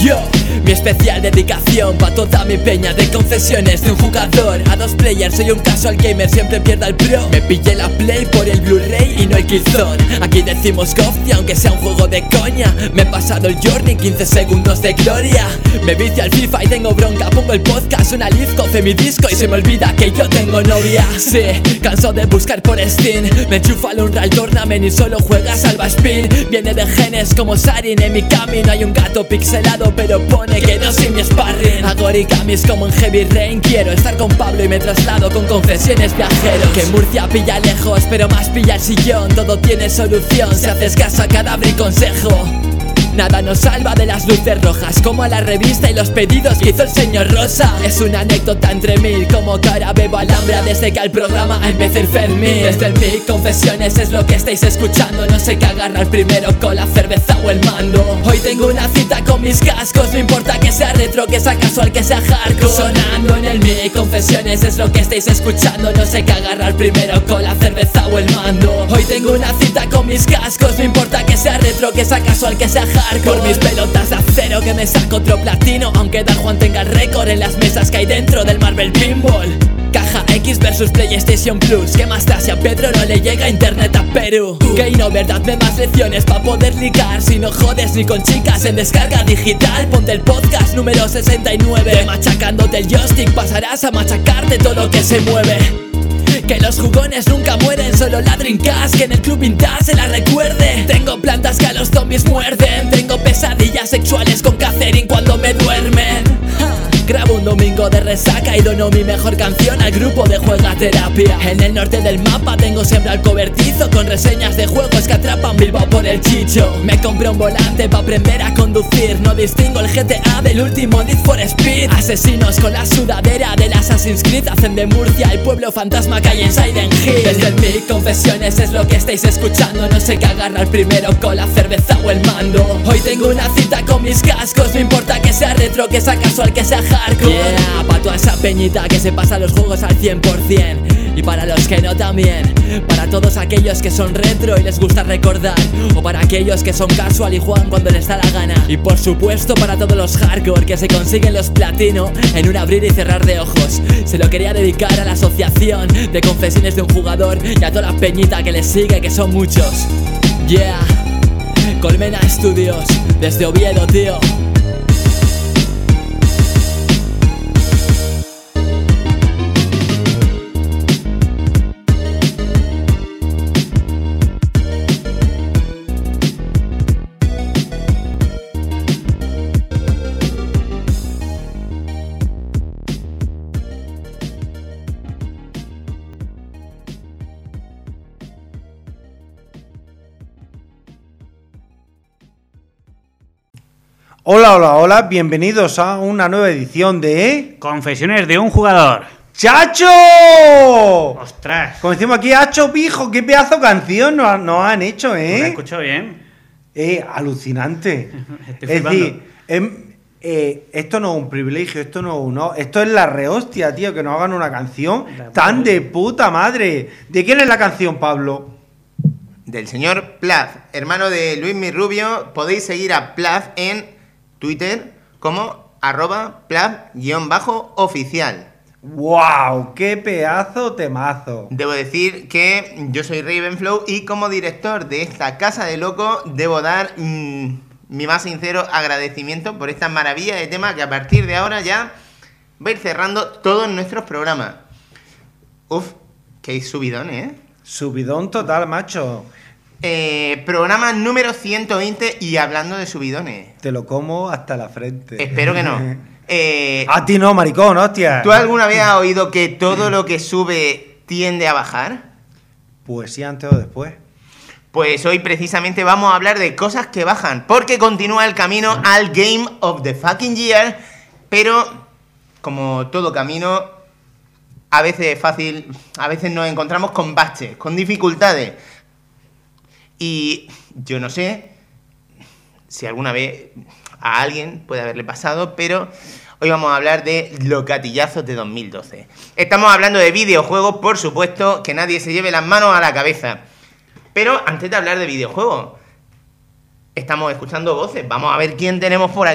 Yo, mi especial dedicación pa' toda mi peña de confesiones de un jugador a dos players. Soy un casual gamer, siempre pierda el pro. Me pillé la play por el Blu-ray y no el Killzone. Aquí decimos Ghost y aunque sea un juego de coña, me he pasado el Journey, 15 segundos de gloria. Me vicio al FIFA y tengo bronca, pongo el podcast, una live, coce mi disco y se me olvida que yo tengo novia. Sí, canso de buscar por Steam, me enchufa al Unreal Tournament y solo juega Salva Spin. Viene de genes como Sarin, en mi camino hay un gato pixelado pero pone que no soy mi sparring. Hago origamis como en Heavy Rain, quiero estar con Pablo y me traslado con confesiones viajeros. Que Murcia pilla lejos pero más pilla el sillón, todo tiene solución si haces caso a cadáver y consejo. Nada nos salva de las luces rojas, como a la revista y los pedidos que hizo el señor Rosa. Es una anécdota entre mil, como que ahora bebo alhambra desde que al programa empecé el Fermín. Desde el mic, confesiones es lo que estáis escuchando, no sé qué agarrar primero, con la cerveza o el mando. Hoy tengo una cita con mis cascos, no importa que sea retro, que sea casual, que sea hardcore. Sonando en el mic, confesiones es lo que estáis escuchando, no sé qué agarrar primero, con la cerveza o el mando. Hoy tengo una cita con mis cascos, no importa que sea retro, que sea casual, que sea hardcore. Por mis pelotas de acero que me saco otro platino, aunque Dan Juan tenga el récord en las mesas que hay dentro del Marvel Pinball. Caja X versus PlayStation Plus, ¿qué más da si a Pedro no le llega internet a Perú? Gay no, verdad, me más lecciones pa' poder ligar. Si no jodes ni con chicas en descarga digital, ponte el podcast número 69. De machacándote el joystick pasarás a machacarte todo lo que se mueve. Que los jugones nunca mueren, solo la Dreamcast, que en el club vintage se la recuerde. Tengo plantas que a los zombies muerden, tengo pesadillas sexuales con Catherine cuando me duermen. Grabo un domingo de resaca y dono mi mejor canción al grupo de Juegaterapia. En el norte del mapa tengo siempre al cobertizo, con reseñas de juegos que atrapan Bilbao por el chicho. Me compré un volante pa' aprender a conducir, no distingo el GTA del último Need for Speed. Asesinos con la sudadera del Assassin's Creed hacen de Murcia el pueblo fantasma que hay en Silent Hill. Desde el mic, confesiones es lo que estáis escuchando, no sé qué agarrar primero, con la cerveza o el mando. Hoy tengo una cita con mis cascos, no importa que sea retro, que sea casual, que sea hardcore. Yeah, pa' toda esa peñita que se pasa los juegos al 100%. Y para los que no también, para todos aquellos que son retro y les gusta recordar, o para aquellos que son casual y juegan cuando les da la gana. Y por supuesto para todos los hardcore que se consiguen los platino en un abrir y cerrar de ojos. Se lo quería dedicar a la asociación de confesiones de un jugador y a toda la peñita que les sigue, que son muchos. Yeah, Colmena Studios, desde Oviedo, tío. Hola, hola, hola, bienvenidos a una nueva edición de... Confesiones de un jugador. ¡Chacho! ¡Ostras! Como decimos aquí, ¡Hacho pijo! ¡Qué pedazo de canción nos han hecho, ¿Lo escucho bien? Alucinante. Estoy es flipando. decir, esto no es un privilegio, esto no es un... Esto es la rehostia, tío, que nos hagan una canción tan de puta madre. ¿De quién es la canción, Pablo? Del señor Plaz, hermano de Luis Mi Rubio. Podéis seguir a Plaz en Twitter como @Plaz_oficial. ¡Wow! ¡Qué pedazo temazo! Debo decir que yo soy Ravenflow y como director de esta casa de loco debo dar mi más sincero agradecimiento por esta maravilla de tema que a partir de ahora ya va a ir cerrando todos nuestros programas. Uf, qué subidón, ¿eh? Subidón total, macho. Programa número 120 y hablando de subidones. Te lo como hasta la frente. Espero que no. A ti no, maricón, hostia. ¿Tú alguna vez has oído que todo lo que sube tiende a bajar? Pues sí, antes o después. Pues hoy precisamente vamos a hablar de cosas que bajan, porque continúa el camino al Game of the Fucking Year, pero como todo camino, a veces es fácil, a veces nos encontramos con baches, con dificultades. Y yo no sé si alguna vez a alguien puede haberle pasado, pero hoy vamos a hablar de los gatillazos de 2012. Estamos hablando de videojuegos, por supuesto, que nadie se lleve las manos a la cabeza. Pero antes de hablar de videojuegos, estamos escuchando voces. Vamos a ver quién tenemos por aquí.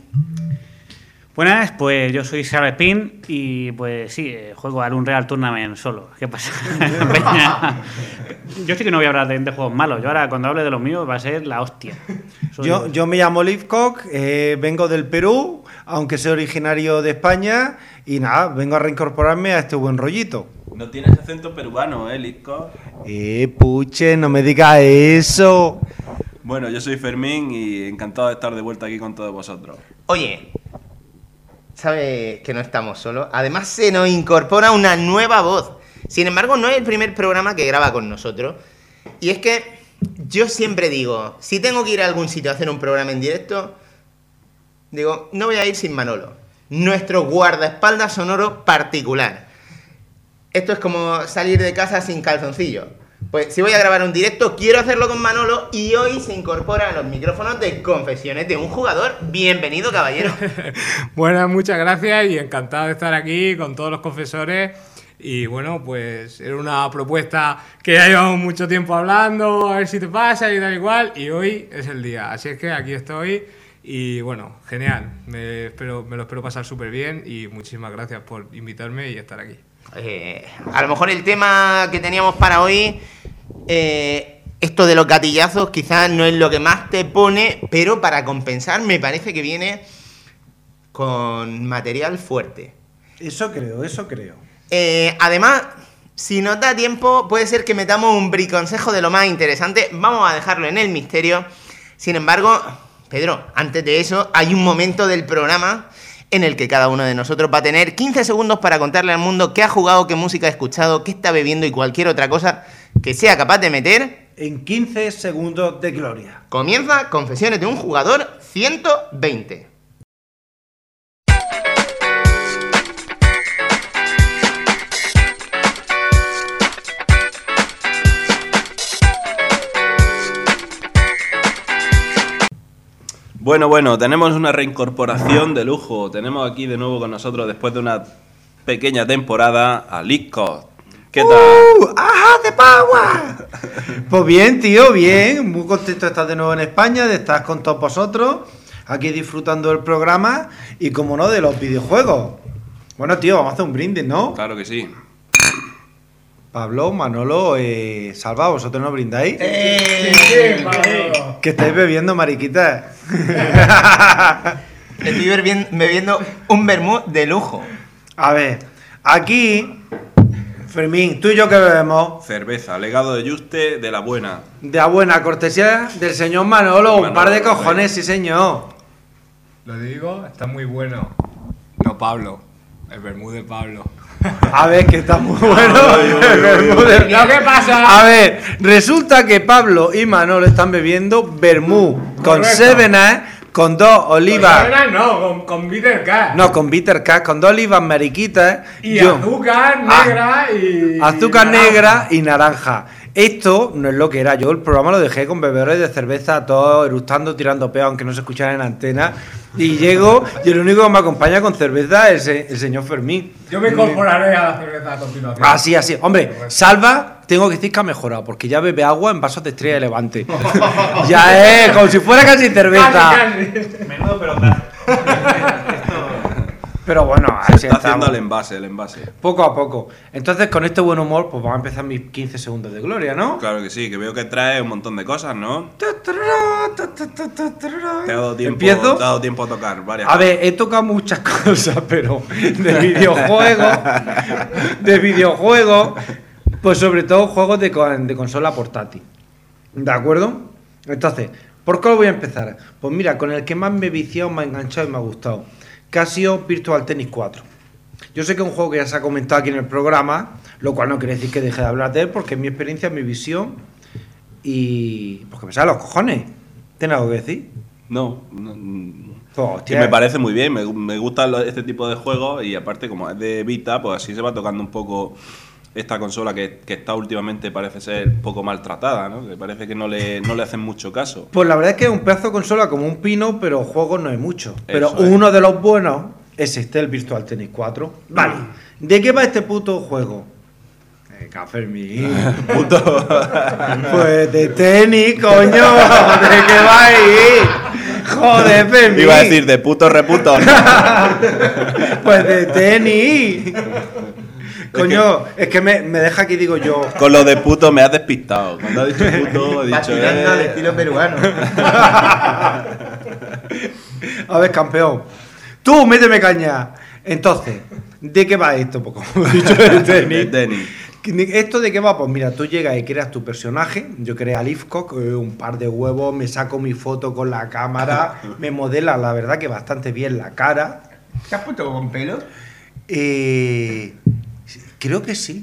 Buenas, pues yo soy Sarapin y pues sí, juego al Unreal Tournament solo. ¿Qué pasa? Peña. Yo sí que no voy a hablar de juegos malos. Yo ahora cuando hable de los míos va a ser la hostia. Yo me llamo Livcock, vengo del Perú, aunque soy originario de España, y nada, vengo a reincorporarme a este buen rollito. No tienes acento peruano, Lisco. Puche, no me digas eso. Bueno, yo soy Fermín y encantado de estar de vuelta aquí con todos vosotros. Oye, ¿sabes que no estamos solos? Además se nos incorpora una nueva voz. Sin embargo, no es el primer programa que graba con nosotros. Y es que yo siempre digo, si tengo que ir a algún sitio a hacer un programa en directo, digo, no voy a ir sin Manolo. Nuestro guardaespaldas sonoro particular. Esto es como salir de casa sin calzoncillo. Pues si voy a grabar un directo, quiero hacerlo con Manolo y hoy se incorpora a los micrófonos de Confesiones de un Jugador. Bienvenido, caballero. Buenas, muchas gracias y encantado de estar aquí con todos los confesores. Y bueno, pues era una propuesta que ya llevamos mucho tiempo hablando, a ver si te pasa y tal igual, y hoy es el día. Así es que aquí estoy y bueno, genial. Me lo espero pasar súper bien y muchísimas gracias por invitarme y estar aquí. A lo mejor el tema que teníamos para hoy, esto de los gatillazos quizás no es lo que más te pone, pero para compensar me parece que viene con material fuerte. Eso creo. Además, si nos da tiempo, puede ser que metamos un briconsejo de lo más interesante. Vamos a dejarlo en el misterio. Sin embargo, Pedro, antes de eso, hay un momento del programa en el que cada uno de nosotros va a tener 15 segundos para contarle al mundo qué ha jugado, qué música ha escuchado, qué está bebiendo y cualquier otra cosa que sea capaz de meter en 15 segundos de gloria. Comienza Confesiones de un Jugador 120. Bueno, tenemos una reincorporación de lujo. Tenemos aquí de nuevo con nosotros, después de una pequeña temporada, a Lisco. ¿Qué tal? ¡Ajá, de power! Pues bien, tío, bien. Muy contento de estar de nuevo en España, de estar con todos vosotros, aquí disfrutando del programa y, como no, de los videojuegos. Bueno, tío, vamos a hacer un brindis, ¿no? Claro que sí. Pablo, Manolo, Salva, ¿vosotros no brindáis? Sí, Manolo. ¿Qué estáis bebiendo, mariquitas? Estoy bebiendo un vermut de lujo. A ver, aquí, Fermín, tú y yo, ¿qué bebemos? Cerveza, legado de Juste de la buena. De la buena cortesía del señor Manolo, un par de cojones, sí señor. Lo digo, está muy bueno. No Pablo, el vermut de Pablo. A ver, que está muy bueno. ¿Qué pasa? A ver, resulta que Pablo y Manolo están bebiendo vermú con Correcto. 7 con 2 olivas. No, con bitter cash. No, con bitter cash, con 2 olivas mariquitas. Y azúcar negra y... Azúcar naranja. negra y naranja. Esto no es lo que era. Yo el programa lo dejé con bebedores de cerveza, todos eructando, tirando peo, aunque no se escuchara en antena. Y llego, y el único que me acompaña con cerveza es el señor Fermín. Yo me incorporaré a la cerveza a continuación. Así. Hombre, Salva, tengo que decir que ha mejorado, porque ya bebe agua en vasos de Estrella de Levante. Ya es, como si fuera casi cerveza. Casi. Menudo, pero claro. Pero bueno, Se así está haciendo estamos. el envase. Poco a poco. Entonces, con este buen humor, pues vamos a empezar mis 15 segundos de gloria, ¿no? Claro que sí, que veo que trae un montón de cosas, ¿no? Te ha dado tiempo, ¿Empiezo? te ha dado tiempo a tocar varias A ver, he tocado muchas cosas, pero de videojuegos, pues sobre todo juegos de consola portátil. ¿De acuerdo? Entonces, ¿por qué lo voy a empezar? Pues mira, con el que más me he viciado, me ha enganchado y me ha gustado, que ha sido Virtual Tennis 4. Yo sé que es un juego que ya se ha comentado aquí en el programa, lo cual no quiere decir que deje de hablar de él, porque es mi experiencia, mi visión y... pues que me salen los cojones. ¿Tienes algo que decir? No, Pues, que hostia, me parece muy bien, me gustan este tipo de juegos y aparte como es de Vita, pues así se va tocando un poco esta consola que está últimamente parece ser un poco maltratada, ¿no? Que parece que no le hacen mucho caso. Pues la verdad es que es un pedazo de consola como un pino, pero juegos no hay mucho. Pero Eso es. uno de los buenos es el Virtual Tennis 4. Vale, ¿de qué va este puto juego? Fermín. Puto. Pues de tenis, coño. ¿De qué va ahí? Joder, Fermín. Iba a decir de puto reputo. Pues de tenis. Coño, es que me deja aquí, digo yo. Con lo de puto me has despistado. Cuando has dicho puto, he dicho. Vacilando al estilo peruano. A ver, campeón. Tú, méteme caña. Entonces, ¿de qué va esto? Pues como he dicho el De tenis. tenis. ¿Esto de qué va? Pues mira, tú llegas y creas tu personaje. Yo creé a Leafcock, un par de huevos, me saco mi foto con la cámara, me modela, la verdad, que bastante bien la cara. ¿Te has puesto con pelo? Creo que sí.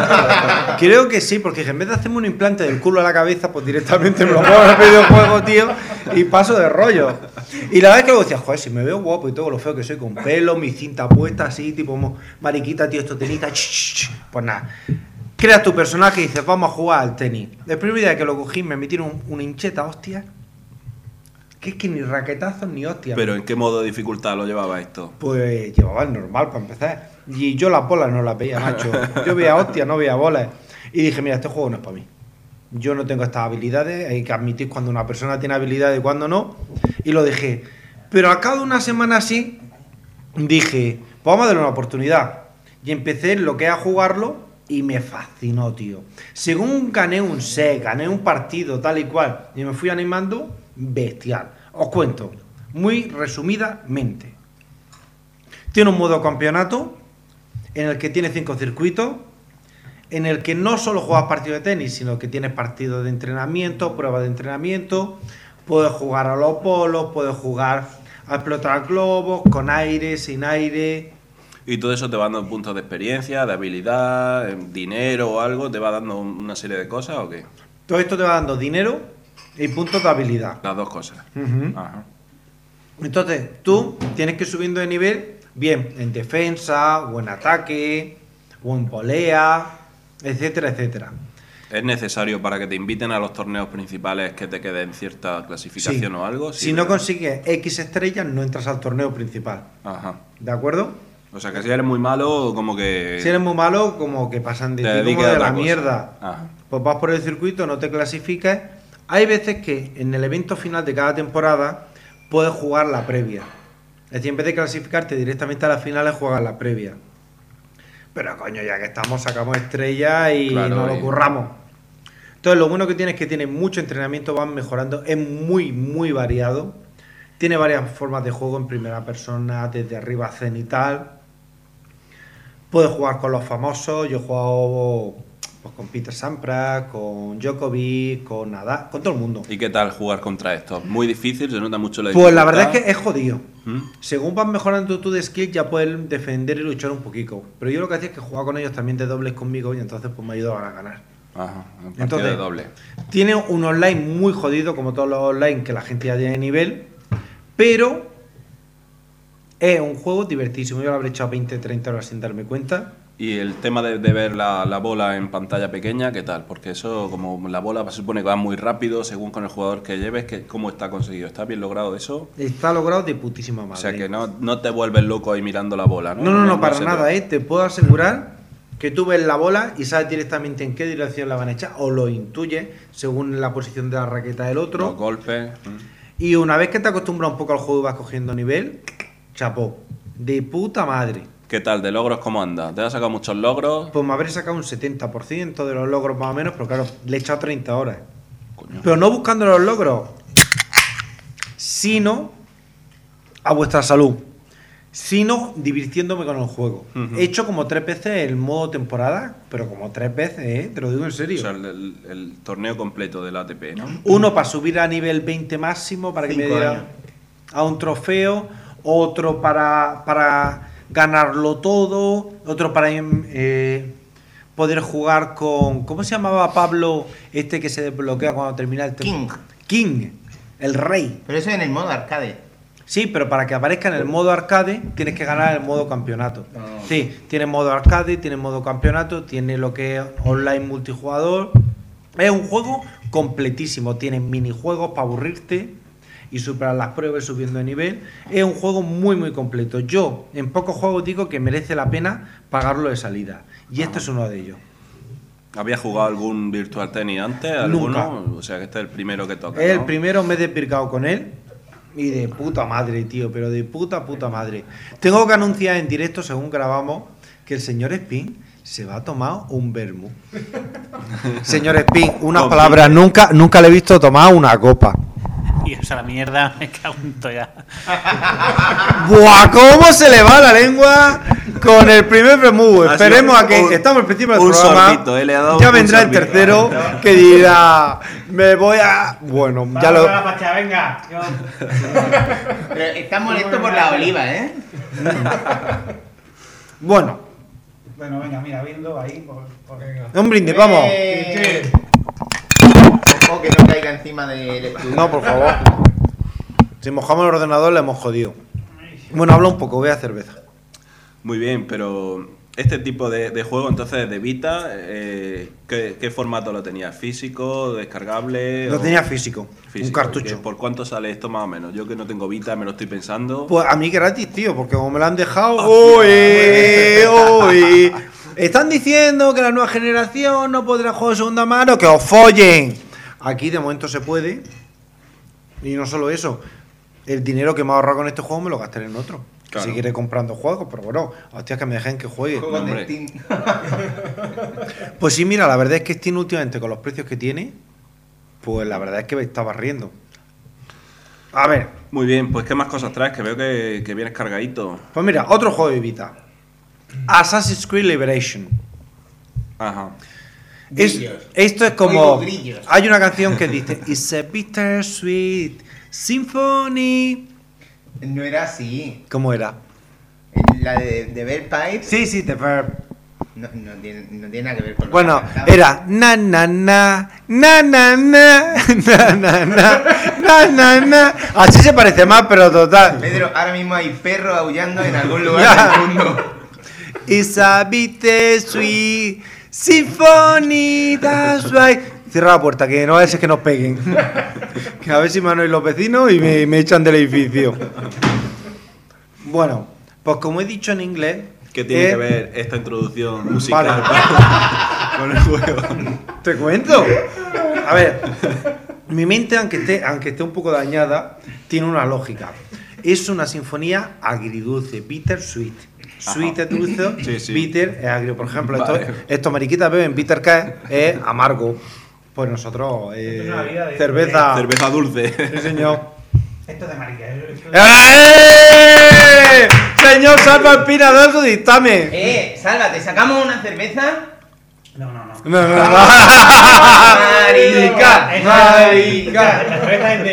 Creo que sí, porque en vez de hacerme un implante del culo a la cabeza, pues directamente me lo pongo en el videojuego, tío, y paso de rollo. Y la verdad es que luego decía, joder, si me veo guapo y todo lo feo que soy, con pelo, mi cinta puesta así, tipo mariquita, tío, esto tenita. Pues nada. Creas tu personaje y dices, vamos a jugar al tenis. El primer día que lo cogí me metieron una hincheta, hostia. Que es que ni raquetazos ni hostias. Pero ¿en qué modo de dificultad lo llevaba esto? Pues llevaba el normal para empezar. Y yo las bolas no las veía, macho. Yo veía hostias, no veía bolas. Y dije, mira, este juego no es para mí. Yo no tengo estas habilidades. Hay que admitir cuando una persona tiene habilidades y cuando no. Y lo dejé. Pero al cabo de una semana así, dije, pues vamos a darle una oportunidad. Y empecé lo que es a jugarlo y me fascinó, tío. Según gané un set, gané un partido, tal y cual, y me fui animando, bestial. Os cuento, muy resumidamente. Tiene un modo campeonato en el que tiene 5 circuitos, en el que no solo juegas partidos de tenis, sino que tienes partidos de entrenamiento, pruebas de entrenamiento, puedes jugar a los polos, puedes jugar a explotar globos, con aire, sin aire. Y todo eso te va dando puntos de experiencia, de habilidad, dinero o algo, ¿te va dando una serie de cosas o qué? Todo esto te va dando dinero y puntos de habilidad. Las dos cosas. Ujú. Ajá. Entonces, tú tienes que ir subiendo de nivel, bien en defensa, o en ataque, o en polea, etcétera, etcétera. ¿Es necesario para que te inviten a los torneos principales que te queden cierta clasificación Sí. o algo? Si no consigues X estrellas, no entras al torneo principal. Ajá. ¿De acuerdo? O sea que si eres muy malo, como que... Si eres muy malo, como que pasan de te ti dediques como a de otra la cosa. mierda. Ajá. Pues vas por el circuito, no te clasificas. Hay veces que en el evento final de cada temporada puedes jugar la previa. Es decir, en vez de clasificarte directamente a las finales, juegas la previa. Pero coño, ya que estamos, sacamos estrellas y Claro, nos lo y- curramos. Entonces, lo bueno que tiene es que tiene mucho entrenamiento, van mejorando, es muy, muy variado. Tiene varias formas de juego en primera persona, desde arriba cenital. Puedes jugar con los famosos, yo he jugado pues, con Peter Sampras, con Djokovic, con Nadal, con todo el mundo. ¿Y qué tal jugar contra esto? Muy difícil, se nota mucho la Pues la verdad dificultad. es que es jodido. ¿Mm? Según vas mejorando tu de skill, ya puedes defender y luchar un poquito. Pero yo lo que hacía es que jugaba con ellos también de dobles conmigo y entonces pues me ayudaban a ganar. Ajá, un partido Entonces, de doble. Tiene un online muy jodido, como todos los online, que la gente ya tiene nivel, pero es un juego divertísimo. Yo lo habré echado 20-30 horas sin darme cuenta. Y el tema de ver la bola en pantalla pequeña, ¿qué tal? Porque eso, como la bola se supone que va muy rápido, según con el jugador que lleves, ¿cómo está conseguido? ¿Está bien logrado eso? Está logrado de putísima O madre. sea, que no te vuelves loco ahí mirando la bola, ¿no? No, para se te- nada, Te puedo asegurar que tú ves la bola y sabes directamente en qué dirección la van a echar, o lo intuyes según la posición de la raqueta del otro. Los golpes. Y una vez que te acostumbras un poco al juego y vas cogiendo nivel, chapó. De puta madre. ¿Qué tal? ¿De logros cómo anda? ¿Te has sacado muchos logros? Pues me habré sacado un 70% de los logros más o menos, pero claro, le he echado 30 horas. Coño. Pero no buscando los logros, sino a vuestra salud, sino divirtiéndome con el juego. Ujú. He hecho como 3 veces el modo temporada, pero como 3 veces, te lo digo en O serio. sea, el torneo completo del ATP, ¿no? Uno para subir a nivel 20 máximo, para que me 5 diera años. a un trofeo, otro para ganarlo todo, otro para poder jugar con... ¿Cómo se llamaba Pablo este que se desbloquea cuando termina el King. King, el rey. Pero eso en el modo arcade. Sí, pero para que aparezca en el modo arcade tienes que ganar el modo campeonato. Ah. Sí, tiene modo arcade, tiene modo campeonato, tiene lo que es online multijugador. Es un juego completísimo, tiene minijuegos para aburrirte y superar las pruebas subiendo de nivel. Es un juego muy muy completo. Yo en pocos juegos digo que merece la pena pagarlo de salida. Y este es uno de ellos. ¿Habías jugado algún Virtual Tennis antes? Nunca. ¿Alguno? O sea, que este es el primero que toca, Es el ¿no? primero, me he despirgado con él. Y de puta madre, tío, pero de puta madre. Tengo que anunciar en directo, según grabamos, que el señor Spin se va a tomar un vermú. Señor Spin, unas Con palabras, nunca le he visto tomar una copa. Y o sea, la mierda, me cago en todo ya. ¡Buah! ¿Cómo se le va la lengua con el primer vermú? Ha Esperemos sido a que un- estamos al principio del un programa. sorbito, le he dado Ya un vendrá el sorbito. tercero que dirá, me voy a... Bueno, ya lo... venga. Pero está molesto por la oliva, ¿eh? Bueno, Bueno, venga, mira, viendo ahí. un brindis, vamos. Ojo que no caiga encima del estudio. No, por favor. Si mojamos el ordenador le hemos jodido. Bueno, habla un poco, voy a cerveza. Muy bien, pero este tipo de juego, entonces, de Vita, ¿qué formato lo tenía? ¿Físico, descargable? Lo o- tenía físico, un físico? cartucho. ¿Por cuánto sale esto más o menos? Yo que no tengo Vita, me lo estoy pensando. Pues a mí gratis, tío, porque como me lo han dejado... ¡Uy! Están diciendo que la nueva generación no podrá jugar de segunda mano, que os follen. Aquí de momento se puede. Y no solo eso, el dinero que me he ahorrado con este juego me lo gastaré en otro. Claro. Seguiré comprando juegos, pero bueno, hostia, que me dejen que juegue. Juegos de hombre. Steam. Pues sí, mira, la verdad es que Steam últimamente con los precios que tiene, pues la verdad es que me estaba riendo. A ver, Muy bien, pues ¿qué más cosas traes? Que veo que vienes cargadito. pues mira, otro juego de Vita. Assassin's Creed Liberation. Ajá. Esto es como... Oigo grillos. Hay una canción que dice It's a bittersweet symphony. No era así. ¿Cómo era? La de Bear Pipe Sí, The Verb. no tiene nada que ver con lo Bueno, que cantaba. era na na na na na na na na na na na. Así se parece más, pero total. Pedro, ahora mismo hay perros aullando en algún lugar del mundo. It's a bittersweet symphony, that's right. Cierra la puerta, que no a veces que nos peguen. Que a ver si me van a oír los vecinos y me echan del edificio. Bueno, pues como he dicho en inglés... ¿Qué tiene que ver esta introducción musical Vale. con el juego? Te cuento. A ver, mi mente, aunque esté un poco dañada, tiene una lógica. Es una sinfonía agridulce, bitter sweet. Sweet es dulce, Sí, sí. bitter es agrio. Por ejemplo, Vale. estos mariquitas beben bitter que es amargo. Pues nosotros, es una vida de- cerveza. Cerveza dulce. Sí, señor. Esto es de marica. ¡Eh! Señor Salva Espina, da su dictamen. Sálvate, ¿sacamos una cerveza? No. No, no, no. Marica, marica. La cerveza es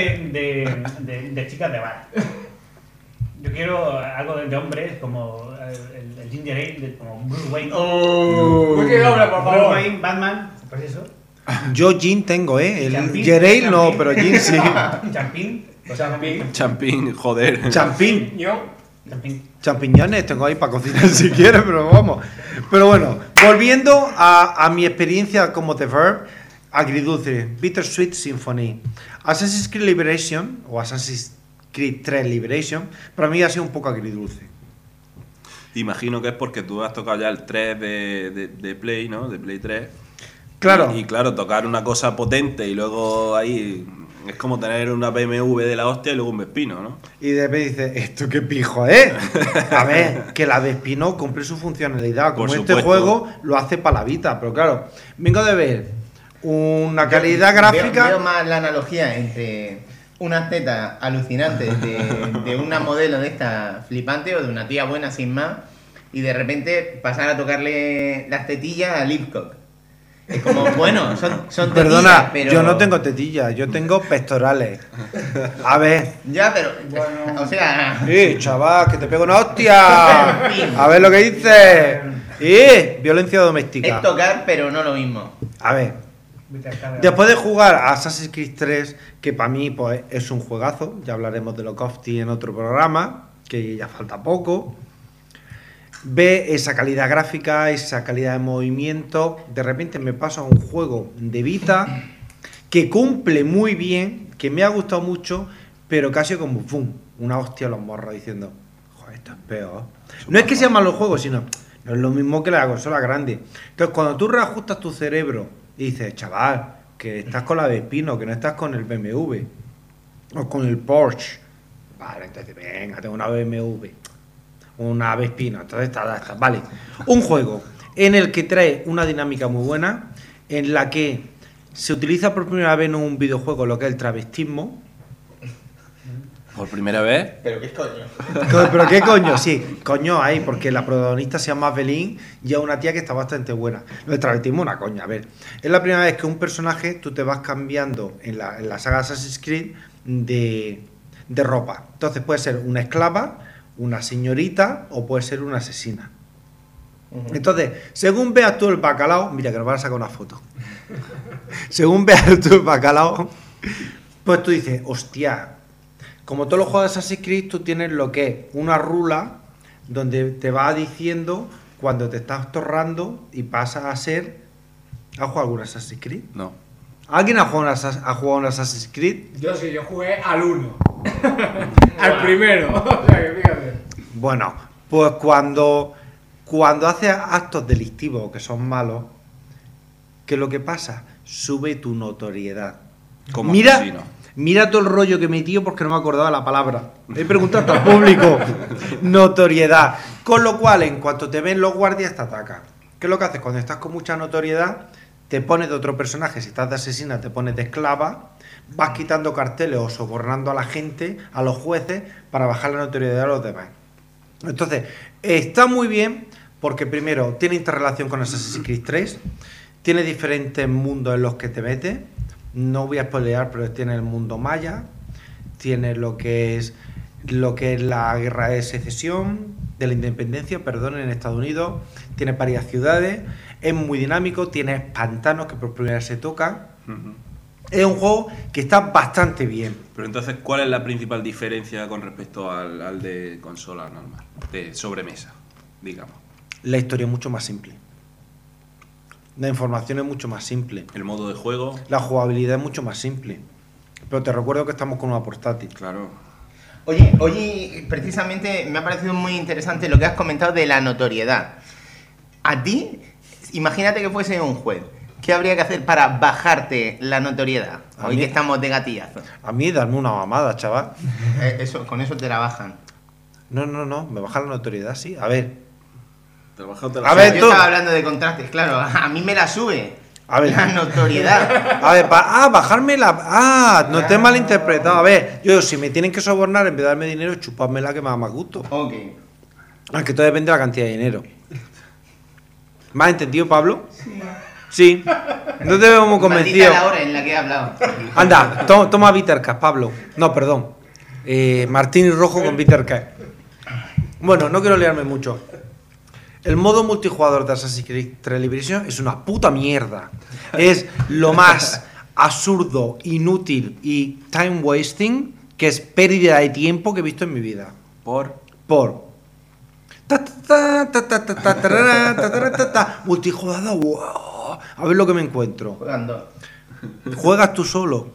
de chicas de bar. Yo quiero algo de hombres como el Ginger Ale, como Bruce Wayne. Muy que doble, por Bruce favor. Wayne, Batman, pues eso. Yo gin tengo, El Champín, Gerale no, champín. pero gin sí. Champín. Champín. Champín, joder. Champín. Yo. Champín. Champiñones tengo ahí para cocinar si quieres, pero vamos. Pero bueno, volviendo a mi experiencia como The Verb, agridulce, Bittersweet Symphony. Assassin's Creed Liberation, o Assassin's Creed 3 Liberation, para mí ha sido un poco agridulce. Imagino que es porque tú has tocado ya el 3 de Play, ¿no? De Play 3. Claro. Y claro, tocar una cosa potente y luego ahí es como tener una BMW de la hostia y luego un Vespino, ¿no? Y de repente dice, ¿esto qué pijo es? A ver, que la Vespino cumple su funcionalidad. Como Por este supuesto. juego lo hace para la Vita, pero claro, vengo de ver una calidad gráfica. Veo más la analogía entre unas tetas alucinantes de una modelo de esta flipante o de una tía buena sin más y de repente pasar a tocarle las tetillas a Lipcock. Es como, bueno, son tetillas, Perdona, pero... yo no tengo tetillas, yo tengo pectorales. A ver. Ya, pero... O sea... Chaval, que te pego una hostia. A ver lo que dices. Violencia doméstica. Es tocar, pero no lo mismo. A ver. Después de jugar a Assassin's Creed 3, que para mí pues, es un juegazo, ya hablaremos de Lock Ofty en otro programa, que ya falta poco. Ve esa calidad gráfica, esa calidad de movimiento. De repente me paso a un juego de Vita que cumple muy bien, que me ha gustado mucho, pero casi como ¡pum! Una hostia a los morros diciendo, joder, esto es peor. No es que sea malo el juego, sino no es lo mismo que la consola grande. Entonces, cuando tú reajustas tu cerebro y dices, chaval, que estás con la Vespino, que no estás con el BMW o con el Porsche, Vale, entonces, venga, tengo una BMW, una Vespino, entonces está. Vale, un juego en el que trae una dinámica muy buena, en la que se utiliza por primera vez en un videojuego lo que es el travestismo. Por primera vez. ¿Pero qué coño? ¿Pero qué coño? Sí, coño hay, porque la protagonista se llama Belín y es una tía que está bastante buena. Lo del travestismo es una coña, a ver. Es la primera vez que un personaje tú te vas cambiando en la saga Assassin's Creed de ropa. Entonces puede ser una esclava, una señorita o puede ser una asesina. Entonces, según veas tú el bacalao, mira que nos van a sacar una foto. Según veas tú el bacalao, pues tú dices, hostia, como todos los juegos de Assassin's Creed, tú tienes lo que es una rula donde te va diciendo cuando te estás torrando y pasas a ser... ¿Has jugado algún Assassin's Creed? No. ¿Alguien ha jugado un Assassin's Creed? Yo sí, yo jugué al 1. Al primero. O sea, que fíjate. Bueno, pues cuando haces actos delictivos que son malos, ¿qué es lo que pasa? Sube tu notoriedad. Como Mira, asesino. mira todo el rollo que me dio porque no me acordaba la palabra. He preguntado hasta al público. Notoriedad. Con lo cual, en cuanto te ven los guardias, te atacan. ¿Qué es lo que haces? Cuando estás con mucha notoriedad, te pones de otro personaje. Si estás de asesina, te pones de esclava. Vas quitando carteles o sobornando a la gente, a los jueces, para bajar la notoriedad de los demás. Entonces, está muy bien porque primero tiene interrelación con Assassin's Creed 3, tiene diferentes mundos en los que te metes. No voy a spoilear, pero tiene el mundo maya, tiene lo que es la guerra de secesión, de la independencia, perdón, en Estados Unidos, tiene varias ciudades, es muy dinámico, tiene pantanos que por primera vez se tocan. Es un juego que está bastante bien. Pero entonces, ¿cuál es la principal diferencia con respecto al de consola normal? De sobremesa, digamos. La historia es mucho más simple. La información es mucho más simple. El modo de juego. La jugabilidad es mucho más simple. Pero te recuerdo que estamos con una portátil. Claro. Oye, precisamente me ha parecido muy interesante lo que has comentado de la notoriedad. A ti, imagínate que fuese un juez. ¿Qué habría que hacer para bajarte la notoriedad? A Hoy mí- que estamos de gatillazo. A mí, darme una mamada, chaval. Con eso te la bajan. No, me baja la notoriedad, sí. A ver. Trabajado A ver, Yo tú- estaba hablando de contrastes, claro. A mí me la sube. A ver. La notoriedad. A ver, bajarme la... no te he malinterpretado. A ver, yo si me tienen que sobornar, en vez de darme dinero, chupármela que me da más gusto. Ok. Aunque todo depende de la cantidad de dinero. ¿Me has entendido, Pablo? Sí. No te veo muy convencido. Maldita la hora en la que he hablado. Anda, toma Bittercast, Pablo. No, perdón. Martini Rojo con Bittercast. Bueno, no quiero liarme mucho. El modo multijugador de Assassin's Creed 3 Liberation es una puta mierda. Es lo más absurdo, inútil y time wasting, que es pérdida de tiempo que he visto en mi vida. Por multijugador, wow. A ver lo que me encuentro. Jugando. Juegas tú solo.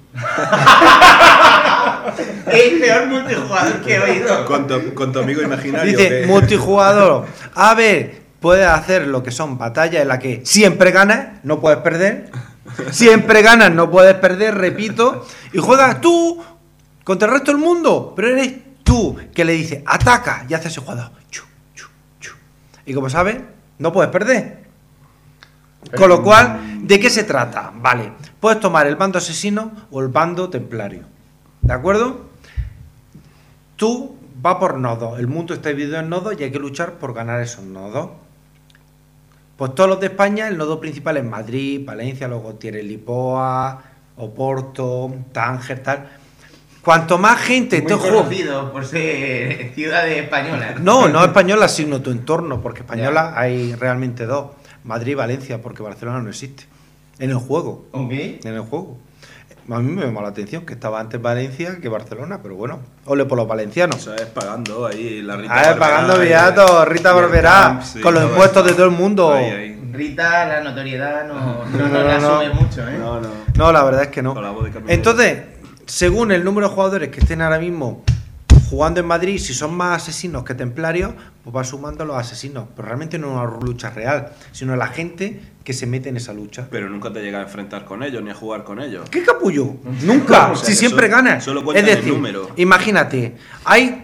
El peor multijugador que he oído. Con tu amigo imaginario. Dice, multijugador. A ver, puedes hacer lo que son batallas en las que siempre ganas, no puedes perder. Siempre ganas, no puedes perder, repito. Y juegas tú contra el resto del mundo. Pero eres tú que le dices, ataca, y haces ese jugador. Chu, chu, chu. Y como sabes, no puedes perder. Con lo cual, ¿de qué se trata? Vale, puedes tomar el bando asesino o el bando templario. ¿De acuerdo? Tú vas por nodos. El mundo está dividido en nodos y hay que luchar por ganar esos nodos. Pues todos los de España, el nodo principal es Madrid, Valencia, luego tiene Lisboa, Oporto, Tánger, tal. Cuanto más gente Muy te juega. conocido por ser ciudades españolas. No española, sino tu entorno, porque española hay realmente dos. Madrid y Valencia, porque Barcelona no existe. En el juego. Ok. En el juego. A mí me llamó la atención que estaba antes Valencia que Barcelona, pero bueno, ole por los valencianos. O sea, es pagando ahí la Rita A ver, Barberá, pagando y- viatos, Rita y el Barberá, Camp, sí, con los todo impuestos eso. de todo el mundo. Ahí. Rita, la notoriedad no No, la no. sube mucho, ¿eh? No. No, la verdad es que no. Con la voz de Carmen Entonces, según el número de jugadores que estén ahora mismo jugando en Madrid, si son más asesinos que templarios, pues vas sumando a los asesinos. Pero realmente no es una lucha real, sino la gente que se mete en esa lucha. Pero nunca te llega a enfrentar con ellos ni a jugar con ellos. ¿Qué capullo? Nunca, O sea, si que siempre ganas. solo Es cuentan el decir, número. imagínate, hay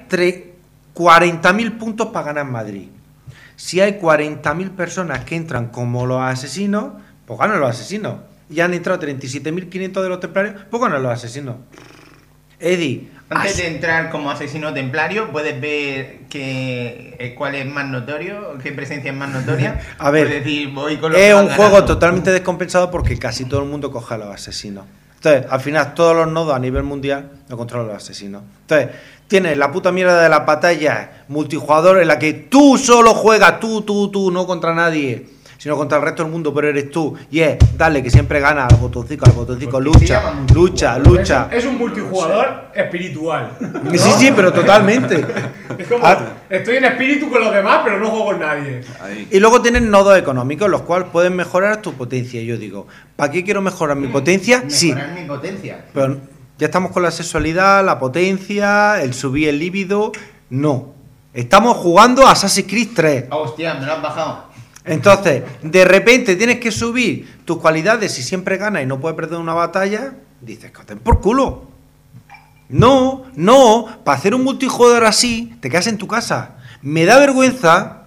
40.000 puntos para ganar en Madrid. Si hay 40.000 personas que entran como los asesinos, pues ganan los asesinos. Y han entrado 37.500 de los templarios, pues ganan los asesinos. Eddie, Antes de entrar como asesino templario, puedes ver cuál es más notorio, qué presencia es más notoria. A ver, Puedes decir, voy con los es que van un juego ganando. totalmente descompensado porque casi todo el mundo coge a los asesinos. Entonces, al final, todos los nodos a nivel mundial lo controlan los asesinos. Entonces, tienes la puta mierda de la batalla multijugador en la que tú solo juegas, tú, no contra nadie, sino contra el resto del mundo, pero eres tú. Y es, dale, que siempre gana al botoncito, Porque se lucha, llama lucha, multijugador. lucha. Es un multijugador espiritual. ¿no? Sí, pero totalmente. Es como, estoy en espíritu con los demás, pero no juego con nadie. Ahí. Y luego tienen nodos económicos, los cuales pueden mejorar tu potencia. Y yo digo, ¿para qué quiero mejorar mi potencia? Sí, Mejorar mi potencia. pero ya estamos con la sexualidad, la potencia, el subir el líbido. No. Estamos jugando a Assassin's Creed 3. Hostia, me lo has bajado. Entonces, de repente tienes que subir tus cualidades si siempre ganas y no puedes perder una batalla. Dices, que ten por culo. No, para hacer un multijugador así, te quedas en tu casa. Me da vergüenza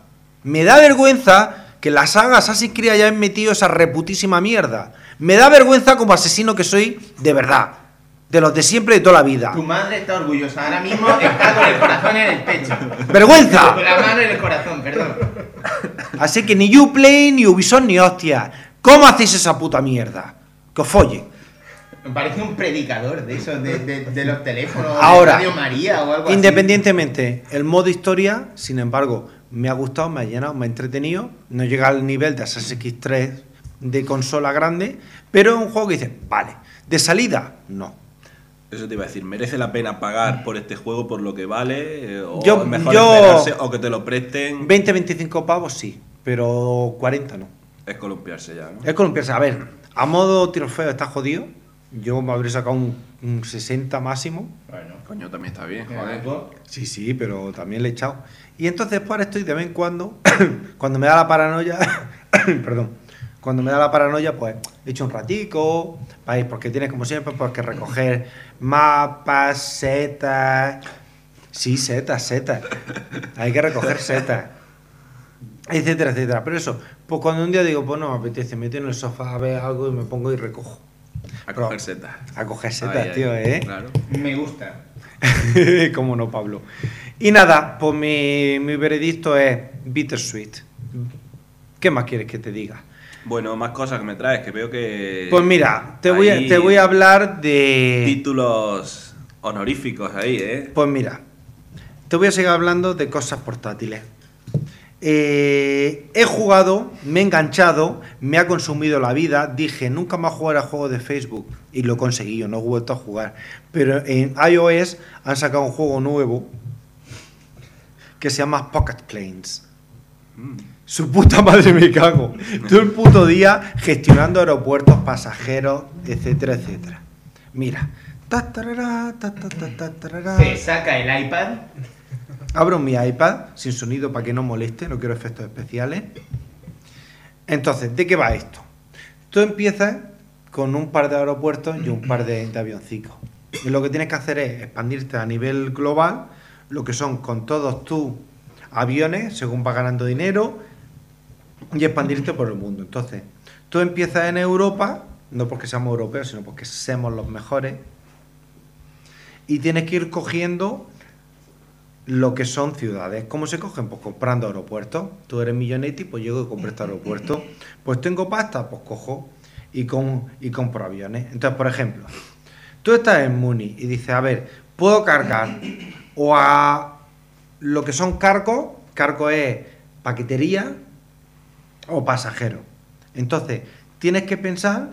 que la saga Assassin's Creed hayan metido esa reputísima mierda. Me da vergüenza como asesino que soy de verdad. De los de siempre, de toda la vida. Tu madre está orgullosa. Ahora mismo está con el corazón en el pecho. ¡Vergüenza! Con la mano en el corazón, perdón. Así que ni Uplay, ni Ubisoft, ni hostia. ¿Cómo hacéis esa puta mierda? Que os folle. Me parece un predicador de esos de los teléfonos. Ahora, de Radio María o algo así. Independientemente, el modo historia, sin embargo, me ha gustado, me ha llenado, me ha entretenido. No llega al nivel de Assassin's Creed 3 de consola grande, pero es un juego que dice, vale, de salida, no. Eso te iba a decir, ¿merece la pena pagar por este juego por lo que vale? ¿O Yo- es mejor yo- esperarse o que te lo presten? 20-25 pavos sí, pero 40 no. Es columpiarse ya, ¿no? Es columpiarse. A ver, a modo trofeo está jodido. Yo me habré sacado un 60 máximo. Bueno, Coño, también está bien, joder. joder. Sí, pero también le he echado. Y entonces pues ahora estoy de vez en cuando, cuando me da la paranoia, perdón, cuando me da la paranoia pues echo un ratico, ¿veis? Porque tienes como siempre pues que recoger mapas, setas, sí, setas, hay que recoger setas, etcétera, etcétera. Pero eso, pues cuando un día digo, pues no me apetece, me meto en el sofá a ver algo y me pongo y recojo. A coger setas. A coger Ahí, setas, ahí, tío, ¿eh? Claro. Me gusta. Cómo no, Pablo. Y nada, pues mi veredicto es bittersweet. ¿Qué más quieres que te diga? Bueno, más cosas que me traes, que veo que... Pues mira, te hay voy a hablar de... títulos honoríficos ahí, ¿eh? Pues mira, te voy a seguir hablando de cosas portátiles. He jugado, me he enganchado, me ha consumido la vida. Dije, nunca más jugar a juegos de Facebook. Y lo he conseguido, no he vuelto a jugar. Pero en iOS han sacado un juego nuevo que se llama Pocket Planes. Su puta madre me cago. Todo el puto día gestionando aeropuertos, pasajeros, etcétera, etcétera. Mira. Ta, tarara, ta, ta, ta, ta, tarara. Se saca el iPad. Abro mi iPad sin sonido para que no moleste, no quiero efectos especiales. Entonces, ¿de qué va esto? Tú empiezas con un par de aeropuertos y un par de avioncicos. Y lo que tienes que hacer es expandirte a nivel global, lo que son con todos tus aviones, según vas ganando dinero, y expandirte por el mundo. Entonces, tú empiezas en Europa, no porque seamos europeos, sino porque somos los mejores, y tienes que ir cogiendo lo que son ciudades. ¿Cómo se cogen? Pues comprando aeropuertos. Tú eres millonetti, pues llego y compro este aeropuerto. Pues tengo pasta, pues cojo y compro aviones. Entonces, por ejemplo, tú estás en Múnich y dices, a ver, puedo cargar o a lo que son cargos es paquetería o pasajero. Entonces, tienes que pensar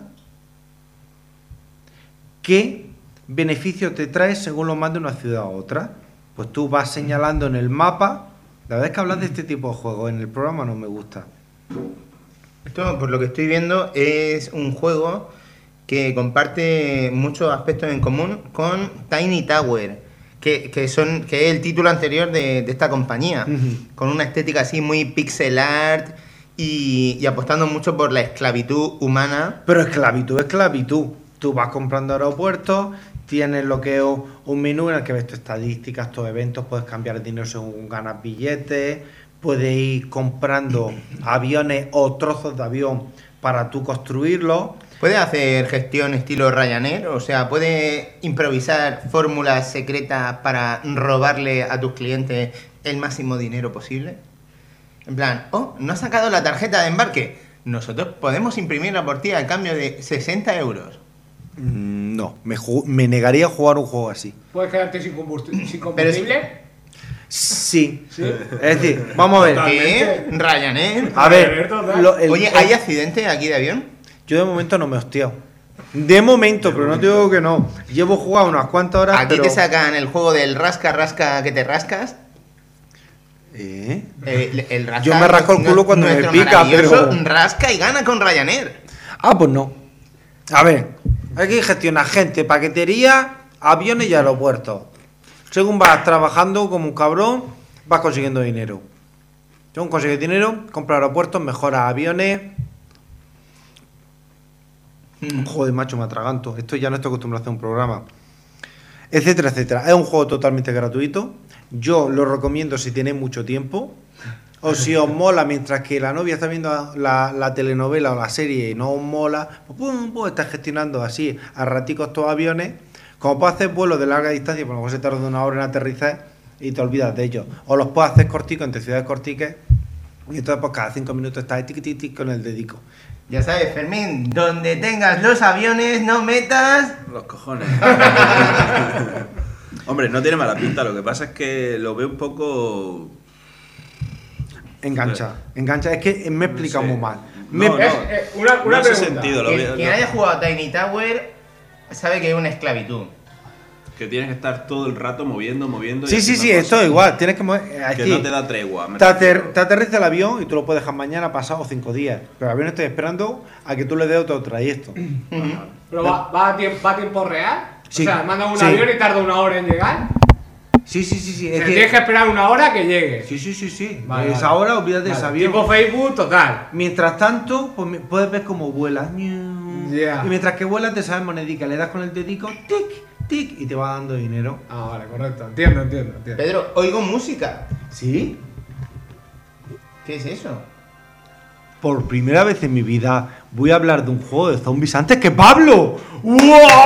qué beneficio te trae según lo mande una ciudad a otra. Pues tú vas señalando en el mapa. La verdad es que hablar de este tipo de juegos en el programa no me gusta. Esto, por lo que estoy viendo, es un juego que comparte muchos aspectos en común con Tiny Tower, que es el título anterior de esta compañía, con una estética así muy pixel art y apostando mucho por la esclavitud humana. Pero esclavitud. Tú vas comprando aeropuertos, tienes lo que es un menú en el que ves tus estadísticas, tus eventos, puedes cambiar el dinero según ganas billetes, puedes ir comprando aviones o trozos de avión para tú construirlos. ¿Puedes hacer gestión estilo Ryanair? O sea, ¿puedes improvisar fórmulas secretas para robarle a tus clientes el máximo dinero posible? En plan, ¿no has sacado la tarjeta de embarque? Nosotros podemos imprimirla por ti al cambio de 60 euros. No, me negaría a jugar un juego así. ¿Puedes quedarte sin combustible? Sí. Es decir, vamos a ver. ¿Qué? ¿Ryanair? A ver. Oye, ¿hay accidente aquí de avión? Yo de momento no me he hostiado. De momento, pero no te digo que no. Llevo jugado unas cuantas horas. Aquí te sacan el juego del rasca que te rascas. El rasca, yo me rasco el culo cuando me pica, pero rasca y gana con Ryanair. Pues no. A ver, hay que gestionar gente, paquetería, aviones y aeropuertos. Según vas trabajando como un cabrón, vas consiguiendo dinero. Según consigues dinero, compras aeropuertos, mejoras aviones. Joder, macho, me atraganto. Esto ya no estoy acostumbrado a hacer un programa. Etcétera, etcétera. Es un juego totalmente gratuito. Yo lo recomiendo si tenéis mucho tiempo. O si os mola mientras que la novia está viendo la telenovela o la serie y no os mola, pues estás gestionando así a raticos estos aviones. Como puedes hacer vuelos de larga distancia, pues a lo mejor se tarda una hora en aterrizar y te olvidas de ellos. O los puedes hacer corticos entre ciudades corticas y entonces pues cada 5 minutos estás tic con el dedico. Ya sabes, Fermín, donde tengas los aviones no metas... Los cojones. Hombre, no tiene mala pinta, lo que pasa es que lo veo un poco... Engancha, es que me explica muy mal. Una no ese pregunta. sentido, Quien haya jugado a Tiny Tower sabe que es una esclavitud. Que tienes que estar todo el rato moviendo. Sí, esto es igual, tienes que mover. Que no te da tregua. Te aterriza el avión y tú lo puedes dejar mañana, pasado 5 días. Pero el avión está esperando a que tú le des otro trayecto. ¿Pero va a tiempo real? Sí. O sea, manda un avión y tarda 1 hora en llegar. Sí. Tienes que esperar 1 hora que llegue. Sí. Vale, Esa hora, olvídate de ese avión. Tipo Facebook total. Mientras tanto, pues puedes ver cómo vuela. Yeah. Y mientras que vuela te sale monedica, le das con el dedico, tic, y te va dando dinero. Vale, correcto. Entiendo. Pedro, oigo música. ¿Sí? ¿Qué es eso? Por primera vez en mi vida voy a hablar de un juego de zombies antes que Pablo. ¡Wow!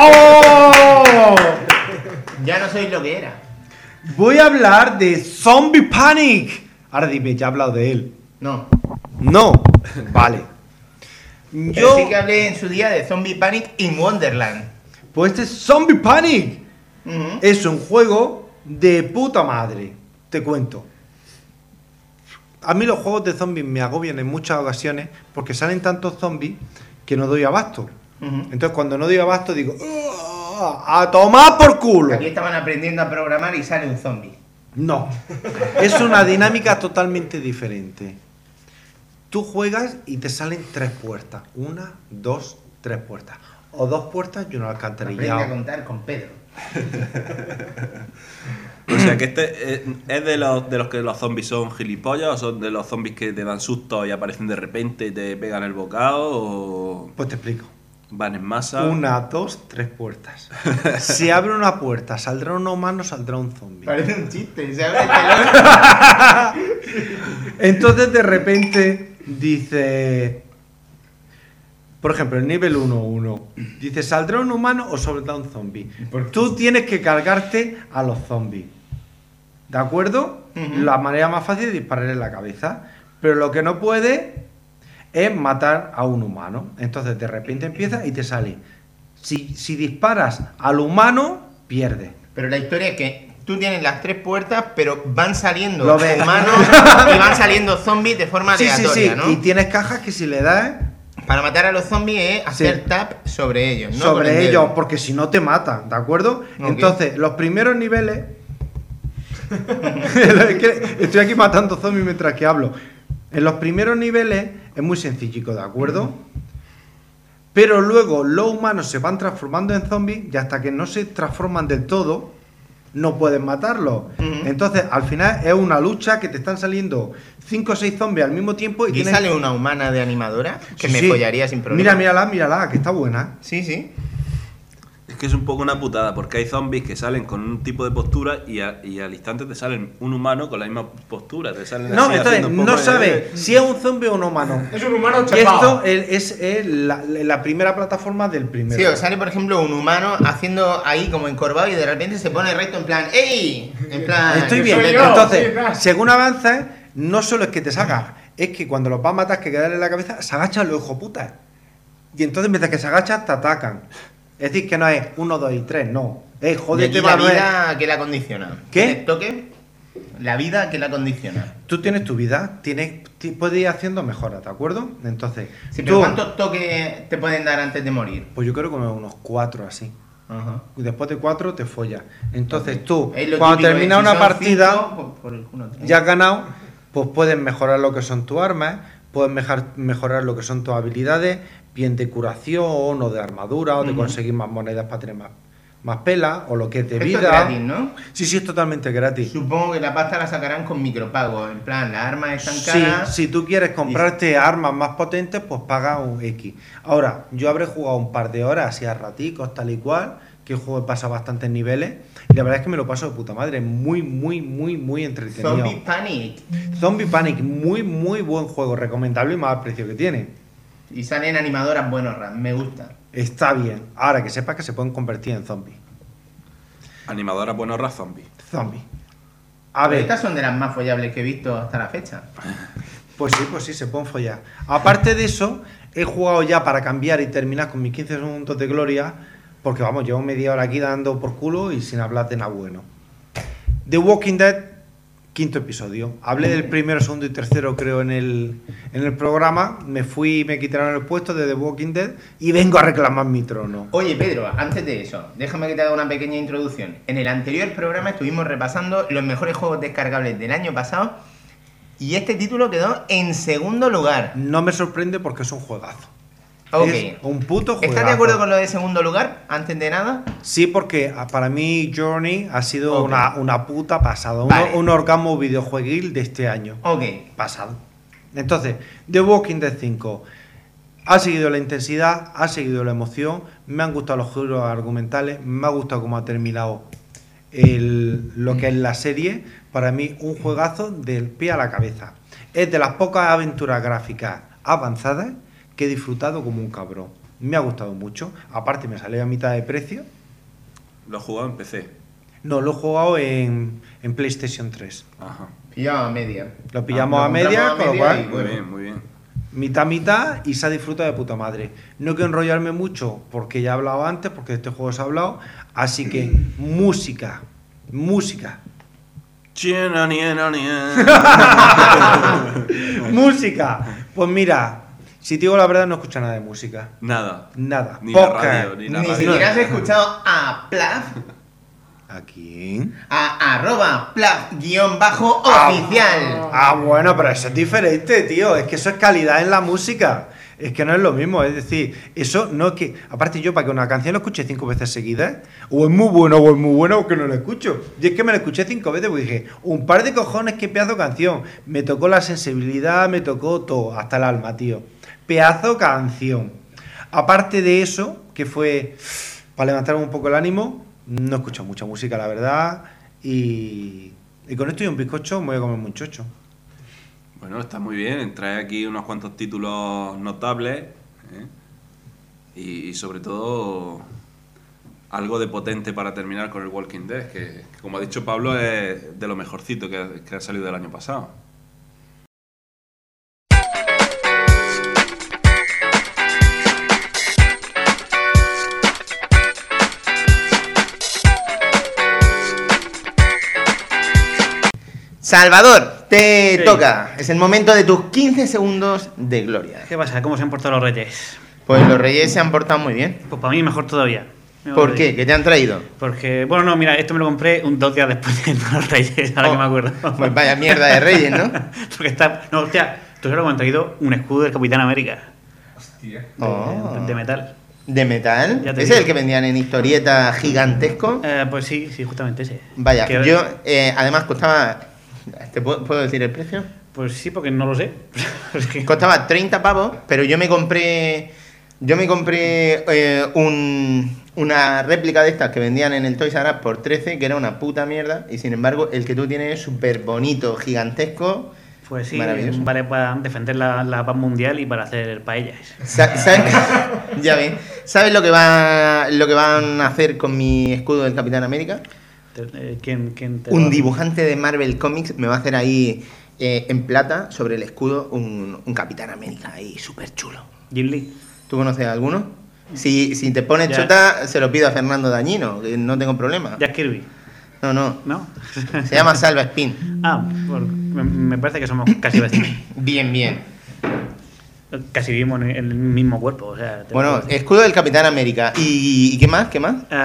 Ya no soy lo que era. Voy a hablar de Zombie Panic. Ahora dime, ya he hablado de él. No. Vale. Yo sí que hablé en su día de Zombie Panic in Wonderland. Pues este es Zombie Panic. Uh-huh. Es un juego de puta madre. Te cuento. A mí los juegos de zombies me agobian en muchas ocasiones porque salen tantos zombies que no doy abasto. Uh-huh. Entonces cuando no doy abasto digo, ¡a tomar por culo! Aquí estaban aprendiendo a programar y sale un zombie. No, es una dinámica totalmente diferente. Tú juegas y te salen 3 puertas. 1, 2, 3 puertas. O 2 puertas y una Aprende a alcantarillado. contar con Pedro. O sea, que es de los que los zombies son gilipollas, o son de los zombies que te dan susto y aparecen de repente y te pegan el bocado, o Pues te explico. van en masa. 1, 2, 3 puertas. Si abre una puerta, saldrá un humano, saldrá un zombie. Parece un chiste. Se abre el telón. Entonces de repente dice, por ejemplo, el nivel 1-1, dice, ¿saldrá un humano o saldrá un zombie? Tú tienes que cargarte a los zombies. ¿De acuerdo? Uh-huh. La manera más fácil es disparar en la cabeza. Pero lo que no puede es matar a un humano. Entonces de repente empieza y te sale. Si disparas al humano, pierdes. Pero la historia es que tú tienes las 3 puertas, pero van saliendo Lo ves. humanos y van saliendo zombies de forma aleatoria, ¿no? Y tienes cajas que si le das Para matar a los zombies es hacer Sí. tap sobre ellos, ¿no? Con el sobre dedo. ellos, porque si no te matan, ¿de acuerdo? Ok. Entonces, los primeros niveles... Es que estoy aquí matando zombies mientras que hablo. En los primeros niveles es muy sencillico, ¿de acuerdo? Pero luego los humanos se van transformando en zombies y hasta que no se transforman del todo, no puedes matarlos. Entonces, al final es una lucha que te están saliendo 5 o 6 zombies al mismo tiempo ¿Y tienes... sale una humana de animadora? Que Sí, me sí. follaría sin problema. Mírala, que está buena. Sí, sí. Es que es un poco una putada, porque hay zombies que salen con un tipo de postura y al instante te salen un humano con la misma postura. Te salen No, así, entonces haciendo un poco no de- sabe si es un zombie o un humano. Es un humano Y esto chapado. es la primera plataforma del primero. Sí, o sale, por ejemplo, un humano haciendo ahí como encorvado y de repente se pone recto en plan ¡Ey! En plan... Estoy bien. soy yo, Entonces, sí, claro. según avanzas, no solo es que te salga, es que cuando los vas a matar, que quedarle en la cabeza, se agachan los hijos putas. Y entonces, mientras que se agachan, te atacan. Es decir, que no es 1, 2 y 3, no. Y aquí Jódete, la Manuel. vida que la condiciona. ¿Qué? ¿Tienes toque? La vida que la condiciona. Tú tienes tu vida, puedes ir haciendo mejoras, ¿de acuerdo? Entonces, Sí, pero tú, ¿cuántos toques te pueden dar antes de morir? pues yo creo que unos 4 así. Ajá. Y después de 4 te follas. Entonces tú, Es lo cuando típico, termina si una son partida, 5, por el culo, ya has ganado, pues puedes mejorar lo que son tus armas, puedes mejorar lo que son tus habilidades, bien de curación o de armadura, o de conseguir más monedas para tener más pela, o lo que es de Esto vida. es gratis, ¿no? Sí, es totalmente gratis. Supongo que la pasta la sacarán con micropagos. En plan, las armas están Sí, caras. si tú quieres comprarte armas más potentes, pues paga un X. Ahora, yo habré jugado un par de horas así a raticos, tal y cual, que el juego pasa bastantes niveles, y la verdad es que me lo paso de puta madre, muy entretenido. Zombie Panic. Zombie Panic, muy buen juego, recomendable y más al precio que tiene. Y salen animadoras buenos, me gusta. Está bien. Ahora que sepas que se pueden convertir en zombies. Animadora buenorra zombie. Zombies. A ver, Estas son de las más follables que he visto hasta la fecha. pues sí, se pueden follar. Aparte de eso, he jugado ya para cambiar y terminar con mis 15 segundos de gloria, porque vamos, llevo media hora aquí dando por culo y sin hablar de nada bueno. The Walking Dead, 5º episodio. Hablé del primero, segundo y tercero, creo, en el programa. Me fui y me quitaron el puesto de The Walking Dead y vengo a reclamar mi trono. Oye, Pedro, antes de eso, déjame que te haga una pequeña introducción. En el anterior programa estuvimos repasando los mejores juegos descargables del año pasado y este título quedó en segundo lugar. No me sorprende porque es un juegazo. Ok. Es un puto juegazo. ¿Estás de acuerdo con lo de segundo lugar, antes de nada? Sí, porque para mí Journey ha sido Ok. una puta pasada. Vale. Un orgasmo videojueguil de este año. Ok. Pasado. Entonces, The Walking Dead 5 ha seguido la intensidad, ha seguido la emoción, me han gustado los giros argumentales, me ha gustado cómo ha terminado lo que es la serie. Para mí, un juegazo del pie a la cabeza. Es de las pocas aventuras gráficas avanzadas que he disfrutado como un cabrón. Me ha gustado mucho. Aparte, me salió a mitad de precio. Lo he jugado en PC. No, lo he jugado en PlayStation 3. Ajá. Pillamos a media. Lo pillamos Lo a media, compramos con lo y cual, Muy bueno. bien, muy bien. mitad y se ha disfrutado de puta madre. No quiero enrollarme mucho porque ya he hablado antes, porque de este juego se ha hablado. Así que, música. Música. Pues mira, si te digo la verdad, no escucho nada de música. Nada. Nada. Ni la Podcast. radio, ni la Ni radio. siquiera has escuchado a Plaf, ¿A quién? a @Plaf_oficial. Ah, bueno, pero eso es diferente, tío. Es que eso es calidad en la música. Es que no es lo mismo. Es decir, eso no es que. Aparte, yo para que una canción la escuche 5 veces seguidas, o es muy bueno o que no la escucho. Y es que me la escuché 5 veces porque dije, un par de cojones, qué pedazo de canción. Me tocó la sensibilidad, me tocó todo, hasta el alma, tío. Pedazo canción. Aparte de eso, que fue para levantar un poco el ánimo, no he escuchado mucha música, la verdad. Y con esto y un bizcocho me voy a comer un chocho. Bueno, está muy bien. Trae aquí unos cuantos títulos notables. Y sobre todo algo de potente para terminar con el Walking Dead, que como ha dicho Pablo, es de lo mejorcito que ha salido del año pasado. Salvador, te Sí. toca. Es el momento de tus 15 segundos de gloria. ¿Qué pasa? ¿Cómo se han portado los reyes? Pues los reyes se han portado muy bien. Pues para mí mejor todavía. ¿Por qué? ¿Qué te han traído? Porque, bueno, no, mira, esto me lo compré 2 días después de los reyes, ahora Oh, que me acuerdo. Pues vaya mierda de reyes, ¿no? Porque está... No, hostia, tú sabes que me han traído un escudo del Capitán América. Oh. De metal. ¿De metal? Ya te ¿Ese es digo. el que vendían en historieta gigantesco? Pues sí, justamente ese. Vaya, Que- yo además costaba... ¿Te puedo decir el precio? Pues sí, porque no lo sé. Es que- Costaba 30 pavos, pero yo me compré una réplica de estas que vendían en el Toys R Us por 13, que era una puta mierda, y sin embargo el que tú tienes es súper bonito, gigantesco. Pues sí, Maravilloso. vale para defender la paz mundial y para hacer paellas. ¿Sabes? Ya ves. ¿Sabes lo que van a hacer con mi escudo del Capitán América? ¿Quién te Un lo- dibujante de Marvel Comics me va a hacer ahí en plata sobre el escudo un Capitán América ahí súper chulo. Jim Lee. ¿Tú conoces a alguno? Si te pones Ya. chota, se lo pido a Fernando Dañino, que no tengo problema. Jack Kirby, No. ¿no? Se llama Salva Spin. Me parece que somos casi vecinos. Bien. Casi vivimos en el mismo cuerpo. O sea, te Bueno, puedo decir. escudo del Capitán América. ¿Y qué más?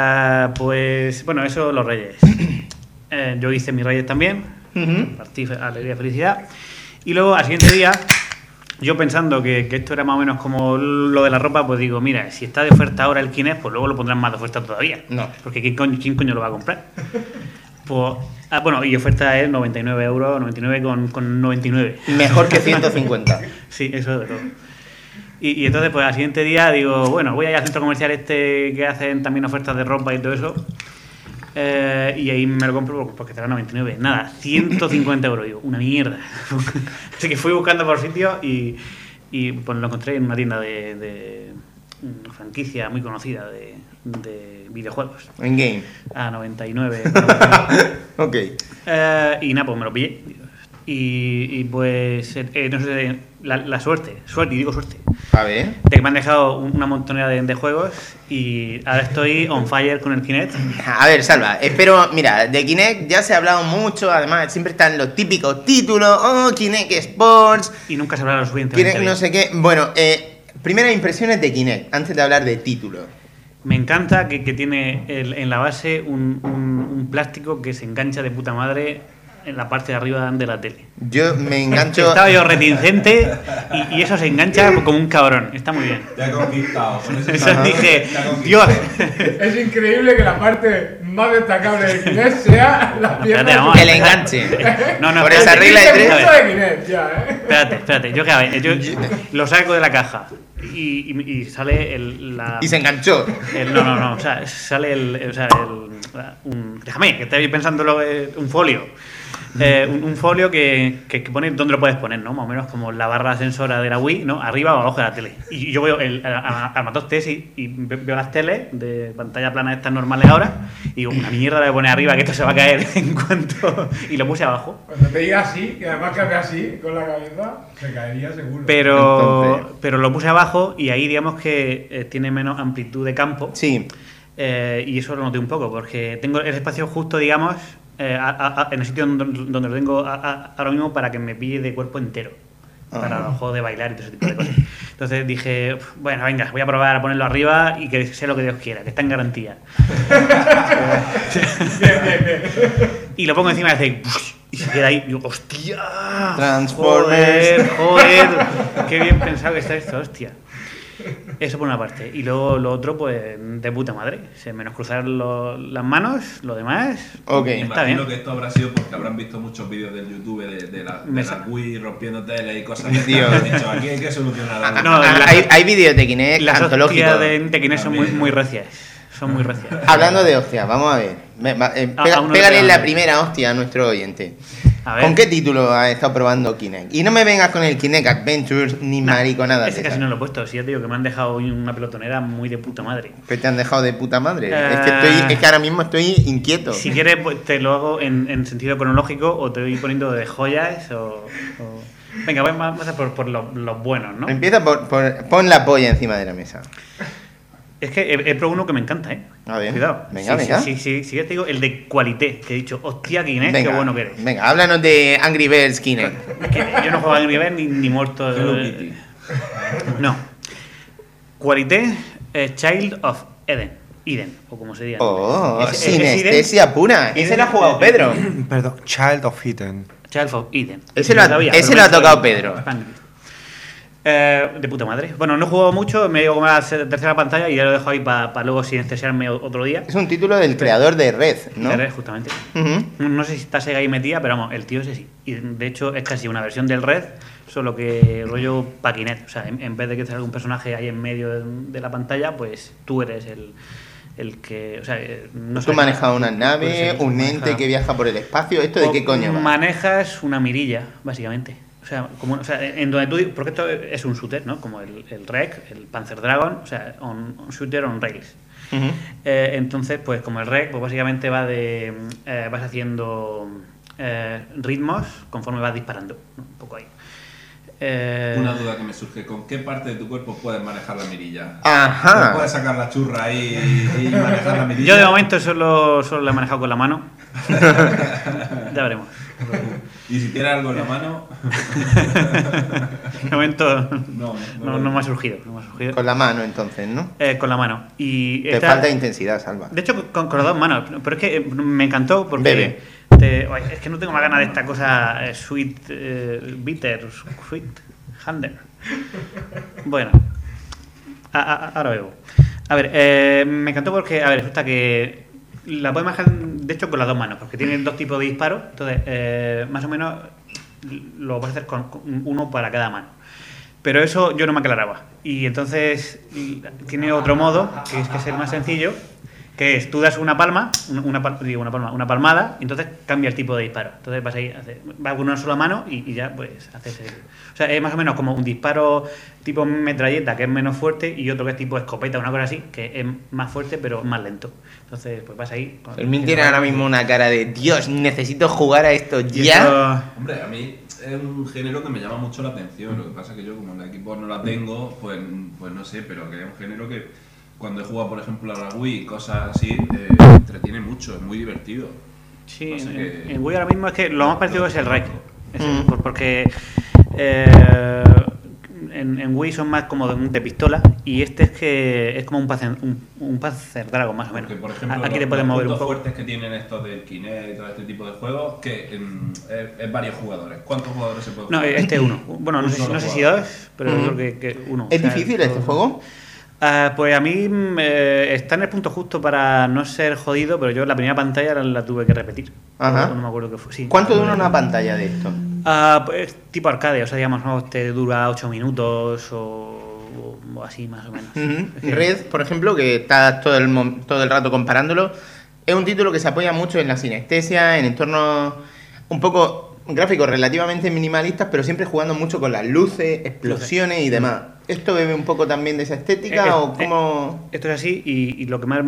Pues, bueno, eso los Reyes. Yo hice mis Reyes también. Ujú. Partí alegría, felicidad. Y luego, al siguiente día, yo pensando que esto era más o menos como lo de la ropa, pues digo, mira, si está de oferta ahora el Kinect, pues luego lo pondrán más de oferta todavía. No. Porque ¿quién coño lo va a comprar? Pues, bueno, y oferta es 99 euros, 99 con 99. Mejor que 150. Sí, eso de todo. Y entonces, pues al siguiente día digo, bueno, voy a ir al centro comercial este que hacen también ofertas de ropa y todo eso. Y ahí me lo compro porque estará 99. Nada, 150 euros. Digo, una mierda. Así que fui buscando por sitios y pues lo encontré en una tienda de una franquicia muy conocida de videojuegos. En game. A 99. Ok. Y nada, pues me lo pillé. Y pues, no sé, la suerte, y digo suerte, A ver. de que me han dejado una montonera de juegos y ahora estoy on fire con el Kinect. A ver, Salva, espero, mira, de Kinect ya se ha hablado mucho, además siempre están los típicos títulos, Kinect Sports, Y nunca se habla lo suficientemente Kinect bien. no sé qué. Bueno, primeras impresiones de Kinect, antes de hablar de títulos. Me encanta que tiene en la base un plástico que se engancha de puta madre en la parte de arriba de la tele. Yo me engancho... Estaba yo reticente y eso se engancha como un cabrón. Está muy bien. Te ha conquistado. Con ese Eso dije, Dios. Es increíble que la parte más destacable de Kinect sea la Espérate, pierna. vamos. El enganche. No, Por espérate. esa regla de 3. Mucho de Kinect, ya, Espérate, yo lo saco de la caja y sale Y se enganchó. no, o sea, sale déjame, que estoy pensando un folio. Un folio que pone dónde lo puedes poner, ¿no? Más o menos como la barra sensora de la Wii, ¿no? Arriba o abajo de la tele. Y yo veo el armatoste y veo las teles de pantalla plana estas normales ahora y digo, una mierda le voy a poner arriba que esto se va a caer en cuanto... Y lo puse abajo. Cuando te diga así, que además que haga así con la cabeza, se caería seguro. Pero lo puse abajo y ahí digamos que tiene menos amplitud de campo. Sí. Y eso lo noté un poco, porque tengo el espacio justo, digamos, en el sitio donde lo tengo ahora mismo para que me pille de cuerpo entero. Para los juegos de bailar y todo ese tipo de cosas. Entonces dije, bueno, venga, voy a probar a ponerlo arriba y que sea lo que Dios quiera, que está en garantía. Y lo pongo encima y hace... Y se queda ahí, y digo, ¡hostia! Transformers. Joder, qué bien pensado que está esto, hostia. Eso por una parte. Y luego lo otro, pues, de puta madre. Se menos cruzar las manos, lo demás. Ok. Está bien. Imagino que esto habrá sido porque habrán visto muchos vídeos del YouTube de la Wii rompiendo tele y cosas que Tío. han dicho, aquí hay que solucionar algo. No, Hay vídeos de Kinect Las antológicos. hostias de Kinect son muy recias. Son muy recias. Hablando de hostias, vamos a ver. uno le Pégale pega la una. primera hostia a nuestro oyente. A ver. ¿Con qué título has estado probando Kinect? Y no me vengas con el Kinect Adventures ni mariconadas. Ese de casi esas. no lo he puesto. Si ya te digo que me han dejado hoy una pelotonera muy de puta madre. Que te han dejado de puta madre. Eh. Es que ahora mismo estoy inquieto. Si quieres, pues, te lo hago en sentido cronológico o te voy poniendo de joyas o... Venga, vamos a por los buenos, ¿no? Empieza pon la polla encima de la mesa. Es que he probado uno que me encanta, ¿eh? A ver, Cuidado. venga, Sí, venga. Sí, ya te digo, el de Qualité, que he dicho, hostia, Kinect, Venga, qué bueno que eres. venga, háblanos de Angry Birds Kinect. Es que yo no juego a Angry Birds ni muerto. Hello Kitty. No. Qualité, Child of Eden, o como se diga. Oh, Ese sinestesia pura. Ese lo ha jugado Pedro. Perdón, Child of Eden. Child of Eden. Ese lo ha tocado Pedro. De puta madre. Bueno, no he jugado mucho, me he ido como a la tercera pantalla y ya lo dejo ahí para luego silenciarme otro día. Es un título del creador de Red, ¿no? De Red, justamente. Ujú. No sé si está Sega ahí metida, pero vamos, el tío es así. Y de hecho es casi una versión del Red, solo que rollo Paquinet. O sea, en vez de que salga un personaje ahí en medio de la pantalla, pues tú eres el que... O sea, no Tú sé, manejas una nave, pues, un maneja- ente que viaja por el espacio. ¿Esto de qué coño va? Manejas una mirilla, básicamente. O sea, en donde tú... Porque esto es un shooter, ¿no? Como el Rec, el Panzer Dragon, o sea, un shooter on rails. Ujú. Entonces, pues como el Rec, pues básicamente va de... vas haciendo ritmos conforme vas disparando, ¿no? Un poco ahí. Una duda que me surge, ¿con qué parte de tu cuerpo puedes manejar la mirilla? Ajá. ¿Puedes sacar la churra ahí y manejar la mirilla? Yo de momento solo la he manejado con la mano. Ya veremos. Y si tienes algo en la mano... De momento No no me ha surgido. No me ha surgido. Con la mano, entonces, ¿no? Con la mano. Y Te falta intensidad, Salva. De hecho, con las dos manos. Pero es que me encantó porque... Bebe. Es que no tengo más ganas de esta cosa bitter, sweet, hander. Bueno. Ahora bebo. A ver, me encantó porque, a ver, resulta que la puedes manejar, de hecho, con las dos manos, porque tiene dos tipos de disparos. Entonces, más o menos lo puedes hacer con uno para cada mano. Pero eso yo no me aclaraba. Y entonces tiene otro modo, que es el más sencillo, que es tú das una palma, una palmada, y entonces cambia el tipo de disparo. Entonces vas ahí, vas con una sola mano y ya pues haces el... O sea, es más o menos como un disparo tipo metralleta, que es menos fuerte, y otro que es tipo escopeta, una cosa así, que es más fuerte pero más lento. Entonces, pues vas ahí... Fermín tiene ahora mismo una cara de Dios, necesito jugar a esto Y ya. eso- Hombre, a mí es un género que me llama mucho la atención. Lo que pasa es que yo, como en la Xbox no la tengo, pues no sé, pero que es un género que cuando he jugado, por ejemplo, a la Wii y cosas así, entretiene mucho, es muy divertido. Sí, Pasa que- en Wii ahora mismo es que lo más parecido es el Rec. Porque en Wii son más como de pistola y este es que es como un Panzer Dragon más o menos. Porque, por ejemplo, Aquí te los puedes mover un puntos poco. fuertes que tienen estos del Kinect y todo este tipo de juegos, que es varios jugadores. ¿Cuántos jugadores se pueden No, jugar? este uno. Bueno, no Un sé solo si jugador. dos, pero yo creo que uno. ¿Es O sea, difícil este juego? Pues a mí está en el punto justo para no ser jodido, pero yo la primera pantalla la tuve que repetir. Ajá. No me acuerdo qué fue. Sí. ¿Cuánto dura una pantalla de esto? Pues tipo arcade, o sea, digamos, ¿no? Te dura 8 minutos o así más o menos. Ujú. Es que- Red, por ejemplo, que estás todo el rato comparándolo, es un título que se apoya mucho en la sinestesia, en entornos un poco gráficos relativamente minimalistas, pero siempre jugando mucho con las luces, explosiones y demás. ¿Esto bebe un poco también de esa estética o cómo...? Esto es así y lo que más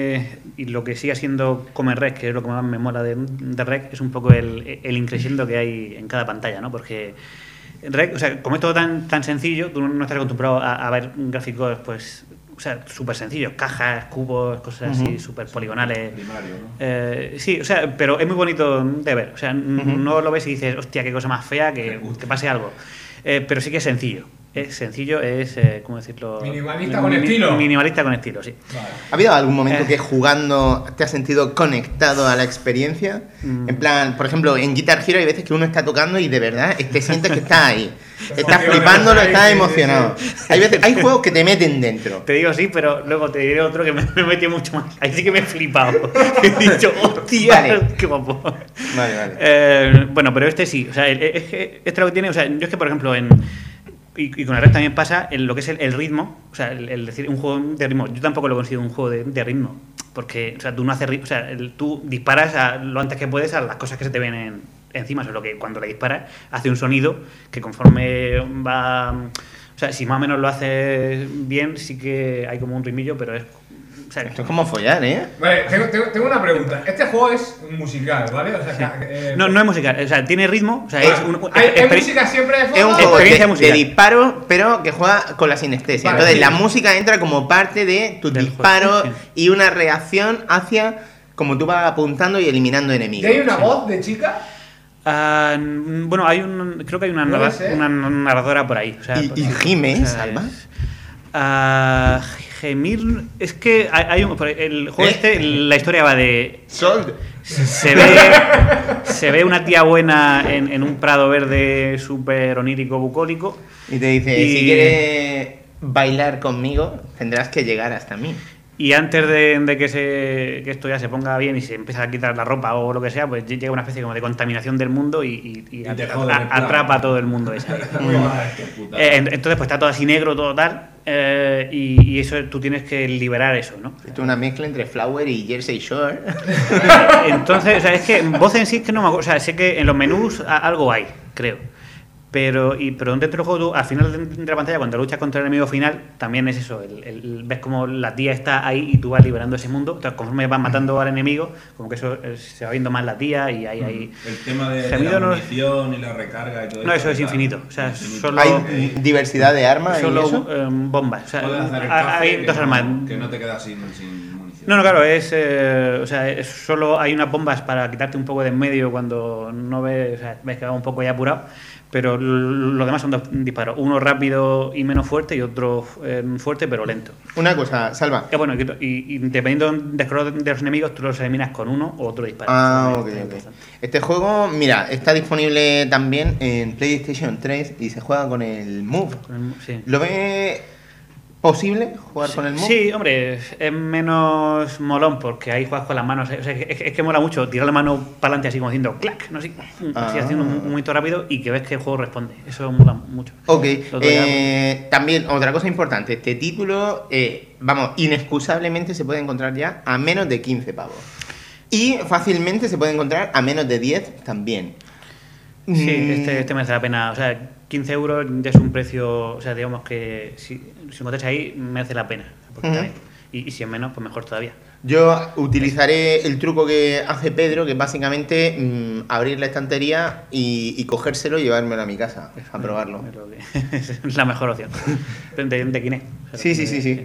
y lo que sigue siendo como en Rec, que es lo que más me mola de Rec, es un poco el increciendo que hay en cada pantalla, ¿no? Porque en Rec, o sea, como es todo tan sencillo, tú no estás acostumbrado a ver gráficos, pues, o sea, súper sencillos, cajas, cubos, cosas así, súper poligonales. Primario, ¿no? Sí, o sea, pero es muy bonito de ver. O sea, no lo ves y dices, hostia, qué cosa más fea, que pase algo. Pero sí que es sencillo. Es sencillo, ¿cómo decirlo? Minimalista con estilo. Minimalista con estilo, sí. ¿Ha habido algún momento que jugando te has sentido conectado a la experiencia? En plan, por ejemplo, en Guitar Hero hay veces que uno está tocando y de verdad te sientes que estás ahí. Estás flipándolo, estás emocionado. Hay juegos que te meten dentro. Te digo sí, pero luego te diré otro que me metió mucho más. Ahí sí que me he flipado. He dicho, hostia, Vale. qué guapo. Vale. Bueno, pero este sí. O sea, es que este lo que tiene. O sea, yo es que, por ejemplo, y con el Red también pasa en lo que es el ritmo. O sea, el decir un juego de ritmo. Yo tampoco lo considero un juego de ritmo. Porque, o sea, tú no haces ritmo. O sea, tú disparas lo antes que puedes a las cosas que se te ven encima. Solo que cuando le disparas hace un sonido que conforme va. O sea, si más o menos lo haces bien, sí que hay como un ritmillo, pero es. O sea, Esto es como follar, ¿eh? Vale, tengo una pregunta. Este juego es musical, ¿vale? O sea, no es musical. O sea, tiene ritmo. O sea, es ¿Hay música siempre de fondo? Es un juego Experiencia de musical. disparo, pero que juega con la sinestesia. Vale, Entonces, sí. la música entra como parte de tus Del disparos juego, y una reacción hacia como tú vas apuntando y eliminando ¿Y enemigos. hay una voz de chica? Bueno, creo que hay una Puede ser. narradora por ahí. O sea, Y gime, o sea, Salva. Gemir, es que hay un. El juego la historia va de. Sold. Se ve una tía buena en un prado verde súper onírico, bucólico. Y te dice, Y- si quieres bailar conmigo, tendrás que llegar hasta mí. Y antes de que esto ya se ponga bien y se empieza a quitar la ropa o lo que sea, pues llega una especie como de contaminación del mundo y te joden el plan. atrapa a todo el mundo ese. Qué putada. Entonces pues está todo así negro, todo tal, y eso tú tienes que liberar eso, ¿no? Esto es una mezcla entre Flower y Jersey Shore. Entonces, o sea, es que voz en sí es que no me acuerdo, o sea, sé que en los menús algo hay, creo. Pero dentro del juego tú, al final de la pantalla, cuando luchas contra el enemigo final, también es eso, ves como la tía está ahí y tú vas liberando ese mundo. Entonces, conforme vas matando al enemigo, como que eso se va viendo más la tía y hay El tema de Gemido la no- munición y la recarga y todo No, eso es está infinito. O sea, infinito. solo, Hay diversidad de armas y solo eso. bombas. O sea, Puedes hacer el hay café dos que armas. que no te quedas sin munición. No, claro, o sea, solo hay unas bombas para quitarte un poco de en medio cuando no ves, o sea, ves que va un poco ya apurado, pero lo demás son dos disparos, uno rápido y menos fuerte y otro fuerte pero lento. Una cosa, Salva. Bueno, y dependiendo del color de los enemigos, tú los eliminas con uno o otro disparo. Ah, Eso ok, es ok. importante. Este juego, mira, está disponible también en PlayStation 3 y se juega con el Move. Sí. ¿Lo ve posible jugar con el Move? Sí, hombre, es menos molón porque ahí juegas con las manos. O sea, es que mola mucho tirar la mano para adelante así como haciendo clac, no sé, así haciendo un movimiento rápido y que ves que el juego responde. Eso mola mucho. Ok, Lo otro ya- también otra cosa importante, este título, vamos, inexcusablemente se puede encontrar ya a menos de 15 pavos. Y fácilmente se puede encontrar a menos de 10 también. Sí, este merece la pena. O sea, 15 euros ya es un precio, o sea, digamos que si encontráis ahí, merece la pena. Porque está bien. Y si es menos, pues mejor todavía. Yo utilizaré el truco que hace Pedro, que es básicamente abrir la estantería y cogérselo y llevármelo a mi casa a probarlo. Es lo que- es la mejor opción. De Kinect. O sea, Sí.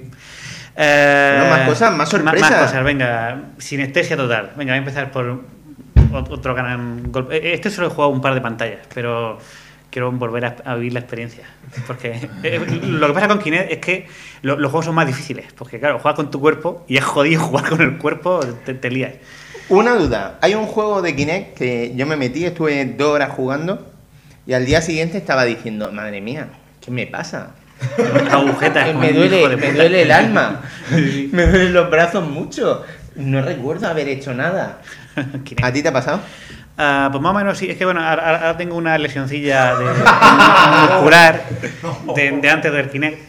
Más cosas, más sorpresas. Más cosas, venga. Sinestesia total. Venga, voy a empezar por otro gran golpe. Este solo he jugado un par de pantallas, pero quiero volver a vivir la experiencia. Porque lo que pasa con Kinect es que los juegos son más difíciles. Porque, claro, juegas con tu cuerpo y es jodido jugar con el cuerpo, te lías. Una duda, hay un juego de Kinect que yo me metí, estuve 2 horas jugando y al día siguiente estaba diciendo, madre mía, ¿qué me pasa? Agujetas. Que como me un hijo de duele puta. el alma, me duelen los brazos mucho. No recuerdo haber hecho nada. Kinect. ¿A ti te ha pasado? Pues más o menos sí, es que bueno, ahora tengo una lesioncilla muscular de antes del Kinect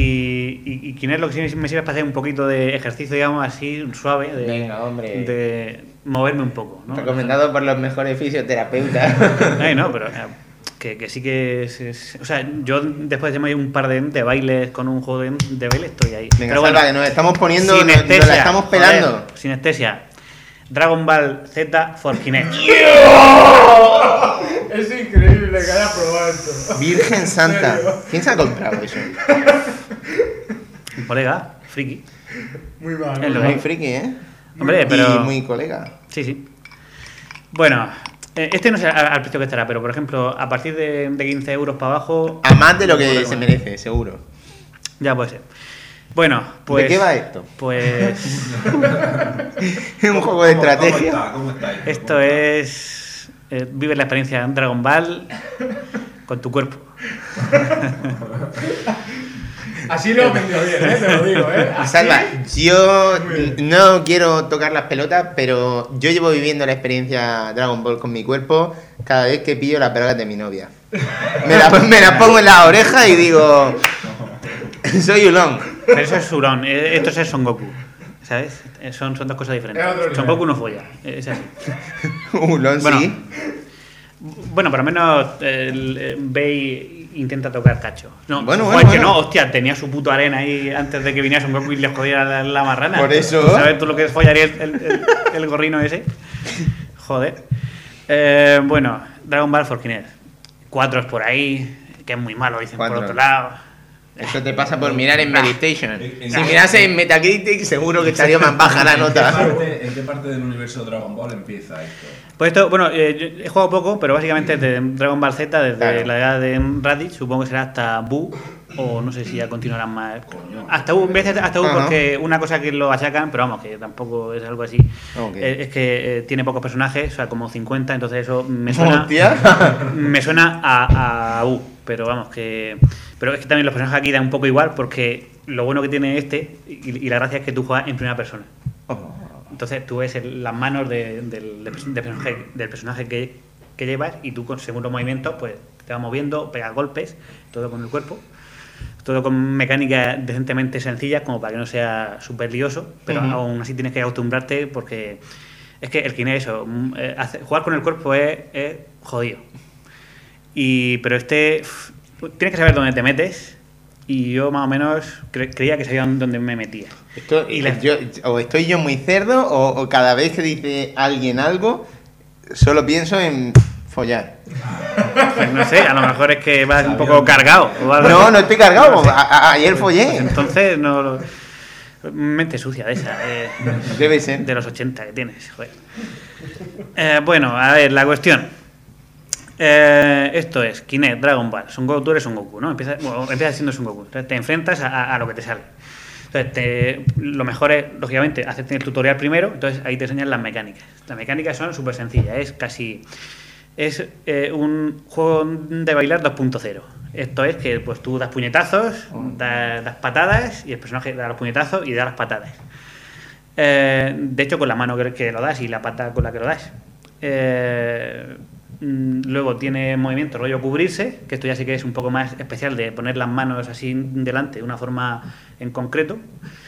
y Kinect lo que sí me sirve es para hacer un poquito de ejercicio, digamos así, suave, Venga, hombre. de moverme un poco, ¿no? Recomendado por los mejores fisioterapeutas. Ay, no, pero que sí que o sea, yo después de un par de bailes con un juego de baile estoy ahí. Venga, Pero Salva, que nos estamos poniendo, nos sinestesia, la estamos pelando. joder, sinestesia. Dragon Ball Z for Kinect. Es increíble que haya probado esto. Virgen Santa. ¿Quién se ha comprado eso? Un colega, friki. Muy mal. Es lo Muy que- friki, ¿eh? Hombre, pero... Y muy colega. Sí. Bueno, este no sé al precio que estará, pero por ejemplo, a partir de 15 euros para abajo... A más de lo que se merece, seguro. Ya puede ser. Bueno, pues... ¿De qué va esto? Pues... Es un juego de estrategia. ¿Cómo está esto es... vive la experiencia de Dragon Ball con tu cuerpo. Así lo he aprendido bien, te lo digo, Así- Salva, yo Muy bien. no quiero tocar las pelotas, pero yo llevo viviendo la experiencia Dragon Ball con mi cuerpo cada vez que pillo las pelotas de mi novia. Me las pongo en la oreja y digo, soy Ulong. Pero eso es Suron, esto es Son Goku. ¿Sabes? Son dos cosas diferentes. Es otro nivel. Son Goku no folla. Es así. Ulong Bueno, sí. Bueno, por lo menos Bey intenta tocar cacho. No, Bueno, joder, bueno, que bueno. no, hostia, tenía su puto arena ahí antes de que viniera Son Goku y le jodiera la marrana. Por eso. ¿Sabes tú lo que es follaría el gorrino ese? Joder. Bueno, Dragon Ball for Kinect. 4 es por ahí, que es muy malo, dicen por 4. otro lado. Eso te pasa por mirar en Meditation. En- Si mirase en Metacritic, seguro que estaría más baja la nota. ¿En qué parte del universo Dragon Ball empieza esto? Pues esto, bueno, yo he jugado poco, pero básicamente desde Dragon Ball Z, desde Claro. la edad de Raditz, supongo que será hasta Buu, o no sé si ya continuarán más. Hasta U, veces hasta U, porque una cosa que lo achacan, pero vamos, que tampoco es algo así, es que tiene pocos personajes, o sea, como 50, entonces eso me suena, me suena a U, pero vamos, pero es que también los personajes aquí dan un poco igual, porque lo bueno que tiene y la gracia es que tú juegas en primera persona. Entonces tú ves las manos del personaje que llevas, y tú según los movimientos pues te vas moviendo, pegas golpes, todo con el cuerpo, todo con mecánicas decentemente sencillas como para que no sea súper lioso, pero aún así tienes que acostumbrarte, porque es que el Kinect, jugar con el cuerpo es jodido. Pero tienes que saber dónde te metes, y yo más o menos creía que sabía dónde me metía. O estoy yo muy cerdo, o cada vez que dice alguien algo, solo pienso en follar. Pues no sé, a lo mejor es que vas un poco cargado. No estoy cargado, ayer follé. Pues entonces, no. Mente sucia de esa. Debe ser. De los 80 que tienes, joder. Bueno, a ver, la cuestión. Esto es Kinect, Dragon Ball, Son Goku, tú eres Son Goku, ¿no? Empiezas siendo Son Goku. Entonces te enfrentas a lo que te sale. Entonces, lo mejor es, lógicamente, hacerte el tutorial primero, entonces ahí te enseñan las mecánicas. Las mecánicas son súper sencillas, es un juego de bailar 2.0. Esto es que pues tú das puñetazos, das patadas, y el personaje da los puñetazos y da las patadas. De hecho, con la mano que lo das y la pata con la que lo das. Luego tiene movimiento rollo cubrirse, que esto ya sí que es un poco más especial, de poner las manos así delante de una forma en concreto.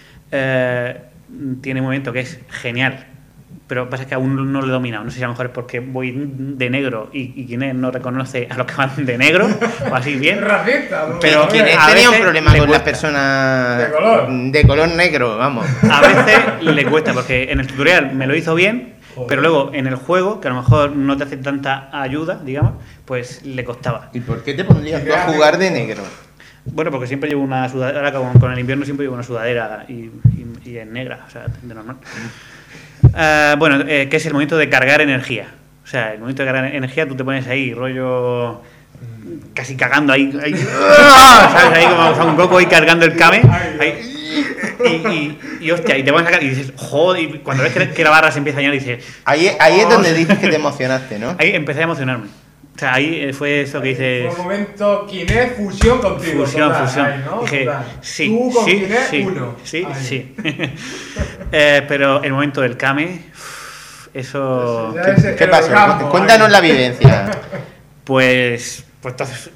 Tiene movimiento que es genial, pero pasa que aún no lo he dominado. No sé si a lo mejor es porque voy de negro y Kinect no reconoce a los que van de negro, o así bien. Pero Kinect tenía un problema con las personas de color negro, vamos. A veces le cuesta, porque en el tutorial me lo hizo bien, pero luego en el juego, que a lo mejor no te hace tanta ayuda, digamos, pues le costaba. ¿Y por qué te pondrías tú a jugar de negro? Bueno, porque siempre llevo una sudadera, ahora con el invierno siempre llevo una sudadera y es negra, o sea, de normal. Bueno, que es el momento de cargar energía. O sea, el momento de cargar energía, tú te pones ahí, rollo casi cagando ahí ¿sabes? Ahí como Son Goku ahí cargando el Kame. Ahí. Y hostia, y te pones a sacar y dices, joder, y cuando ves que la barra se empieza a llenar, dices... Ahí es donde dices que te emocionaste, ¿no? Ahí empecé a emocionarme. O sea, ahí fue eso que dices... Fue un momento Kinect fusión contigo. Fusión. Ahí, ¿no? Dije, sí. Tú con Kinect, uno. Sí. Pero el momento del Kame, eso... ¿Qué pasó? Cuéntanos la vivencia. Pues entonces,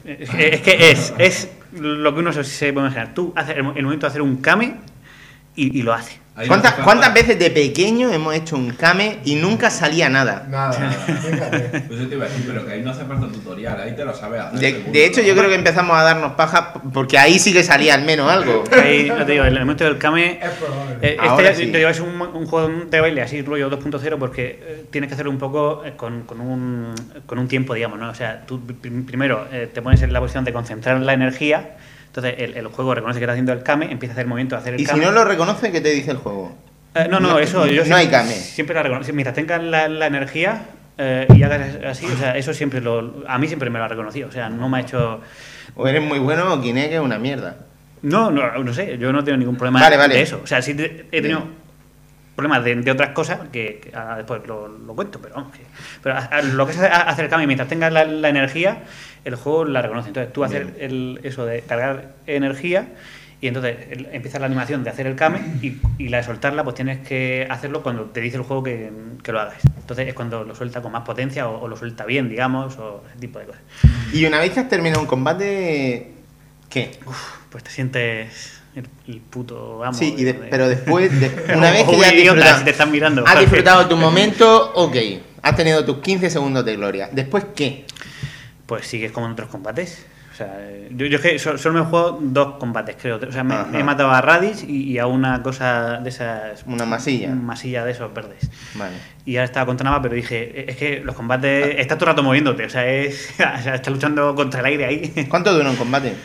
es lo que uno se puede imaginar. Tú haces el momento de hacer un Kame y lo hace. ¿Cuántas veces de pequeño hemos hecho un Kame y nunca salía nada? Nada, fíjate. Pues yo te iba a decir, pero que ahí no hace falta tutorial, ahí te lo sabes hacer. De hecho, yo creo que empezamos a darnos paja porque ahí sí que salía al menos algo. Ahí, te digo, el momento del Kame... Es probable. Te digo, es un juego de baile así, rollo 2.0, porque tienes que hacerlo un poco con un tiempo, digamos, ¿no? O sea, tú primero te pones en la posición de concentrar la energía. Entonces el juego reconoce que está haciendo el Kame, empieza a hacer el movimiento de hacer el Kame. ¿Y si no lo reconoce, qué te dice el juego? No, eso yo no hay Kame. Siempre la reconozco. Mientras tengas la energía y hagas así, o sea, eso siempre a mí siempre me lo ha reconocido. O sea, no me ha hecho... O eres muy bueno o Kinect es una mierda. No sé, yo no tengo ningún problema de eso. O sea, sí he tenido problemas de otras cosas que después lo cuento, pero vamos, pero lo que es hacer el Kame mientras tengas la energía, el juego la reconoce. Entonces tú haces eso de cargar energía y entonces empieza la animación de hacer el Kame y la de soltarla pues tienes que hacerlo cuando te dice el juego que lo hagas. Entonces es cuando lo suelta con más potencia o lo suelta bien, digamos, o ese tipo de cosas. Y una vez que has terminado un combate, ¿qué? Pues te sientes el puto amo. Sí, pero después, una vez que ya te están mirando, has disfrutado tu momento, ok, has tenido tus 15 segundos de gloria. ¿Después qué? Pues sigues como en otros combates. O sea, yo es que solo me he jugado 2 combates, creo. O sea, he matado a Raditz y a una cosa de esas... Una masilla. Una masilla de esos verdes. Vale. Y ahora estaba contra Nava, pero dije, es que los combates... Estás todo el rato moviéndote, o sea, estás luchando contra el aire ahí. ¿Cuánto dura un combate?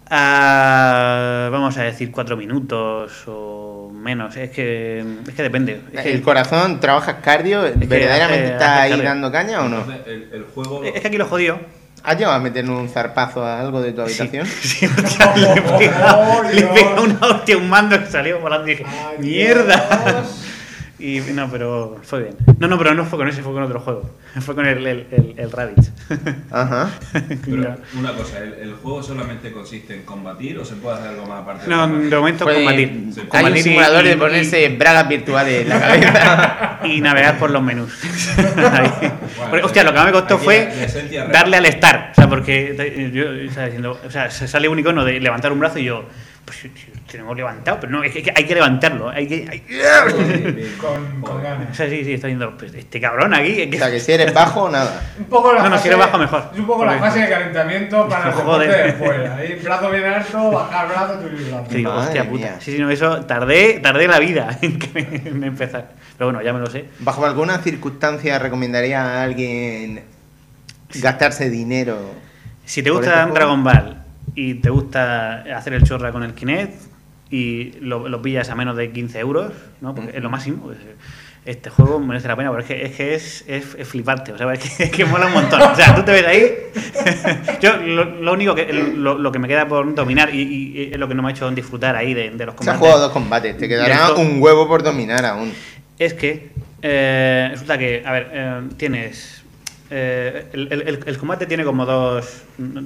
Vamos a decir 4 minutos o menos. Es que depende. ¿El corazón trabajas cardio? ¿Verdaderamente estás ahí dando caña o no? El juego... Es que aquí lo jodido ¿Has llegado a meter un zarpazo a algo de tu habitación? Sí, hostia, le pega una hostia a un mando que salió volando y dije, ¡mierda! Y no, pero fue bien. No, pero no fue con ese, fue con otro juego. Fue con el Rabbids. Ajá. Pero una cosa, ¿el juego solamente consiste en combatir o se puede hacer algo más aparte? No, de momento Pues, combatir. Hay un Combatir simulador de ponerse bragas virtuales en la cabeza. y navegar por los menús. Ahí. Porque, hostia, lo que más me costó aquí fue la esencia real. darle al start. O sea, porque yo estaba diciendo, o sea, se sale un icono de levantar un brazo y yo, pues tenemos levantado, pero no, es que hay que levantarlo. Con ganas. O sea, sí, está diciendo, pues este cabrón aquí. O sea, que si eres bajo, nada. Un poco la No, fase, si eres bajo, mejor. Es un poco la Porque- fase de calentamiento para el deporte Joder. de fuera. Ahí, brazo bien alto, bajar brazo, subir brazo. Que digo, Madre hostia mía. puta. Sí, no, eso tardé la vida en empezar. Pero bueno, ya me lo sé. ¿Bajo alguna circunstancia recomendaría a alguien gastarse dinero? Si te ¿Por gusta este juego? Dragon Ball y te gusta hacer el chorra con el Kinect y lo pillas a menos de 15 euros, ¿no? Porque es lo máximo. Pues, este juego merece la pena, porque es fliparte, o sea, es que mola un montón. O sea, tú te ves ahí. Yo lo único que lo que me queda por dominar y es lo que no me ha hecho disfrutar ahí de los Se ha combates. jugado 2 combates, te quedará Esto- un huevo por dominar aún. Es que resulta que, a ver, tienes. El combate tiene como dos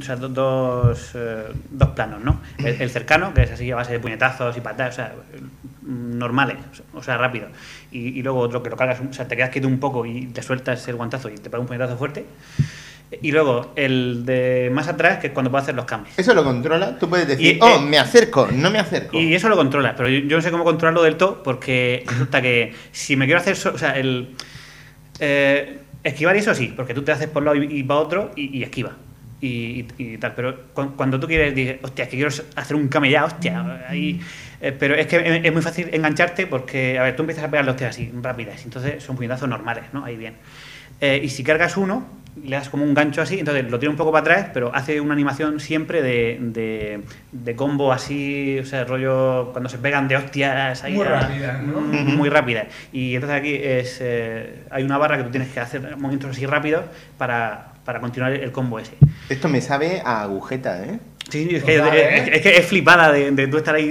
planos, ¿no? El cercano, que es así a base de puñetazos y patadas, o sea, normales, o sea, rápido. Y luego otro que lo cargas, o sea, te quedas quieto un poco y te sueltas el guantazo y te pega un puñetazo fuerte. Y luego el de más atrás, que es cuando puedes hacer los cambios. ¿Eso lo controla? Tú puedes decir, Y, me acerco, no me acerco. Y eso lo controlas, pero yo no sé cómo controlarlo del todo, porque resulta que si me quiero hacer, o sea, esquivar y eso sí, porque tú te haces por un lado y para otro y esquiva. Y tal, pero cuando tú quieres, dices, hostia, es que quiero hacer un camellado, hostia, ahí. Pero es que es muy fácil engancharte porque, a ver, tú empiezas a pegar los hostias así, rápidas, entonces son puñetazos normales, ¿no? Ahí bien. Y si cargas uno, le das como un gancho así, entonces lo tira un poco para atrás, pero hace una animación siempre de combo así, o sea, rollo cuando se pegan de hostias ahí. Muy rápida, ¿no? Muy rápida. Y entonces aquí hay una barra que tú tienes que hacer movimientos así rápidos para continuar el combo ese. Esto me sabe a agujeta, ¿eh? Sí, es Total, que, ¿eh? es que es flipada de tú estar ahí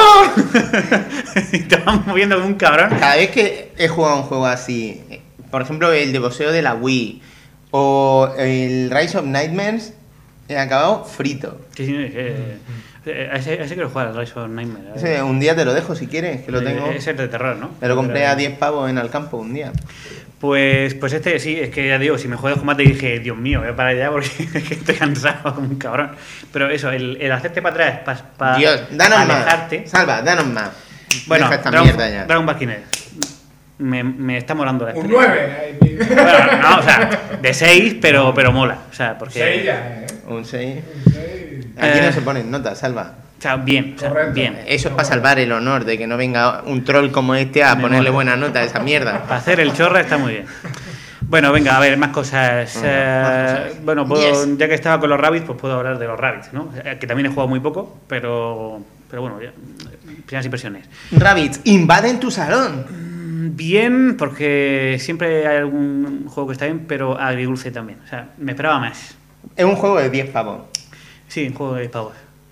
y te vas moviendo como un cabrón. Cada vez que he jugado un juego así, por ejemplo el de boxeo de la Wii o el Rise of Nightmares, he acabado frito. Sí, a ese quiero jugar, al Rise of Nightmare. Ese, un día te lo dejo si quieres, que lo tengo. Ese es de terror, ¿no? Me lo compré Pero- a 10 pavos en Alcampo un día. Pues este sí, es que ya digo, si me juego de combate dije, Dios mío, voy a parar ya porque es que estoy cansado como un cabrón. Pero eso, el hacerte para atrás, para Dios, danos alejarte. más. Salva, danos más. Bueno, Deja esta mierda ya. Dragon Ball Kinect. Me está molando la Un experiencia. 9. Bueno, no, o sea, de 6, pero mola. O sea, porque. 6 ya, ¿eh? Un 6. Un 6. Aquí no Eh. se ponen notas, Salva. O sea, bien, o sea, Correcto. bien. Eso es para salvar el honor de que no venga un troll como este a Me ponerle mola. buena nota a esa mierda. Para hacer el chorra está muy bien. Bueno, venga, a ver, más cosas. Bueno, Yes. ya que estaba con los Rabbids, pues puedo hablar de los Rabbids, ¿no? Que también he jugado muy poco, pero bueno, ya, primeras impresiones. Rabbids, invaden tu salón. Bien, porque siempre hay algún juego que está bien, pero agridulce también. O sea, me esperaba más. Es un juego de 10 pavos. Sí, un juego de pavos.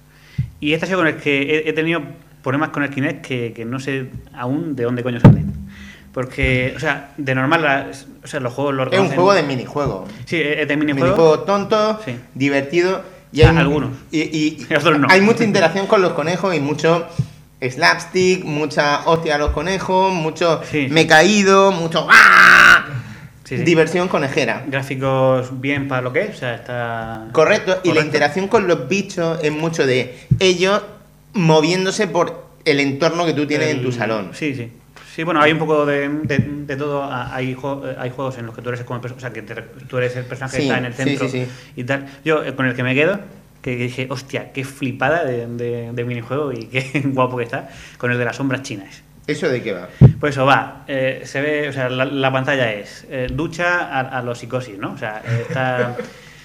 Y este ha sido con el que he tenido problemas con el Kinect que no sé aún de dónde coño salen. Porque, o sea, de normal, o sea, los juegos los Es un reconocen. juego de minijuego. Sí, es de minijuego. Minijuego tonto, Sí. divertido. Y Algunos. Y Y otros no. hay mucha interacción con los conejos y mucho slapstick, mucha hostia a los conejos, mucho Sí. me he caído, mucho ¡ah! Sí, sí. Diversión conejera. Gráficos bien para lo que es, o sea, está. Correcto, y la Correcto. interacción con los bichos es mucho de ellos moviéndose por el entorno que tú tienes en tu salón. Sí, sí. Sí, bueno, hay un poco de todo. Hay juegos en los que tú eres como o sea, que tú eres el personaje Sí, que está en el sí, centro sí, sí. y tal. Yo, con el que me quedo, que dije, hostia, qué flipada de minijuego y qué guapo que está, con el de las sombras chinas. ¿Eso de qué va? Pues eso va, se ve, o sea, la pantalla es ducha a los psicosis, ¿no? O sea, está.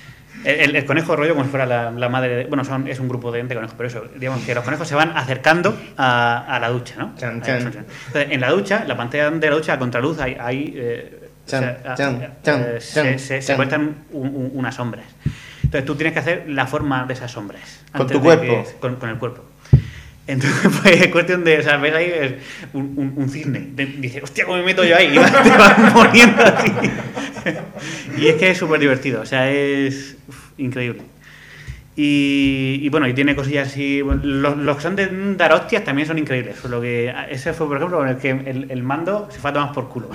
El conejo rollo como si fuera la madre de... Bueno, es un grupo de conejos, pero eso, digamos que los conejos se van acercando a la ducha, ¿no? Chan, chan. Entonces, en la ducha, la pantalla de la ducha a contraluz hay Chan, chan, chan, se chan, muestran unas sombras. Entonces tú tienes que hacer la forma de esas sombras. ¿Con antes tu de cuerpo? Con el cuerpo. Entonces, pues es cuestión de, o sea, ves ahí un cisne. Dice, hostia, ¿cómo me meto yo ahí? Y te vas poniendo así. Y es que es súper divertido, o sea, es increíble. Y bueno, y tiene cosillas así. Bueno, los que son de dar hostias también son increíbles. Solo que ese fue, por ejemplo, con el que el mando se fue a tomar por culo.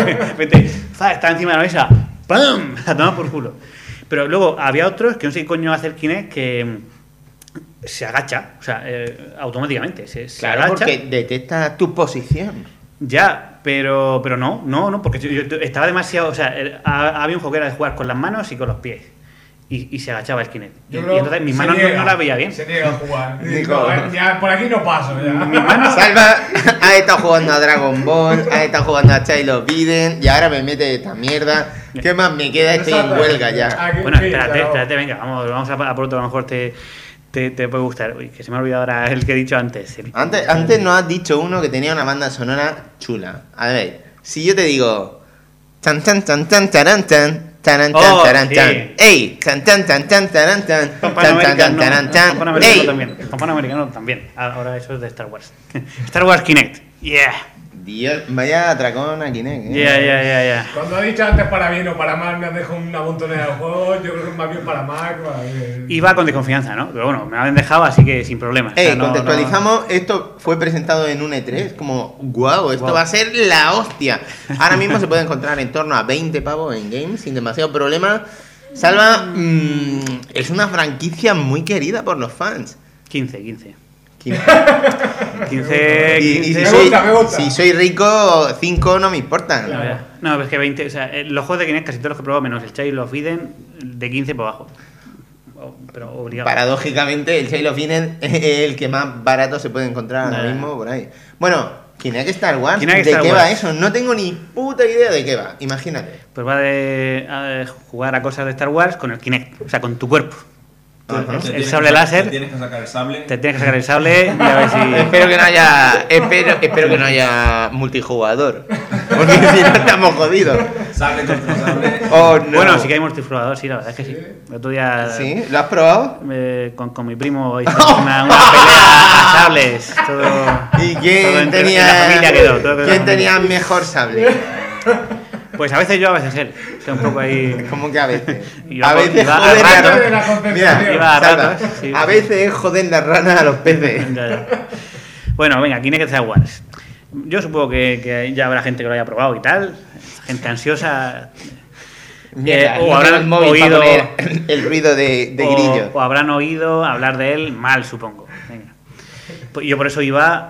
Está encima de la mesa, ¡pam! A tomar por culo. Pero luego había otros que no sé qué coño hace el Kinect que se agacha, o sea, automáticamente. Se Claro, agacha. porque detecta tu posición. Ya, pero no, porque yo estaba demasiado. O sea, había un juego que era de jugar con las manos y con los pies. Y se agachaba el Kinect. Y entonces mis manos no las veía bien. Se niega a jugar. Digo, Ya, por aquí no paso. Ya. Mis manos. Salva ha estado jugando a Dragon Ball, ha estado jugando a Child of Eden y ahora me mete esta mierda. ¿Qué más me queda? Estoy en huelga ya. Bueno, espérate, venga, vamos a por otro, a lo mejor te puede gustar. Uy, que se me ha olvidado ahora el que he dicho antes. Antes nos has dicho uno que tenía una banda sonora chula. A ver, si yo te digo tan tan tan tan taran tan taran tan Oh, taran sí. tan, ey, tan tan tan tan taran tan Pampano tan tan americano, taran tan, Pampano americano ey. también. Pampano americano también. Ahora eso es de Star Wars. Star Wars Kinect. Yeah. Dios, vaya atracón aquí, ¿eh? Yeah. Cuando ha dicho antes para bien o para mal, me has dejado una montonera de juegos. Yo creo que es más bien para mal que para bien. Iba con desconfianza, ¿no? Pero bueno, me habían dejado, así que sin problemas. O sea, no- Contextualizamos, esto fue presentado en un E3, como, guau, esto Guau. va a ser la hostia. Ahora mismo se puede encontrar en torno a 20 pavos en Game, sin demasiado problema. Salva, es una franquicia muy querida por los fans. 15. 15. 15. Y si, Me soy, gusta, me gusta. si soy rico, 5 no me importan. No, es que 20. O sea, los juegos de Kinect, casi todos los que he probado, menos el Child of Eden, de 15 por abajo. Pero obligado. Paradójicamente, el Child of Eden es el que más barato se puede encontrar ahora Nah. mismo por ahí. Bueno, Kinect Star Wars, Kinect ¿de Star qué Wars. va eso? No tengo ni puta idea de qué va, imagínate. Pues va de jugar a cosas de Star Wars con el Kinect, o sea, con tu cuerpo. Ajá. El sable láser, Tienes que sacar el sable. te tienes que sacar el sable y a ver si. Espero que no haya multijugador. Porque si no estamos jodidos. Sable contra sable. Oh, no. Bueno, sí que hay multijugador, sí, la verdad es que sí. El otro día ¿Sí? ¿Lo has probado? con mi primo hice una pelea a sables. Todo, ¿Y todo quién entre- tenía, en la familia quedó, todo quedó en ¿quién la tenía familia. mejor sable? Pues a veces yo, a veces él. O sea, un poco ahí. ¿Cómo que a veces? Iba A por- veces iba a joder ratos. de la concepción. Mira, Iba a Salva, ratos, sí. a veces es joder las ranas a los peces. Ya. Bueno, venga, Kinect Star Wars. Yo supongo que ya habrá gente que lo haya probado y tal. Gente ansiosa. Mierda, o no habrán tengo el móvil para oído- poner el ruido de grillo. O habrán oído hablar de él mal, supongo. Venga. Pues yo por eso iba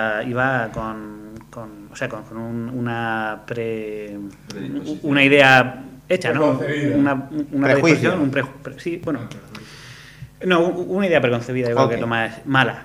una una idea hecha, ¿no? Preconcebida. Una Prejuicio. predisposición, sí, bueno. No, una idea preconcebida, yo creo Ok. que Tomás es mala.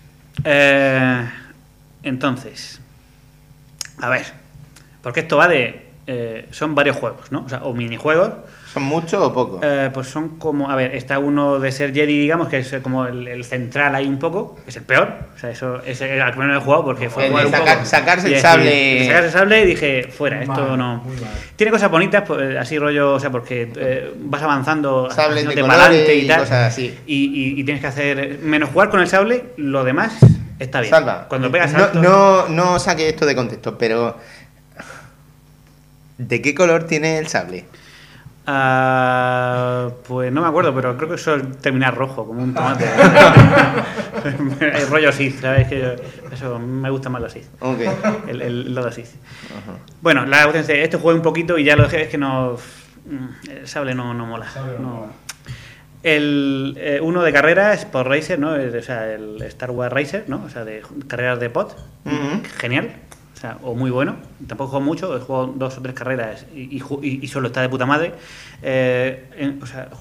Entonces, a ver, porque esto va de... son varios juegos, ¿no? O sea, o minijuegos. ¿Son muchos o pocos? Pues son como, a ver, está uno de ser Jedi, digamos, que es como el central ahí un poco, que es el peor. O sea, eso es el al primero no he jugado porque fue El jugar de un poco. sacarse Y el decir, sable. sacarse el sable y dije, fuera, esto Mal, no. muy mal. Tiene cosas bonitas, pues, así rollo, o sea, porque vas avanzando, Sables de haciéndote colores pa'lante y tal, cosas así. y tienes que hacer, menos jugar con el sable, lo demás está bien. Salva, Cuando pegas no, saltos, no saque esto de contexto, pero ¿de qué color tiene el sable? Pues no me acuerdo, pero creo que eso es terminar rojo, como un tomate. El rollo Sith, ¿sabes? Que eso me gusta más los Sith. Ok. El lodo Sith. Bueno, la cuestión es que este juego un poquito y ya lo dejé, es que no. El sable no mola. Sable no mola. Uno de carreras, Pod Racer, ¿no? O sea, el Star Wars Racer, ¿no? O sea, de carreras de pod. Ujú. Genial. O sea, o muy bueno. Tampoco juego mucho, he jugado 2 o 3 carreras y solo está de puta madre. En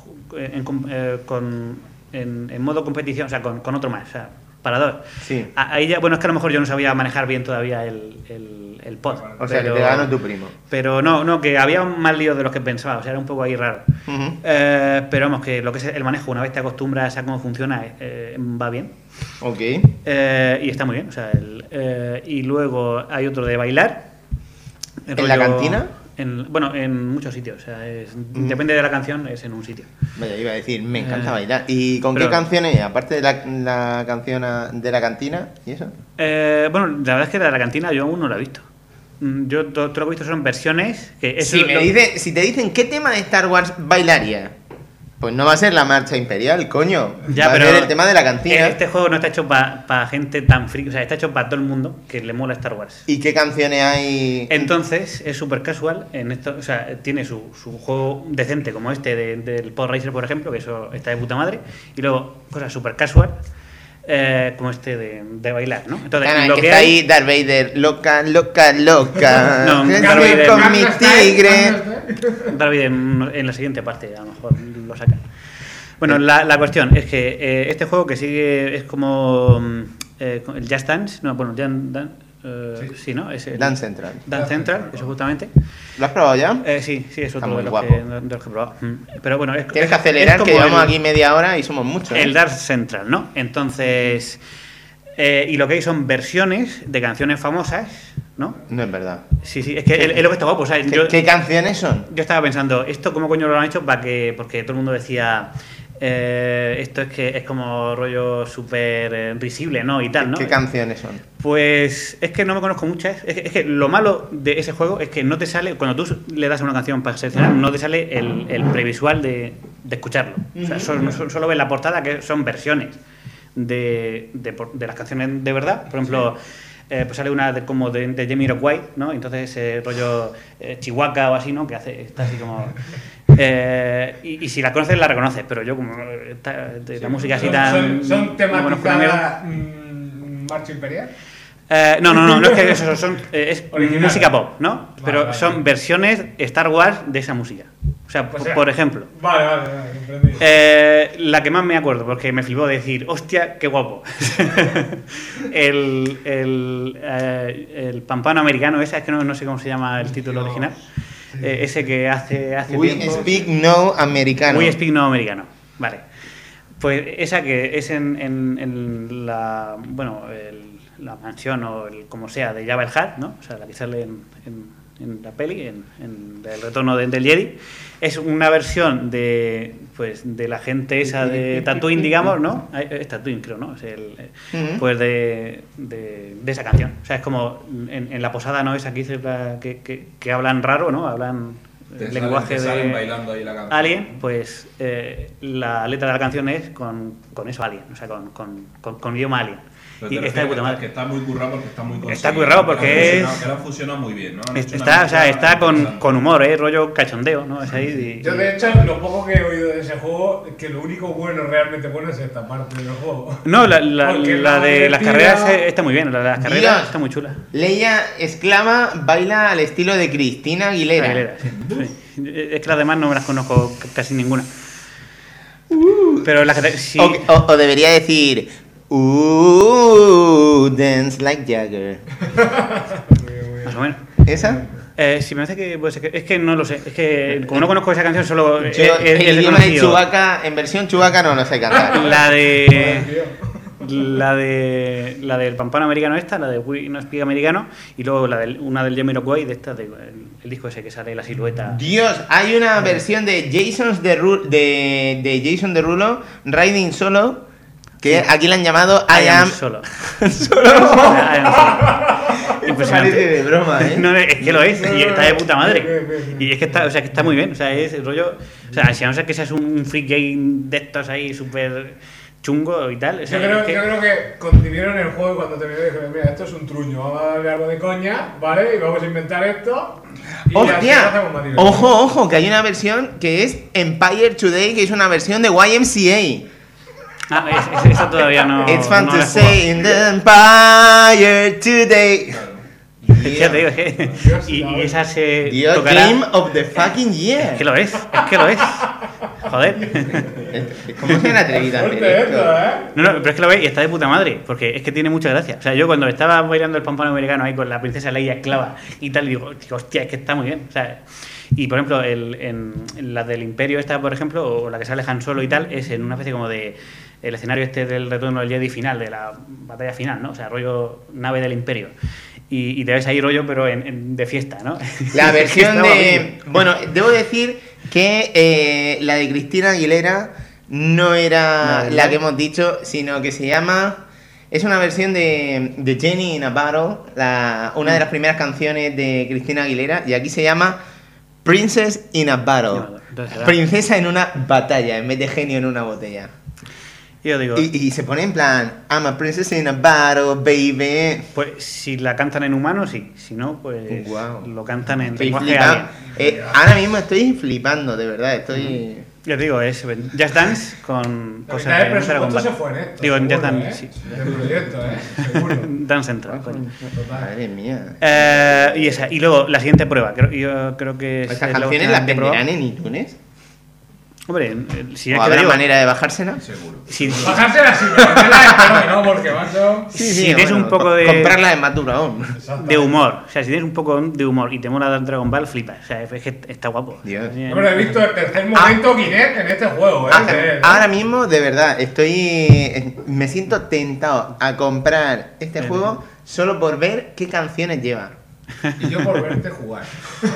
modo competición, o sea, con otro más, o sea, para 2. Sí. Ahí ya, bueno, es que a lo mejor yo no sabía manejar bien todavía el pod. O sea, que te ganó tu primo. Pero no, que había más líos de los que pensaba, o sea, era un poco ahí raro. Ujú. Pero vamos, que lo que es el manejo, una vez te acostumbras a cómo funciona, va bien. Ok. Y está muy bien, o sea, y luego hay otro de bailar. ¿En la cantina? Bueno, en muchos sitios. O sea, depende de la canción, es en un sitio. Vaya, iba a decir, me encanta bailar. ¿Y con pero- qué canciones? Aparte de la canción de la cantina y eso. Bueno, la verdad es que la de la cantina yo aún no la he visto. Yo todo lo que he visto son versiones que eso Si te dicen qué tema de Star Wars bailaría, pues no va a ser la marcha imperial, coño. Ya, va pero a ser el tema de la cantina. este juego no está hecho para gente tan friki, o sea, está hecho para todo el mundo que le mola Star Wars. ¿Y qué canciones hay? Entonces es súper casual en esto, o sea, tiene su juego decente como este del Pod Racer, por ejemplo, que eso está de puta madre, y luego cosas súper casual como este de bailar, ¿no? Entonces, Ana, lo que que está hay, ahí Darth Vader, loca. No, Estoy Darth Vader con no. mi tigre. David en la siguiente parte a lo mejor lo sacan. Bueno, la cuestión es que este juego que sigue es como el Just Dance, no, bueno, sí, ¿no? Es el Dance Central. Dance Central, eso justamente. ¿Lo has probado ya? Sí, es Está otro muy de los, guapo. que he probado. Pero bueno, Tienes que acelerar, es que como llevamos el- aquí media hora y somos muchos. el Dance Central, ¿no? Entonces, y lo que hay son versiones de canciones famosas, ¿no? No es verdad. Sí, es que es lo que está guapo. O sea, ¿Qué canciones son? yo estaba pensando, ¿esto cómo coño lo han hecho? Porque todo el mundo decía, esto es que es como rollo súper risible, ¿no? Y tal, ¿no? ¿Qué canciones son? Pues es que no me conozco muchas. Es que lo malo de ese juego es que no te sale, cuando tú le das a una canción para seleccionar, no te sale el previsual de escucharlo. O sea, solo ves la portada, que son versiones de las canciones de verdad. Por ejemplo, pues sale una como de Jamiroquai, ¿no? Entonces rollo Chihuahua o así, ¿no? Que está así como... y si la conoces, la reconoces, pero yo como la música así tan... ¿Son no conozco un amigo. tematizadas Marcha Imperial? No es que eso es Original. música pop, ¿no? Pero Vale. son versiones Star Wars de esa música. O sea, O sea, por ejemplo, Vale, comprendido. la que más me acuerdo, porque me flipó decir, hostia, qué guapo. el pampano americano, ese es que no sé cómo se llama el título original. Ese que hace We tiempo. speak no americano. We speak no americano. Vale. Pues esa que es en la. Bueno, la mansión o como sea de Jabba el Hutt, ¿no? O sea, la que sale en la peli, en El retorno del Jedi. Es una versión de la gente esa de Tatooine, digamos, ¿no? Es Tatooine, creo, ¿no? Es pues de esa canción. O sea, es como en la posada, ¿no? Esa que dice que hablan raro, ¿no? Hablan lenguaje te salen de bailando ahí la canción. Alien, pues la letra de la canción es con eso Alien, o sea, con idioma Alien. Pero Y te está de refieres puta madre. que está muy currado porque está muy conseguido. Está currado porque Que lo han es- fusionado- que lo han fusionado muy bien, ¿no? Han hecho una Está, o sea, mezcla está interesante. con humor, rollo cachondeo, ¿no? Es ahí Yo, de hecho, lo poco que he oído de ese juego, que lo único bueno, realmente bueno, es esta parte del juego. No, la Porque de las divertida- carreras está muy bien, la de las carreras Dios. está muy chula. Leia esclava baila al estilo de Cristina Aguilera. Aguilera, sí. Es que las demás no me las conozco casi ninguna. Pero las que sí. O debería decir dance like Jagger. Más o menos. ¿Esa? Sí, me parece que puede ser es que no lo sé. Es que como no conozco esa canción, solo Yo, he el idioma de reconocido Chewbacca, en versión Chewbacca no lo sé cantar. la del pampano americano esta, la de We No Speak americano, y luego una del Jamiroquai de esta, el disco ese que sale la silueta. Dios, hay una versión de de Jason Derulo, Riding Solo, que aquí la han llamado I am Solo. Solo. I am solo. Impresionante. Parece de broma, ¿eh? No, es que lo es, y está de puta madre. Y es que está, o sea, que está muy bien, o sea, es el rollo. O sea, si a no ser que seas un freak game de estos ahí súper chungo y tal. O sea, Yo es que- creo que concibieron el juego y cuando terminó dijeron, mira, esto es un truño, vamos a darle algo de coña, ¿vale? Y vamos a inventar esto. Y así lo ¡Hostia! hacemos más divertido. Ojo, que hay una versión que es Empire Today, que es una versión de YMCA. Eso todavía no. It's fun no to la he say in the Empire Today. jugado. Es que te digo, es que. Y esa se. Dios, tocará- Game of the fucking Es Year. que lo es. Joder. ¿Cómo se han atrevido a hacer Fuerte esto? esto, ¿eh? No, pero es que lo ves y está de puta madre, porque es que tiene mucha gracia. O sea, yo cuando estaba bailando el pampano americano ahí con la princesa Leia esclava y tal, digo, hostia, es que está muy bien. O sea, y por ejemplo, en la del Imperio esta, por ejemplo, o la que sale Han Solo y tal, es en una especie como de el escenario este del retorno del Jedi final, de la batalla final, ¿no? O sea, rollo nave del Imperio. y te ves ahí rollo, pero de fiesta, ¿no? La versión Estaba de... bien. Bueno, debo decir que la de Cristina Aguilera no era No, la ¿no? que hemos dicho, sino que se llama... Es una versión de Jenny in a Battle, una de las primeras canciones de Cristina Aguilera, y aquí se llama Princess in a Battle. Entonces, ¿verdad? Princesa en una batalla, en vez de genio en una botella. Yo digo, Y se pone en plan, I'm a princess in a battle, baby. pues si la cantan en humano, sí. Si no, pues Guau. lo cantan en Estoy lenguaje flipando. alien. Ahora mismo estoy flipando, de verdad, estoy... Yo te digo, es Just Dance con La cosas mitad del de Dragon presupuesto se Ball. fue en esto. Digo, en Just seguro, Dance, sí. Del proyecto, seguro. Dance Central, coño. Madre mía. Y esa, y luego la siguiente prueba, yo creo que ¿Estas es la canciones última las que he probado. venderán en iTunes? Hombre, si ¿O es que te habrá digo, manera de bajárselas? si, Bajársela así, pero venderla no, porque macho. si tienes un poco de, Comprarla es más duro aún. de humor, o sea, si tienes un poco de humor y te mola Dragon Ball, flipas. O sea, es que está guapo. Dios. Hombre, he visto el tercer momento Kinect en este juego, Ahora mismo, de verdad, me siento tentado a comprar este juego solo por ver qué canciones lleva. Y yo por verte jugar.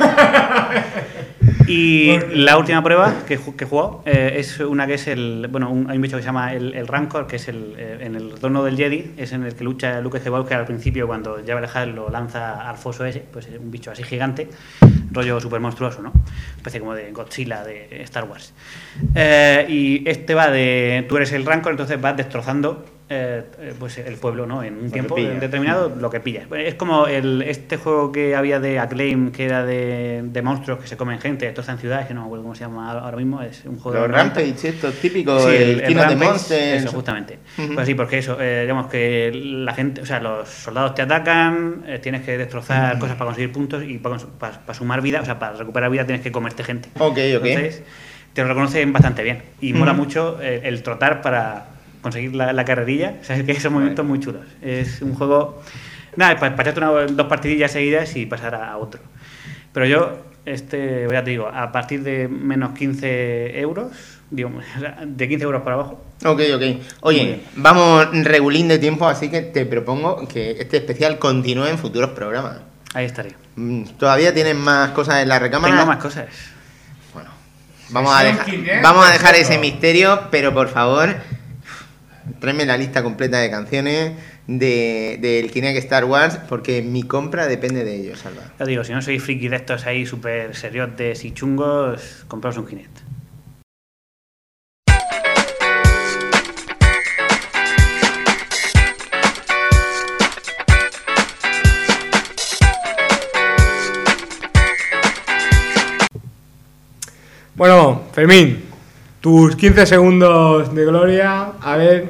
Y la última prueba que he jugado es una que es hay un bicho que se llama el Rancor, que es en el retorno del Jedi, es en el que lucha Luke Skywalker al principio cuando ya lo lanza al foso ese, pues es un bicho así gigante, rollo super monstruoso, ¿no? Especie como de Godzilla de Star Wars. Y este va tú eres el Rancor, entonces vas destrozando pues el pueblo, ¿no? En un tiempo determinado, lo que pillas. Es como este juego que había de Acclaim, que era de monstruos que se comen gente, destrozan ciudades, que no me acuerdo cómo se llama ahora mismo, es un juego Los de los 90. Rampage, estos típicos, Sí, el King of the Rampage, Monsters. eso, justamente. Ujú. Pues sí, porque eso, digamos que la gente, o sea, los soldados te atacan, tienes que destrozar cosas para conseguir puntos y para sumar vida, o sea, para recuperar vida tienes que comerte gente. Ok. Entonces, te lo reconocen bastante bien. Y mola mucho el trotar para conseguir la carrerilla. O sea, es que son movimientos muy chulos. Es un juego... Nada, para echarte dos partidillas seguidas y pasar a otro. Pero yo, ya te digo, a partir de menos 15 euros, digo, de 15 euros para abajo. Ok. Muy Oye, bien. vamos regulín de tiempo, así que te propongo que este especial continúe en futuros programas. Ahí estaré. ¿Todavía tienen más cosas en la recámara? Tengo más cosas. Bueno, vamos a Son dejar, 500, vamos a dejar eso. ese misterio, pero por favor, tráeme la lista completa de canciones del Kinect Star Wars, porque mi compra depende de ello, Salva. Ya digo, si no sois friki de estos ahí súper seriotes y chungos, compraos un Kinect. Bueno, Fermín, tus 15 segundos de gloria, a ver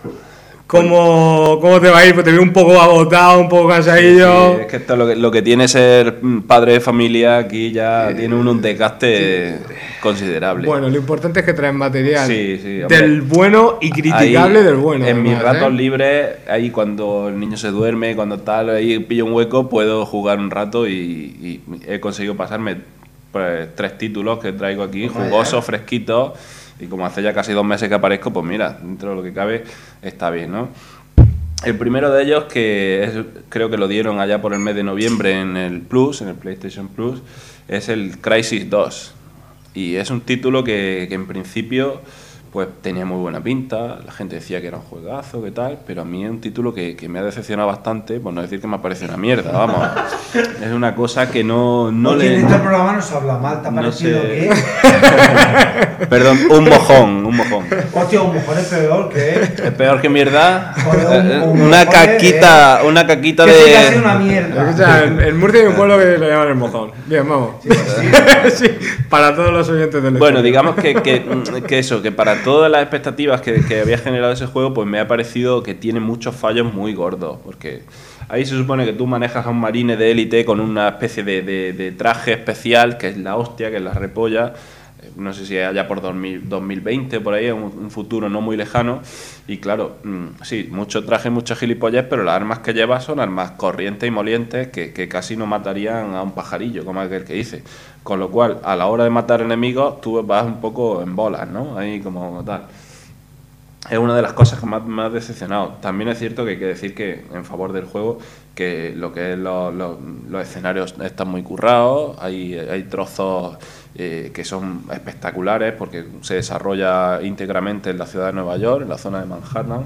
cómo te va a ir, pues te veo un poco agotado, un poco cansadillo. Sí, es que esto es lo que tiene ser padre de familia, aquí ya tiene un desgaste considerable. Bueno, lo importante es que traen material Sí, hombre. del bueno y criticable Ahí, del bueno. En mis además, ratos libres, ahí cuando el niño se duerme, cuando tal, ahí pillo un hueco, puedo jugar un rato y he conseguido pasarme pues 3 títulos que traigo aquí, jugosos, fresquitos, y como hace ya casi 2 meses que aparezco, pues mira, dentro de lo que cabe está bien, ¿no? El primero de ellos, creo que lo dieron allá por el mes de noviembre en el Plus, en el PlayStation Plus, es el Crysis 2. Y es un título que en principio pues tenía muy buena pinta, la gente decía que era un juegazo, que tal, pero a mí es un título que me ha decepcionado bastante, por no decir que me ha parecido una mierda, vamos. Es una cosa que no Oye, le... en este programa no se habla mal, ¿te ha No parecido sé. qué? Perdón, un mojón. Hostia, un mojón es peor que... Es peor que mierda. Joder, un Una mojón caquita que sí que hace de... una mierda. Escucha, en Murcia hay un pueblo que le llaman el mojón. Bien, vamos. Sí, para todos los oyentes del Bueno, exterior. digamos que eso, que para todas las expectativas que había generado ese juego, pues me ha parecido que tiene muchos fallos muy gordos, porque ahí se supone que tú manejas a un marine de élite con una especie de traje especial, que es la hostia, que es la repolla, no sé si allá por 2020, por ahí, un futuro no muy lejano, y claro, sí, mucho traje, mucho gilipollas, pero las armas que llevas son armas corrientes y molientes que casi no matarían a un pajarillo, como aquel que dice. Con lo cual, a la hora de matar enemigos, tú vas un poco en bolas, ¿no? Ahí como tal. es una de las cosas que más me ha decepcionado. También es cierto que hay que decir que, en favor del juego, que lo que es los escenarios están muy currados, hay trozos que son espectaculares porque se desarrolla íntegramente en la ciudad de Nueva York, en la zona de Manhattan,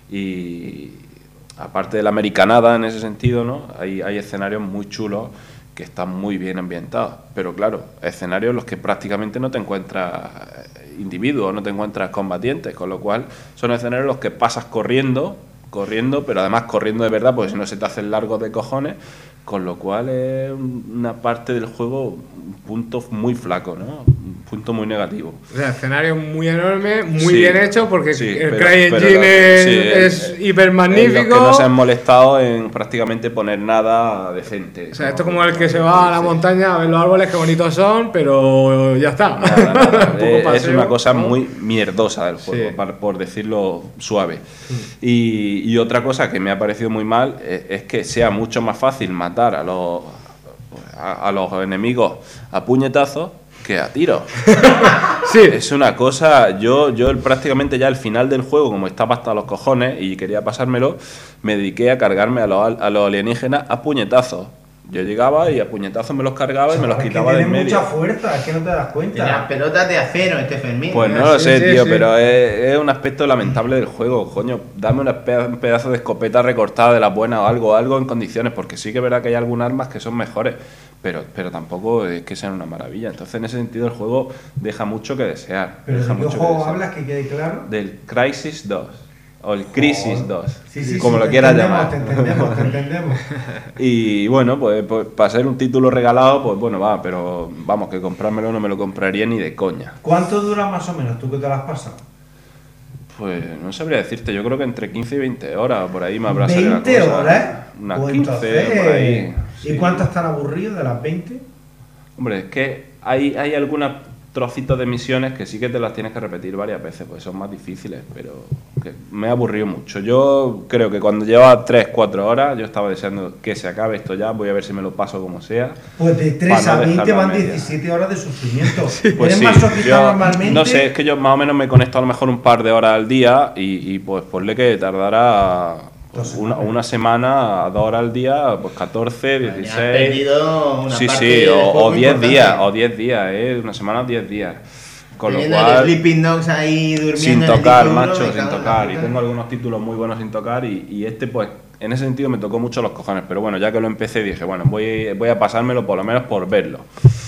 y aparte de la americanada en ese sentido, ¿no? Hay escenarios muy chulos que están muy bien ambientados, pero claro, escenarios en los que prácticamente no te encuentras individuos, no te encuentras combatientes, con lo cual son escenarios en los que pasas corriendo, pero además corriendo de verdad, porque si no se te hacen largos de cojones, con lo cual es una parte del juego, un punto muy flaco, ¿no? Un punto muy negativo. O sea, escenario muy enorme, muy Sí, bien hecho, porque sí, el pero- CryEngine es hiper magnífico. Los que no se han molestado en prácticamente poner nada decente. O sea, ¿no? esto es como el que se va a la Sí. montaña a ver los árboles, qué bonitos son, pero ya está. Nada. Un poco Es paseo, una cosa ¿no? muy mierdosa del juego, Sí. por decirlo suave. Y otra cosa que me ha parecido muy mal es que sea mucho más fácil matar a los enemigos a puñetazos que a tiros. Sí, Es una cosa, yo prácticamente ya al final del juego, como estaba hasta los cojones y quería pasármelo, me dediqué a cargarme a los alienígenas a puñetazos. Yo llegaba y a puñetazos me los cargaba y me los Chaval, quitaba que del tiene medio. mucha fuerza, es que no te das Tiene las cuenta. pelotas de acero este Fermín. Pues no ¿no? lo Sí, sé, sí, tío, sí. pero es un aspecto lamentable del juego, coño. Dame un pedazo de escopeta recortada de la buena o algo en condiciones, porque sí que es verdad que hay algunas armas que son mejores, pero tampoco es que sean una maravilla. Entonces, en ese sentido, el juego deja mucho que desear. Pero deja ¿de qué mucho que juego desear. hablas que quede claro? Del Crisis 2, o el Crisis 2, Sí, como sí, lo te quieras entendemos, llamar. Te entendemos. Y bueno, pues para ser un título regalado, pues bueno, va, pero vamos, que comprármelo no me lo compraría ni de coña. ¿Cuánto dura más o menos tú que te lo has pasado? Pues no sabría decirte, yo creo que entre 15 y 20 horas, por ahí me habrá salido la 20 cosa. horas. Unas Pues 15 entonces, por ahí. ¿Y sí. cuántas están aburridos de las 20? Hombre, es que hay algunos trocitos de misiones que sí que te las tienes que repetir varias veces, porque son más difíciles, pero que me ha aburrido mucho. Yo creo que cuando llevaba 3-4 horas, yo estaba deseando que se acabe esto ya, voy a ver si me lo paso como sea. Pues de 3 Para no a 20 dejarlo a van media. 17 horas de sufrimiento. Pues ¿Eres sí, masoquista yo normalmente? no sé, es que yo más o menos me conecto a lo mejor un par de horas al día y pues ponle que tardará pues, una semana a 2 horas al día, pues 14, Ya has 16. perdido una Sí, parte sí, del o juego 10 importante. días, una semana 10 días. Con lo Teniendo el cual, Sleeping Dogs ahí durmiendo sin en el tocar, disco duro, macho, me sin cago en la tocar. Y puta. tengo algunos títulos muy buenos sin tocar y este, pues, en ese sentido me tocó mucho los cojones. Pero bueno, ya que lo empecé dije, bueno, voy a pasármelo por lo menos por verlo.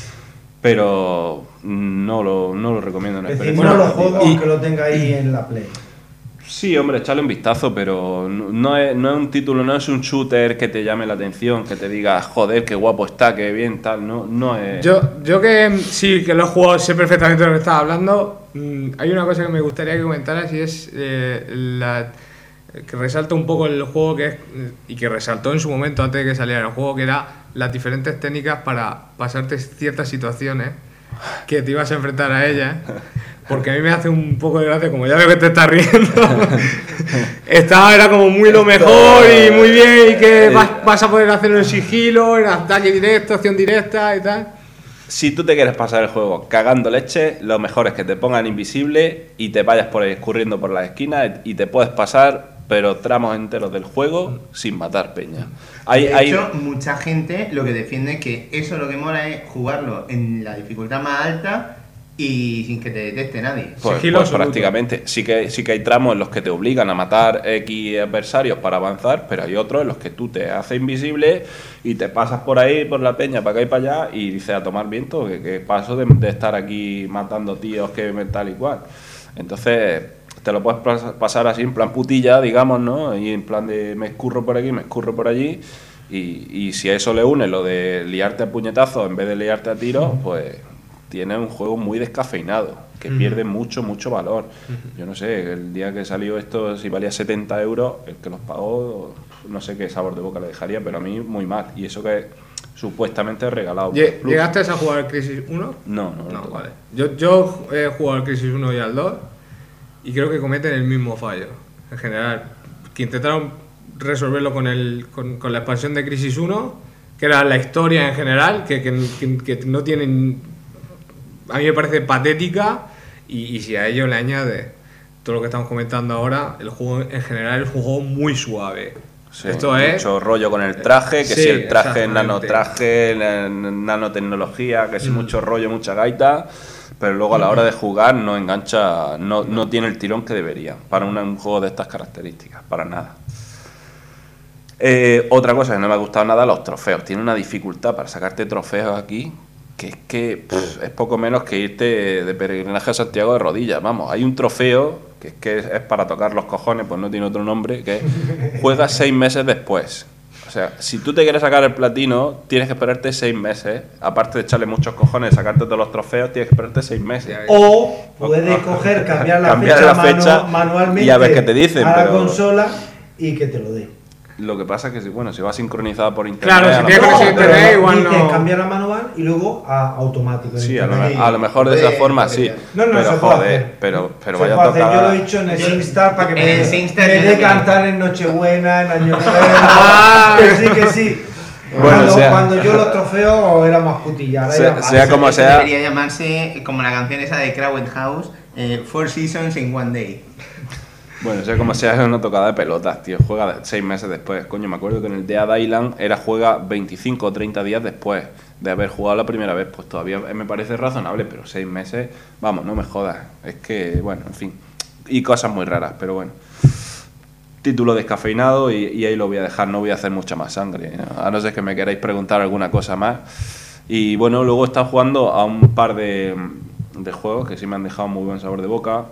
Pero no lo recomiendo en Decimos experiencia los narrativa. juegos que lo tengáis en la Play. Sí, hombre, echarle un vistazo, pero no es un título, no es un shooter que te llame la atención, que te diga, joder, qué guapo está, qué bien, tal, no es... yo que sí que lo he jugado, sé perfectamente de lo que estaba hablando. Hay una cosa que me gustaría que comentaras y es que resalta un poco el juego que es, y que resaltó en su momento antes de que saliera el juego, que era las diferentes técnicas para pasarte ciertas situaciones que te ibas a enfrentar a ellas. Porque a mí me hace un poco de gracia, como ya veo que te estás riendo. Era como muy lo mejor y muy bien, y que vas a poder hacerlo en sigilo, en ataque directo, acción directa y tal. Si tú te quieres pasar el juego cagando leche, lo mejor es que te pongan invisible y te vayas por ahí escurriendo por las esquinas y te puedes pasar, pero tramos enteros del juego sin matar peña. De hecho, mucha gente lo que defiende es que eso lo que mola es jugarlo en la dificultad más alta y sin que te detecte nadie. Pues Sigilo absoluto. prácticamente. Sí que hay tramos en los que te obligan a matar X adversarios para avanzar, pero hay otros en los que tú te haces invisible y te pasas por ahí, por la peña, para acá y para allá, y dices a tomar viento, que paso de estar aquí matando tíos que tal y cual. Entonces, te lo puedes pasar así en plan putilla, digamos, ¿no? Y en plan de me escurro por aquí, me escurro por allí. Y si a eso le une lo de liarte a puñetazos en vez de liarte a tiros, pues tiene un juego muy descafeinado, que pierde mucho valor. Yo no sé, el día que salió esto, si valía 70 euros, el que los pagó, no sé qué sabor de boca le dejaría, pero a mí muy mal. Y eso que supuestamente es regalado. por Plus. ¿Llegaste a jugar al Crisis 1? No. No, vale. Yo he jugado al Crisis 1 y al 2 y creo que cometen el mismo fallo. En general, que intentaron resolverlo con la expansión de Crisis 1, que era la historia en general, que no tienen... A mí me parece patética y si a ello le añade todo lo que estamos comentando ahora, el juego en general es un juego muy suave. Sí, Esto es mucho rollo con el traje, que Sí, si el traje es exactamente. nanotraje, nanotecnología, que si mucho rollo, mucha gaita, pero luego a la hora de jugar no engancha, no tiene el tirón que debería para un juego de estas características, para nada. Otra cosa que no me ha gustado nada, los trofeos. Tiene una dificultad para sacarte trofeos aquí, que es poco menos que irte de peregrinaje a Santiago de rodillas. Vamos, hay un trofeo que es para tocar los cojones, pues no tiene otro nombre, que juegas 6 meses después. O sea, si tú te quieres sacar el platino, tienes que esperarte 6 meses. Aparte de echarle muchos cojones, sacarte todos los trofeos, tienes que esperarte 6 meses. O puedes coger, cambiar la Cambiar fecha, la fecha manualmente y a ver qué te dicen, a la pero- consola y que te lo dé. Lo que pasa es que, si va sincronizado por internet... Claro, a si lo tienes mejor- conexión a internet, igual dices, no. cambiar la manual y luego a automático. en Sí, a internet. lo mejor de esa forma sí. No, pero se puede joder, hacer. pero Se vaya puede a hacer. tocar... Yo lo he hecho en el SingStar para que en el me SingStar dé yo también. cantar en Nochebuena, en Año Ah. Nuevo. Que sí. Bueno, Cuando yo los trofeos era más putilla. ahora Sea- ya sea más. como Eso sea. debería llamarse, como la canción esa de Crowded House, 4 Seasons in One Day. Bueno, sea como sea, es una tocada de pelotas, tío. Juega 6 meses después. Coño, me acuerdo que en el Dead Island juega 25 o 30 días después de haber jugado la primera vez. Pues todavía me parece razonable, pero 6 meses, vamos, no me jodas. Es que, bueno, en fin. Y cosas muy raras, pero bueno. Título descafeinado y ahí lo voy a dejar. No voy a hacer mucha más sangre, ¿no? A no ser que me queráis preguntar alguna cosa más. Y bueno, luego he estado jugando a un par de juegos que sí me han dejado muy buen sabor de boca.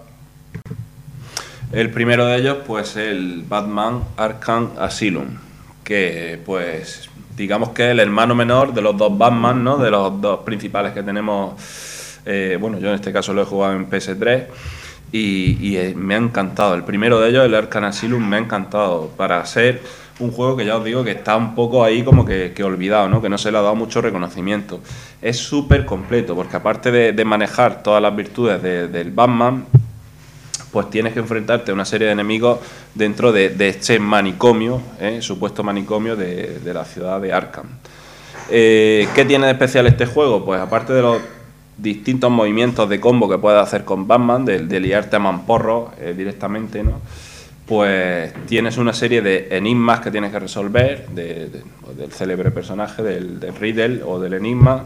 El primero de ellos, pues el Batman Arkham Asylum, que pues digamos que es el hermano menor de los dos Batman, ¿no? De los dos principales que tenemos. Bueno, yo en este caso lo he jugado en PS3 y me ha encantado. El primero de ellos, el Arkham Asylum, me ha encantado para ser un juego que ya os digo que está un poco ahí como que olvidado, ¿no? Que no se le ha dado mucho reconocimiento. Es súper completo porque aparte de manejar todas las virtudes del Batman, pues tienes que enfrentarte a una serie de enemigos dentro de este manicomio, supuesto manicomio de la ciudad de Arkham. ¿Qué tiene de especial este juego? Pues aparte de los distintos movimientos de combo que puedes hacer con Batman, de liarte a mamporros directamente, ¿no? Pues tienes una serie de enigmas que tienes que resolver, del célebre personaje, del Riddle o del Enigma.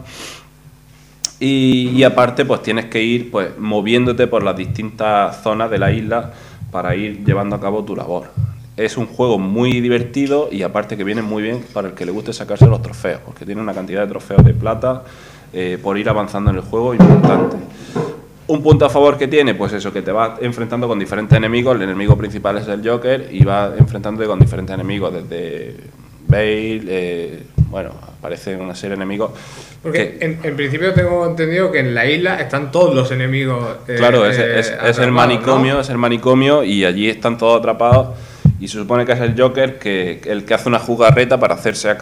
Y aparte pues tienes que ir pues moviéndote por las distintas zonas de la isla para ir llevando a cabo tu labor. Es un juego muy divertido y aparte que viene muy bien para el que le guste sacarse los trofeos, porque tiene una cantidad de trofeos de plata por ir avanzando en el juego importante. Un punto a favor que tiene, pues eso, que te vas enfrentando con diferentes enemigos. El enemigo principal es el Joker y vas enfrentándote con diferentes enemigos, desde Bale, bueno, aparecen una serie de enemigos. Porque que- en principio tengo entendido que en la isla están todos los enemigos. Claro, es el atrapados, manicomio, ¿no? es el manicomio y allí están todos atrapados y se supone que es el Joker el que hace una jugarreta para hacerse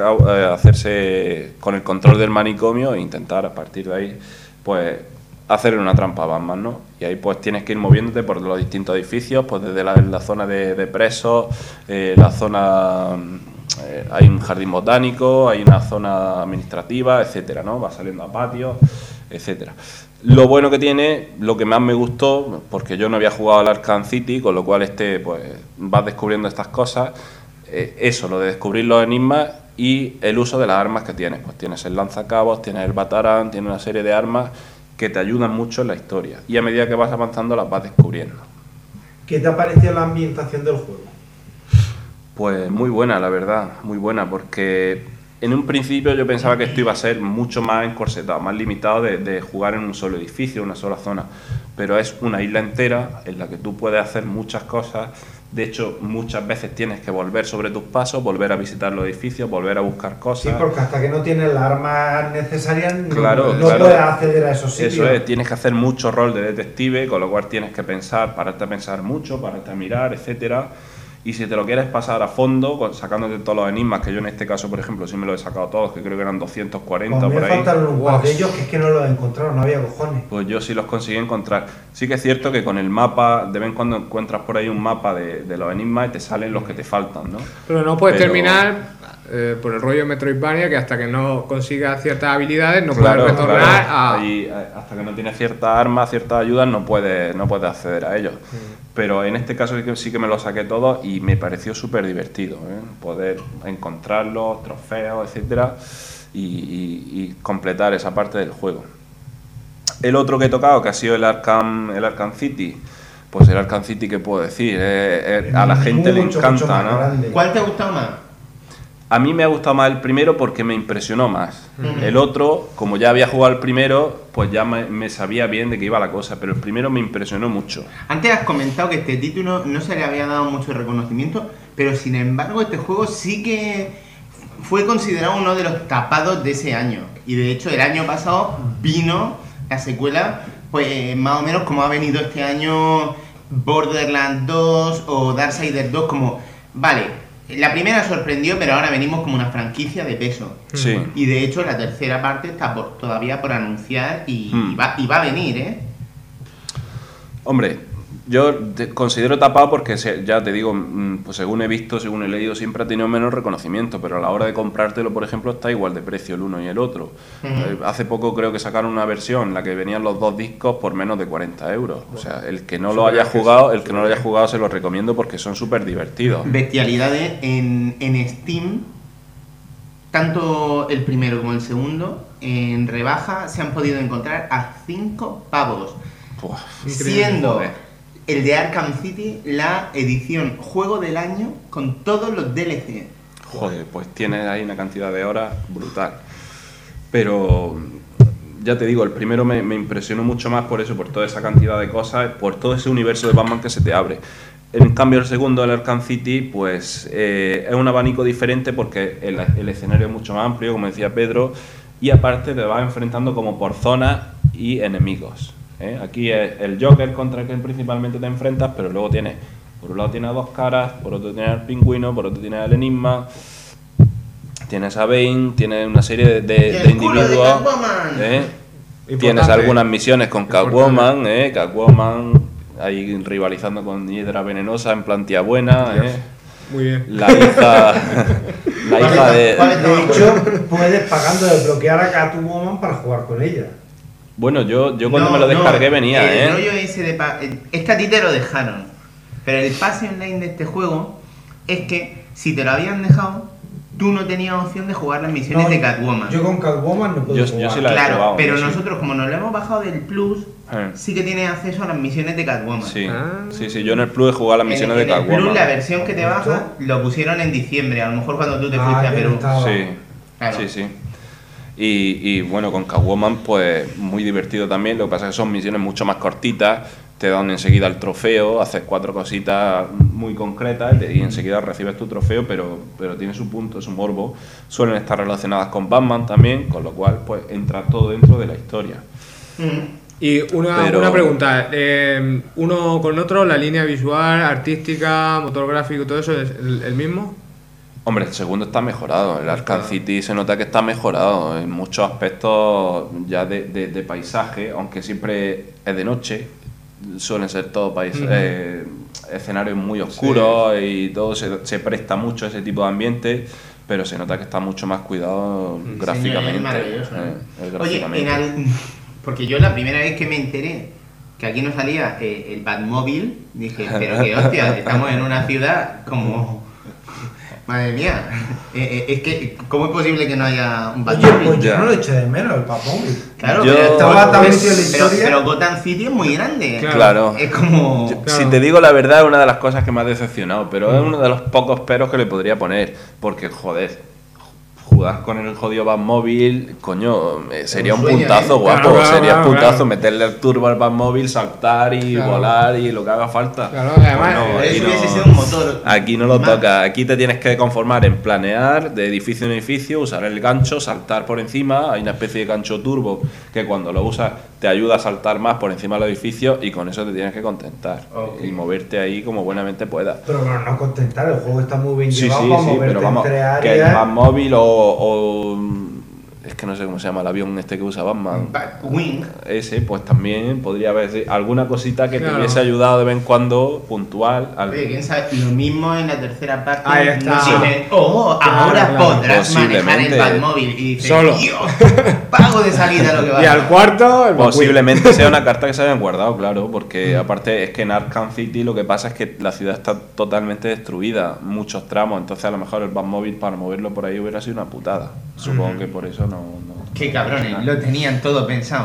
con el control del manicomio e intentar a partir de ahí pues hacerle una trampa a Batman, ¿no? Y ahí pues tienes que ir moviéndote por los distintos edificios, pues desde la zona de presos, la zona... hay un jardín botánico, hay una zona administrativa, etcétera, ¿no? Va saliendo a patios, etcétera. Lo bueno que tiene, lo que más me gustó, porque yo no había jugado al Arkham City, con lo cual pues vas descubriendo estas cosas, eso, lo de descubrir los enigmas y el uso de las armas que tienes. Pues tienes el lanzacabos, tienes el batarán, tienes una serie de armas que te ayudan mucho en la historia. Y a medida que vas avanzando las vas descubriendo. ¿Qué te ha parecido la ambientación del juego? Pues muy buena, la verdad, muy buena, porque en un principio yo pensaba que esto iba a ser mucho más encorsetado, más limitado de jugar en un solo edificio, una sola zona, pero es una isla entera en la que tú puedes hacer muchas cosas. De hecho, muchas veces tienes que volver sobre tus pasos, volver a visitar los edificios, volver a buscar Sí, cosas. porque hasta que no tienes las armas necesarias Claro, no claro. puedes acceder a esos sitios. Eso es, tienes que hacer mucho rol de detective, con lo cual tienes que pararte a pensar mucho, pararte a mirar, etcétera. Y si te lo quieres pasar a fondo, sacándote todos los enigmas, que yo en este caso, por ejemplo, sí me los he sacado todos, que creo que eran 240 Pues me por ahí. faltaron un par de ellos que es que no los he encontrado, no había cojones. Pues yo sí los conseguí encontrar. Sí que es cierto que con el mapa, de vez en cuando encuentras por ahí un mapa de los enigmas y te salen los que te faltan, ¿no? Pero no puedes Pero- terminar por el rollo Metroidvania, que hasta que no consigas ciertas habilidades no Claro, puedes retornar claro. a... Y hasta que no tienes ciertas armas, ciertas ayudas, no puedes acceder a ellos. Pero en este caso sí que me lo saqué todo y me pareció súper divertido, ¿eh? Poder encontrarlos, trofeos, etcétera, y completar esa parte del juego. El otro que he tocado, que ha sido el Arkham City, pues el Arkham City, ¿qué puedo decir? A la gente le encanta, ¿no? ¿Cuál te ha gustado más? A mí me ha gustado más el primero porque me impresionó más. El otro, como ya había jugado el primero, pues ya me sabía bien de qué iba la cosa, pero el primero me impresionó mucho. Antes has comentado que este título no se le había dado mucho reconocimiento, pero sin embargo este juego sí que fue considerado uno de los tapados de ese año. Y de hecho el año pasado vino la secuela, pues más o menos como ha venido este año Borderlands 2 o Darksiders 2, como, vale, la primera sorprendió, pero ahora venimos como una franquicia de peso. Sí. Y de hecho la tercera parte está todavía por anunciar y va a venir, ¿eh? Hombre, yo considero tapado porque, ya te digo, pues según he visto, según he leído, siempre ha tenido menos reconocimiento, pero a la hora de comprártelo, por ejemplo, está igual de precio el uno y el otro. Hace poco creo que sacaron una versión en la que venían los dos discos por menos de 40 euros. O sea, el que no lo haya jugado, se lo recomiendo porque son súper divertidos. Bestialidades en Steam, tanto el primero como el segundo, en rebaja se han podido encontrar a 5 pavos. Buah, Siendo joder. el de Arkham City la edición juego del año con todos los DLC. Joder, pues tienes ahí una cantidad de horas brutal. Pero ya te digo, el primero me impresionó mucho más por eso, por toda esa cantidad de cosas, por todo ese universo de Batman que se te abre. En cambio, el segundo, el Arkham City, pues es un abanico diferente porque el escenario es mucho más amplio, como decía Pedro, y aparte te vas enfrentando como por zonas y enemigos. Aquí es el Joker contra el que principalmente te enfrentas, pero luego tienes, por un lado tienes a Dos Caras, por otro tienes al Pingüino, por otro tienes al Enigma, tienes a Bane, tienes una serie de individuos. Tienes algunas misiones con Catwoman, Catwoman ahí rivalizando con Hiedra Venenosa en plan tía buena. Muy bien. La hija de... De hecho, puedes pagando desbloquear a Catwoman para jugar con ella. Bueno, yo cuando me lo descargué venía, el rollo ese de es que a ti te lo dejaron, pero el pase online de este juego es que si te lo habían dejado, tú no tenías opción de jugar las misiones de Catwoman. Yo con Catwoman no puedo jugar. Yo sí la he Claro, probado, pero sí. nosotros como nos lo hemos bajado del Plus, sí que tienes acceso a las misiones de Catwoman. Sí, sí, yo en el Plus he jugado las misiones de En el Catwoman. Plus, la versión que te baja, lo pusieron en diciembre, a lo mejor cuando tú te fuiste a Perú. Sí, Claro. sí. Y bueno, con Catwoman pues muy divertido también, lo que pasa es que son misiones mucho más cortitas, te dan enseguida el trofeo, haces 4 cositas muy concretas y enseguida recibes tu trofeo, pero tiene su punto, su morbo. Suelen estar relacionadas con Batman también, con lo cual pues entra todo dentro de la historia. Y una pregunta, uno con otro, la línea visual, artística, motor gráfico, todo eso es el mismo. Hombre, el segundo está mejorado, el Arkham City se nota que está mejorado en muchos aspectos ya de paisaje, aunque siempre es de noche, suelen ser todos escenarios muy oscuros y todo se presta mucho a ese tipo de ambiente, pero se nota que está mucho más cuidado gráficamente. Es maravilloso. Gráficamente. Oye, porque yo la primera vez que me enteré que aquí no salía el Batmóvil, dije, pero que hostia, estamos en una ciudad como... Madre mía, es que, ¿cómo es posible que no haya un Oye, Batmóvil? pues yo no lo eché de menos, el Batmóvil. Claro, Yo- pero Estaba tan metido en la pero historia. Gotham City es muy grande. Claro. Es como... Si te digo la verdad, es una de las cosas que me ha decepcionado, pero es uno de los pocos peros que le podría poner, porque joder, jugar con el jodido Batmóvil, coño, sería un sueño, puntazo guapo, Claro, sería claro, puntazo claro. meterle el turbo al Batmóvil, saltar y Claro. volar y lo que haga falta. Claro, además, Pues no, Pero aquí eso no. hubiese sido un motor. Aquí no lo Más. toca, aquí te tienes que conformar en planear de edificio en edificio, usar el gancho, saltar por encima, hay una especie de gancho turbo que cuando lo usas te ayuda a saltar más por encima del edificio y con eso te tienes que contentar Ok. y moverte ahí como buenamente puedas. Pero bueno, no contentar, el juego está muy bien Sí, llevado sí, para sí, moverte pero vamos, entre que el áreas. Batmóvil o es que no sé cómo se llama el avión este que usa Batman. Wing. Ese, pues también podría haber alguna cosita que te Claro. hubiese ayudado de vez en cuando, puntual. Oye, quién sabe, lo mismo en la tercera parte. Ahí está. Nos dicen, ahora Claro. podrás manejar el Posiblemente. Batmóvil. Y dices, Solo. Dios, pago de salida lo que va Y al cuarto, el Posiblemente sea una carta que se hayan guardado, claro, porque aparte es que en Arkham City lo que pasa es que la ciudad está totalmente destruida, muchos tramos, entonces a lo mejor el Batmóvil para moverlo por ahí hubiera sido una putada. Supongo que por eso no. Qué cabrones, lo tenían todo pensado.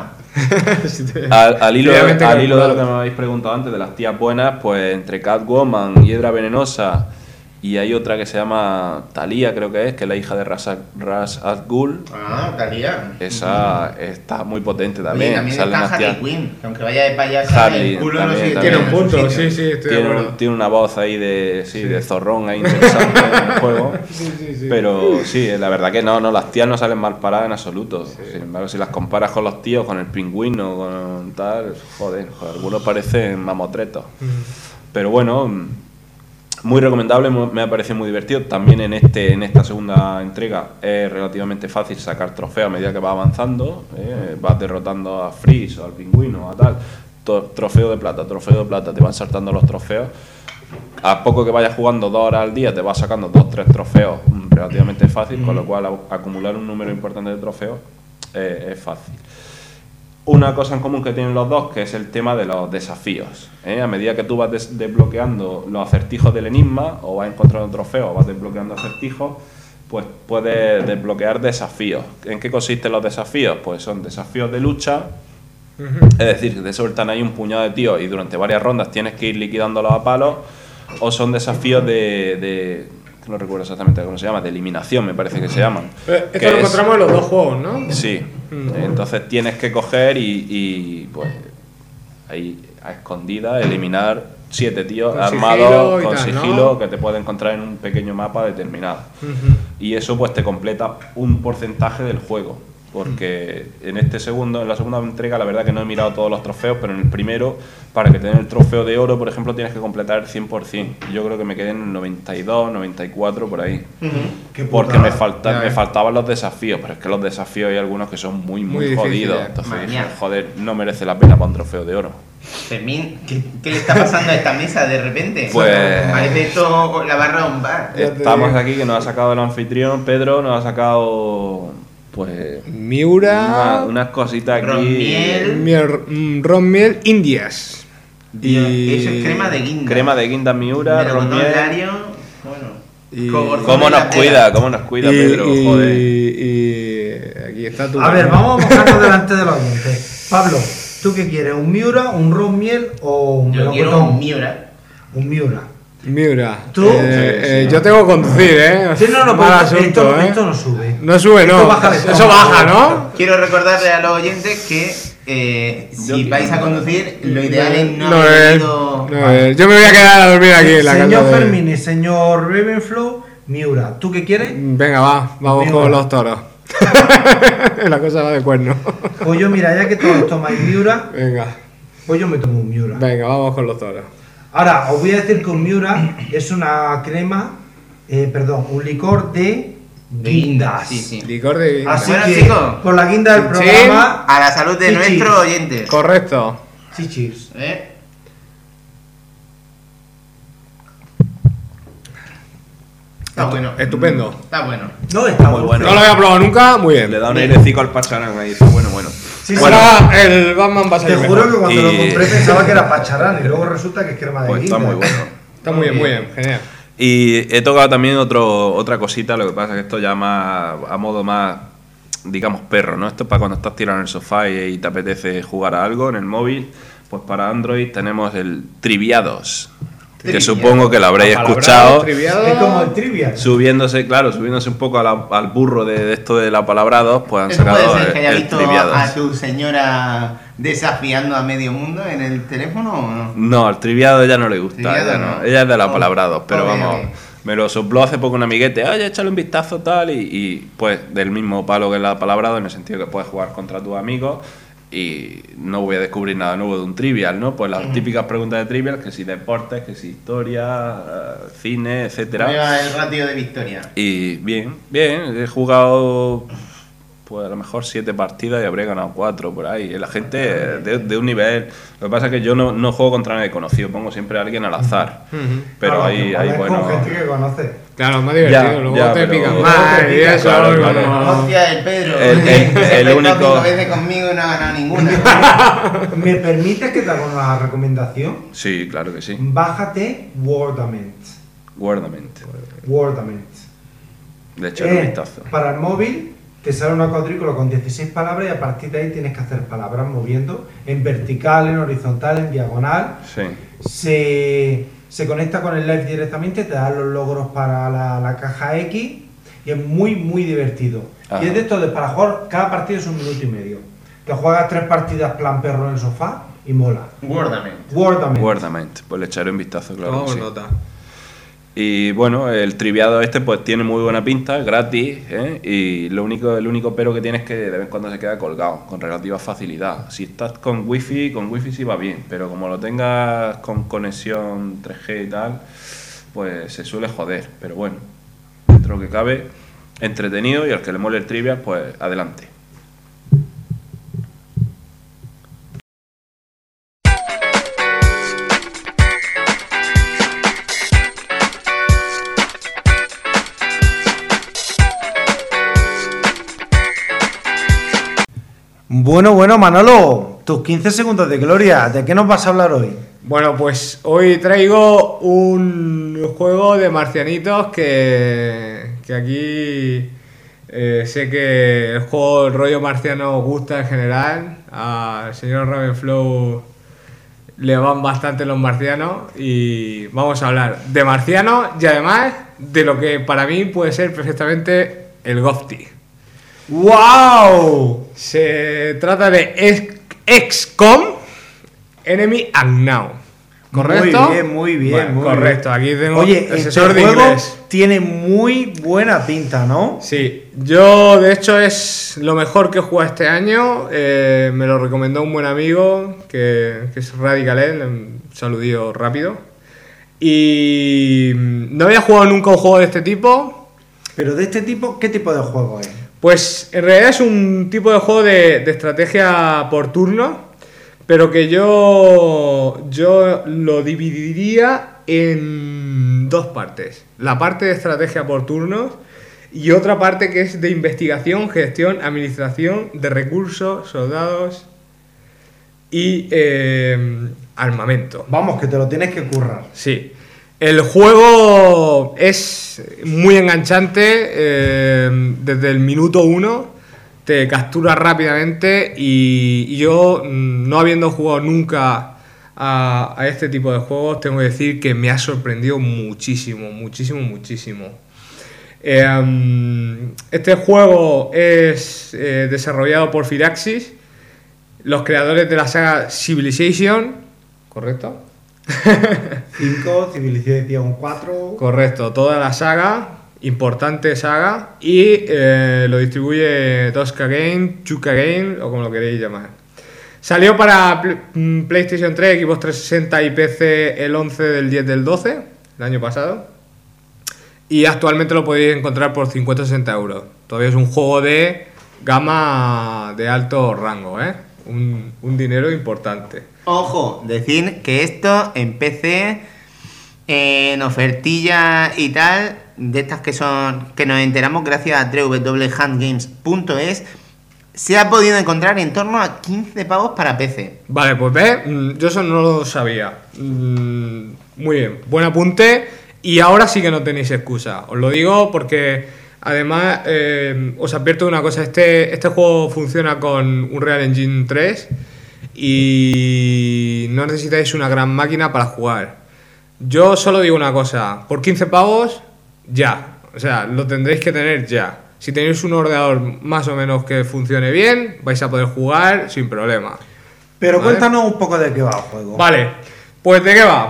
Al hilo Previamente de lo que calculado. me habéis preguntado antes de las tías buenas, pues entre Catwoman, Hiedra Venenosa y hay otra que se llama Thalía, creo que es la hija de Ra's al Ghul. Ah, Talía. Esa está muy potente Oye, también. también Salen está las Harley tías. Quinn, que aunque vaya de payasa, Harley el culo también, no sigue también. Tiene un teniendo su punto, sitio. sí, estoy de acuerdo. Tiene una voz ahí de zorrón ahí interesante en el juego. Pero sí, la verdad que no, las tías no salen mal paradas en absoluto. Sin embargo, si las comparas con los tíos, con el pingüino, con tal, joder, algunos parecen mamotretos. Pero bueno, muy recomendable, me ha parecido muy divertido. También en esta segunda entrega es relativamente fácil sacar trofeos a medida que vas avanzando. Vas derrotando a Freeze o al pingüino o a tal. Trofeo de plata, te van saltando los trofeos. A poco que vayas jugando 2 horas al día te vas sacando 2-3 trofeos relativamente fácil, con lo cual acumular un número importante de trofeos es fácil. Una cosa en común que tienen los dos, que es el tema de los desafíos. A medida que tú vas desbloqueando los acertijos del enigma, o vas encontrando trofeos, o vas desbloqueando acertijos, pues puedes desbloquear desafíos. ¿En qué consisten los desafíos? Pues son desafíos de lucha, es decir, que te sueltan ahí un puñado de tíos y durante varias rondas tienes que ir liquidándolos a palos, o son desafíos no recuerdo exactamente cómo se llama, de eliminación me parece que se llaman. Esto que lo es- encontramos en los dos juegos, ¿no? Sí, entonces tienes que coger y pues ahí a escondida eliminar 7 tíos Con armados sigilo y con tal, ¿no? sigilo que te puedes encontrar en un pequeño mapa determinado. Y eso pues te completa un porcentaje del juego. Porque en la segunda entrega, la verdad que no he mirado todos los trofeos, pero en el primero, para que te den el trofeo de oro, por ejemplo, tienes que completar el 100%. Yo creo que me quedé en el 92, 94, por ahí. Qué Porque putada. me faltaban los desafíos, pero es que los desafíos hay algunos que son muy Muy difíciles. jodidos. Entonces Madre dije, mía. joder, no merece la pena para un trofeo de oro. Fermín, ¿qué le está pasando a esta mesa de repente? Pues- Parece esto la barra de un bar. Ya te Estamos digo. aquí, que nos ha sacado el anfitrión, Pedro, nos ha sacado pues Miura, unas cositas aquí. Ronmiel. Ron Miel, Indias. Eso es crema de guinda. Crema de guinda Miura, Melocotón ronmiel. Lario, bueno. Y- Cogorzón ¿Cómo de nos la cuida? tela. ¿Cómo nos cuida, Pedro? Joder. y aquí está tu. A ver, vamos a mojarnos delante de los oyentes. Pablo, ¿tú qué quieres? ¿Un Miura, un Ron Miel o un Yo quiero melocotón? un Miura. Un Miura. Miura. ¿Tú? Sí. Yo tengo que conducir, ¿eh? Sí, no, Mal pero asunto, ¿eh? esto no sube. No sube, Esto no. baja de Eso tono. baja, ¿no? Quiero recordarle a los oyentes que si vais a conducir, lo ideal es no No, haber ido. yo me voy a quedar a dormir aquí en la Señor casa. Fermín y señor Ravenflow, Miura. ¿Tú qué quieres? Venga, vamos Miura. con los toros. La cosa va de cuerno. Pues yo, mira, ya que todos tomáis Miura, Venga, pues yo me tomo un Miura. venga, vamos con los toros. Ahora, os voy a decir que un Miura es una crema, un licor de guindas. Sí, sí. Licor de guinda. Así Bueno, que, chicos. por la guinda del Sí. programa, A la salud de Sí, nuestros sí. oyentes. Correcto. sí, cheers. Está bueno. Estupendo. Está bueno. No, está Muy bueno. No lo había probado nunca, muy bien. Le da un airecito al pacharán ahí, dice, bueno. Sí, sí. Ahora el Batman va a Te salir juro mejor. que cuando Y- lo compré pensaba que era pacharán y luego resulta que es crema de Pues guinda. está muy bueno. Está muy bien, genial. Y he tocado también otra cosita, lo que pasa es que esto ya más a modo más, digamos, perro, ¿no? Esto es para cuando estás tirado en el sofá y te apetece jugar a algo en el móvil. Pues para Android tenemos el Triviados, que Triviados. supongo que lo habréis Apalabrado, escuchado. triviado. Es como el trivia. Subiéndose un poco al burro de esto de la palabrados, pues han Eso puede sacado ser que haya el visto Triviados. a tu señora desafiando a medio mundo en el teléfono o no. No, al Triviado ella no le gusta, Triviado ella no. ella es de la Oh, palabrados, pero ok, vamos, ok. me lo sopló hace poco un amiguete, oye, échale un vistazo tal, y pues del mismo palo que la palabrado, en el sentido que puedes jugar contra tus amigos y no voy a descubrir nada nuevo de un trivial, ¿no? Pues las típicas preguntas de trivial, que si deportes, que si historia, cine, etcétera. ¿Cómo lleva el ratio de victoria? Y bien, he jugado pues a lo mejor 7 partidas y habría ganado 4 por ahí. La gente de un nivel. Lo que pasa es que yo no juego contra nadie conocido, pongo siempre a alguien al azar. Pero Claro, hay con bueno. gente que conoce. Claro, es más divertido, Ya, luego ya, te pero- pican luego más te y pican, eso, claro, como- claro. Hostia, el Pedro. El Se único- ha 5 veces conmigo y no ha ganado ninguna. ¿Me permites que te haga una recomendación? Sí, claro que sí. Bájate Wordament. Guardamente. Wordament. Le echaré un vistazo. Para el móvil te sale una cuadrícula con 16 palabras y a partir de ahí tienes que hacer palabras moviendo en vertical, en horizontal, en diagonal. Sí. Se conecta con el live directamente, te da los logros para la caja X y es muy divertido. Ajá. Y es de esto de para jugar, cada partido es 1 minuto y medio. Te juegas 3 partidas plan perro en el sofá y mola. Wordament. Wordament. Guardamente. Pues le echaré un vistazo, claro. Tomamos que sí. nota. Y bueno, el triviado este pues tiene muy buena pinta, gratis, ¿eh? Y el único pero que tiene es que de vez en cuando se queda colgado, con relativa facilidad. Si estás con wifi sí va bien, pero como lo tengas con conexión 3G y tal, pues se suele joder. Pero bueno, dentro de lo que cabe, entretenido y al que le mole el trivial, pues adelante. Bueno, Manolo, tus 15 segundos de gloria, ¿de qué nos vas a hablar hoy? Bueno, pues hoy traigo un juego de marcianitos que aquí sé que el juego, el rollo marciano gusta en general. Al señor Ravenflow le van bastante los marcianos y vamos a hablar de marcianos y además de lo que para mí puede ser perfectamente el GOTY. ¡Wow! Se trata de XCOM Enemy Unknown. ¿Correcto? Muy bien, Bueno, muy correcto, aquí tengo Oye, el este asesor de juego inglés. tiene muy buena pinta, ¿no? Sí, yo de hecho es lo mejor que he jugado este año. Me lo recomendó un buen amigo que es Radical Ed, un saludillo rápido. Y no había jugado nunca un juego de este tipo. Pero de este tipo, ¿qué tipo de juego es? Pues en realidad es un tipo de juego de estrategia por turno, pero que yo lo dividiría en dos partes. La parte de estrategia por turnos y otra parte que es de investigación, gestión, administración de recursos, soldados y armamento. Vamos, que te lo tienes que currar. Sí. El juego es muy enganchante, desde el minuto 1 te captura rápidamente y yo, no habiendo jugado nunca a este tipo de juegos, tengo que decir que me ha sorprendido muchísimo. Este juego es desarrollado por Firaxis, los creadores de la saga Civilization, ¿correcto? 5, Civilización 4. Correcto, toda la saga, importante saga, y lo distribuye Tosca Game, Chuka Game, o como lo queréis llamar. Salió para PlayStation 3, Xbox 360 y PC el 11 del 10 del 12, el año pasado. Y actualmente lo podéis encontrar por 50-60 euros. Todavía es un juego de gama de alto rango, ¿eh? Un dinero importante. Ojo, decir que esto en PC, en ofertilla y tal, de estas que nos enteramos gracias a www.handgames.es, se ha podido encontrar en torno a 15 pavos para PC. Vale, pues ve, yo eso no lo sabía. Muy bien, buen apunte. Y ahora sí que no tenéis excusa. Os lo digo porque además os advierto una cosa. Este juego funciona con Unreal Engine 3 y no necesitáis una gran máquina para jugar. Yo solo digo una cosa. Por 15 pavos, ya. O sea, lo tendréis que tener ya. Si tenéis un ordenador más o menos que funcione bien, vais a poder jugar sin problema. Pero ¿Vale? cuéntanos un poco de qué va el juego. Vale, pues ¿de qué va?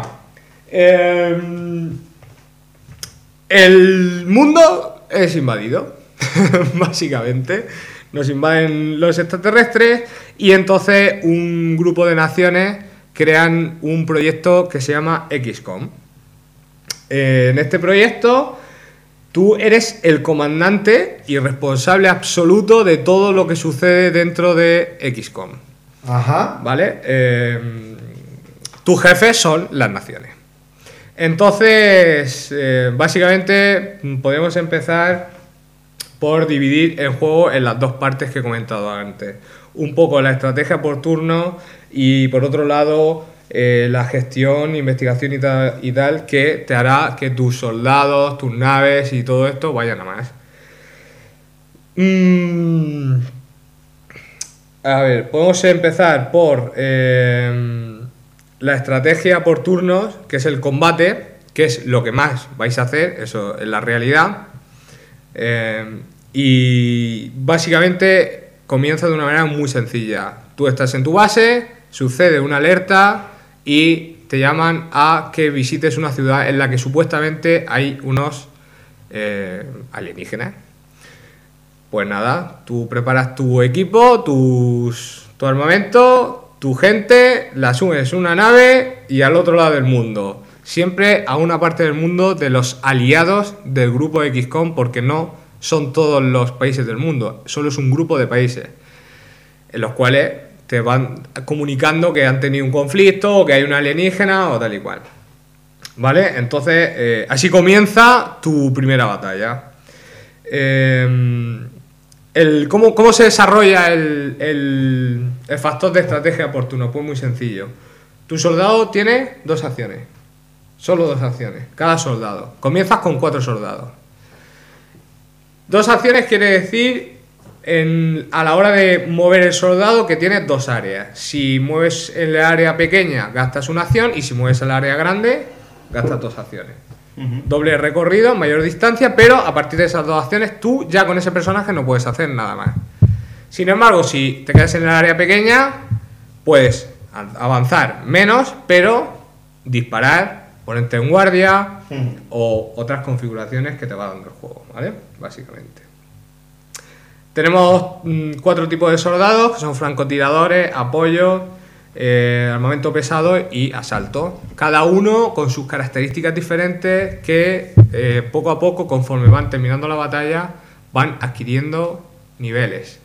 El mundo es invadido, básicamente. Nos invaden los extraterrestres y entonces un grupo de naciones crean un proyecto que se llama XCOM. En este proyecto, tú eres el comandante y responsable absoluto de todo lo que sucede dentro de XCOM. Ajá. ¿Vale? Tus jefes son las naciones. Entonces, básicamente, podemos empezar por dividir el juego en las dos partes que he comentado antes. Un poco la estrategia por turno y, por otro lado, la gestión, investigación y tal, que te hará que tus soldados, tus naves y todo esto vayan a más. A ver, podemos empezar por la estrategia por turnos, que es el combate, que es lo que más vais a hacer, eso en la realidad. Y básicamente comienza de una manera muy sencilla. Tú estás en tu base, sucede una alerta y te llaman a que visites una ciudad en la que supuestamente hay unos alienígenas. Pues nada, tú preparas tu equipo, tu armamento, tu gente, la subes en una nave y al otro lado del mundo. Siempre a una parte del mundo de los aliados del grupo XCOM, porque no son todos los países del mundo, solo es un grupo de países en los cuales te van comunicando que han tenido un conflicto o que hay una alienígena o tal y cual. ¿Vale? Entonces, así comienza tu primera batalla. ¿Cómo se desarrolla el factor de estrategia oportuno? Pues muy sencillo. Tu soldado tiene 2 acciones. Solo 2 acciones. Cada soldado. Comienzas con 4 soldados. 2 acciones quiere decir a la hora de mover el soldado que tienes 2 áreas. Si mueves en el área pequeña gastas una acción y si mueves en el área grande gastas 2 acciones. Doble recorrido, mayor distancia, pero a partir de esas 2 acciones tú ya con ese personaje no puedes hacer nada más. Sin embargo, si te quedas en el área pequeña, puedes avanzar menos, pero disparar, ponerte en guardia o otras configuraciones que te va dando el juego, ¿vale? Básicamente. Tenemos 4 tipos de soldados, que son francotiradores, apoyo, armamento pesado y asalto. Cada uno con sus características diferentes que poco a poco, conforme van terminando la batalla, van adquiriendo niveles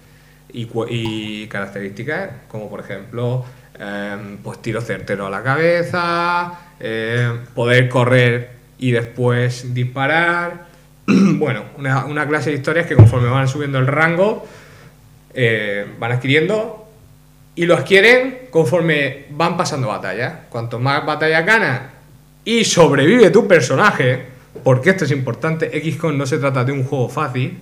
y características, como por ejemplo pues tiro certero a la cabeza, poder correr y después disparar. Bueno, una clase de historias que conforme van subiendo el rango van adquiriendo. Y lo adquieren conforme van pasando batallas. Cuanto más batallas ganas y sobrevive tu personaje, porque esto es importante, XCOM no se trata de un juego fácil.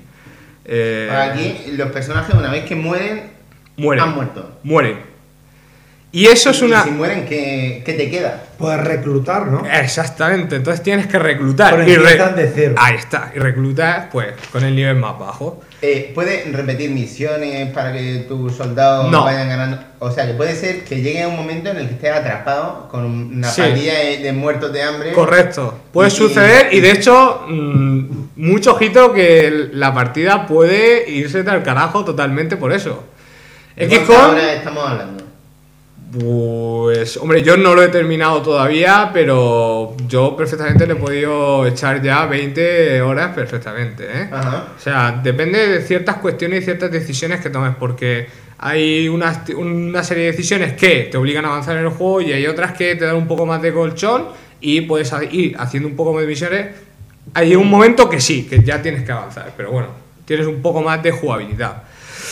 Aquí los personajes una vez que mueren han muerto. Mueren. Y eso es una... Y si mueren, ¿qué te queda? Puedes reclutar, ¿no? Exactamente, entonces tienes que reclutar. Pero empiezan de cero. Ahí está, y reclutar pues con el nivel más bajo. ¿Puedes repetir misiones para que tus soldados vayan ganando? O sea, que puede ser que llegue un momento en el que estés atrapado con una pandilla de muertos de hambre. Correcto, puede suceder y de hecho mucho ojito que la partida puede irse al carajo totalmente por eso. ¿Cuántas horas estamos hablando? Pues, hombre, yo no lo he terminado todavía, pero yo perfectamente le he podido echar ya 20 horas perfectamente, ¿eh? Ajá. O sea, depende de ciertas cuestiones y ciertas decisiones que tomes, porque hay una serie de decisiones que te obligan a avanzar en el juego y hay otras que te dan un poco más de colchón y puedes ir haciendo un poco más de misiones. Hay un momento que sí, que ya tienes que avanzar, pero bueno, tienes un poco más de jugabilidad.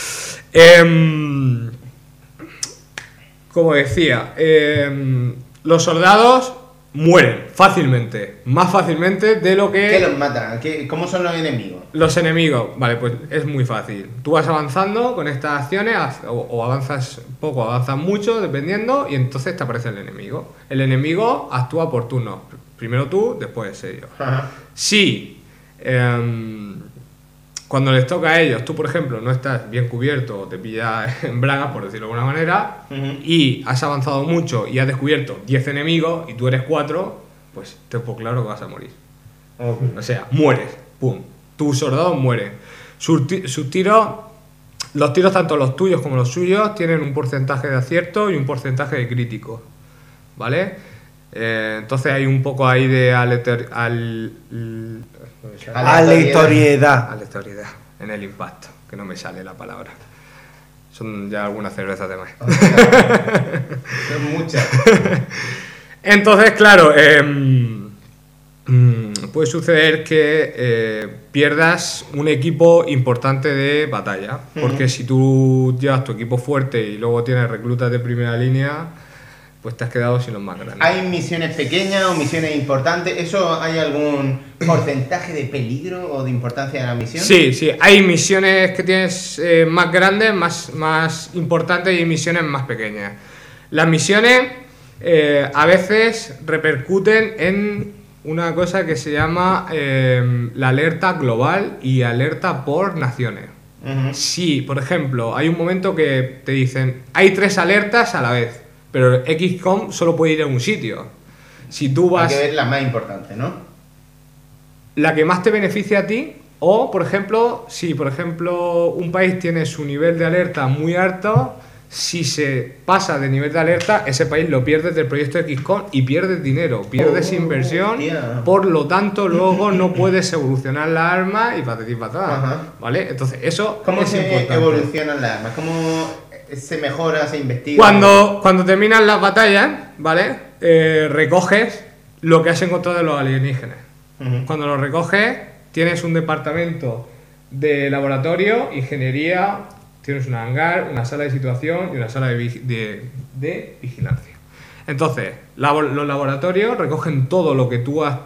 Como decía, los soldados mueren fácilmente, más fácilmente de lo que... ¿Qué los matan? ¿Cómo son los enemigos? Los enemigos, vale, pues es muy fácil. Tú vas avanzando con estas acciones, o avanzas poco, avanzas mucho, dependiendo, y entonces te aparece el enemigo. El enemigo actúa por turnos. Primero tú, después ellos. Ajá. Si cuando les toca a ellos, tú por ejemplo no estás bien cubierto o te pillas en bragas, por decirlo de alguna manera, y has avanzado mucho y has descubierto 10 enemigos y tú eres 4, pues te pongo claro que vas a morir. Okay. O sea, mueres, pum. Tus soldados mueren. Sus tiros, los tiros tanto los tuyos como los suyos tienen un porcentaje de acierto y un porcentaje de crítico, ¿vale? Entonces hay un poco ahí de No me sale. Aleatoriedad. Aleatoriedad. En el impacto, que no me sale la palabra. Son ya algunas cervezas de más. Son muchas. Entonces, claro, puede suceder que pierdas un equipo importante de batalla. Porque si tú llevas tu equipo fuerte y luego tienes reclutas de primera línea, pues te has quedado sin los más grandes. ¿Hay misiones pequeñas o misiones importantes? ¿Eso hay algún porcentaje de peligro o de importancia de la misión? Sí, sí, hay misiones que tienes más grandes, más importantes, y misiones más pequeñas. Las misiones a veces repercuten en una cosa que se llama la alerta global y alerta por naciones. Si, por ejemplo, hay un momento que te dicen hay 3 alertas a la vez, pero XCOM solo puede ir a un sitio. Si tú vas... Hay que ver la más importante, ¿no? La que más te beneficia a ti, o, por ejemplo, si por ejemplo un país tiene su nivel de alerta muy alto, si se pasa de nivel de alerta, ese país lo pierdes del proyecto XCOM y pierdes dinero, pierdes inversión, hostia. por lo tanto luego no puedes evolucionar la arma y patatín patada, Ajá. ¿vale? Entonces eso ¿Cómo es se importante. evolucionan las armas? ¿Cómo se mejora, se investiga? Cuando terminan las batallas, ¿vale? Recoges lo que has encontrado de los alienígenas. Ujú. Cuando lo recoges, tienes un departamento de laboratorio, ingeniería, tienes un hangar, una sala de situación y una sala de vigilancia. Entonces, los laboratorios recogen todo lo que tú has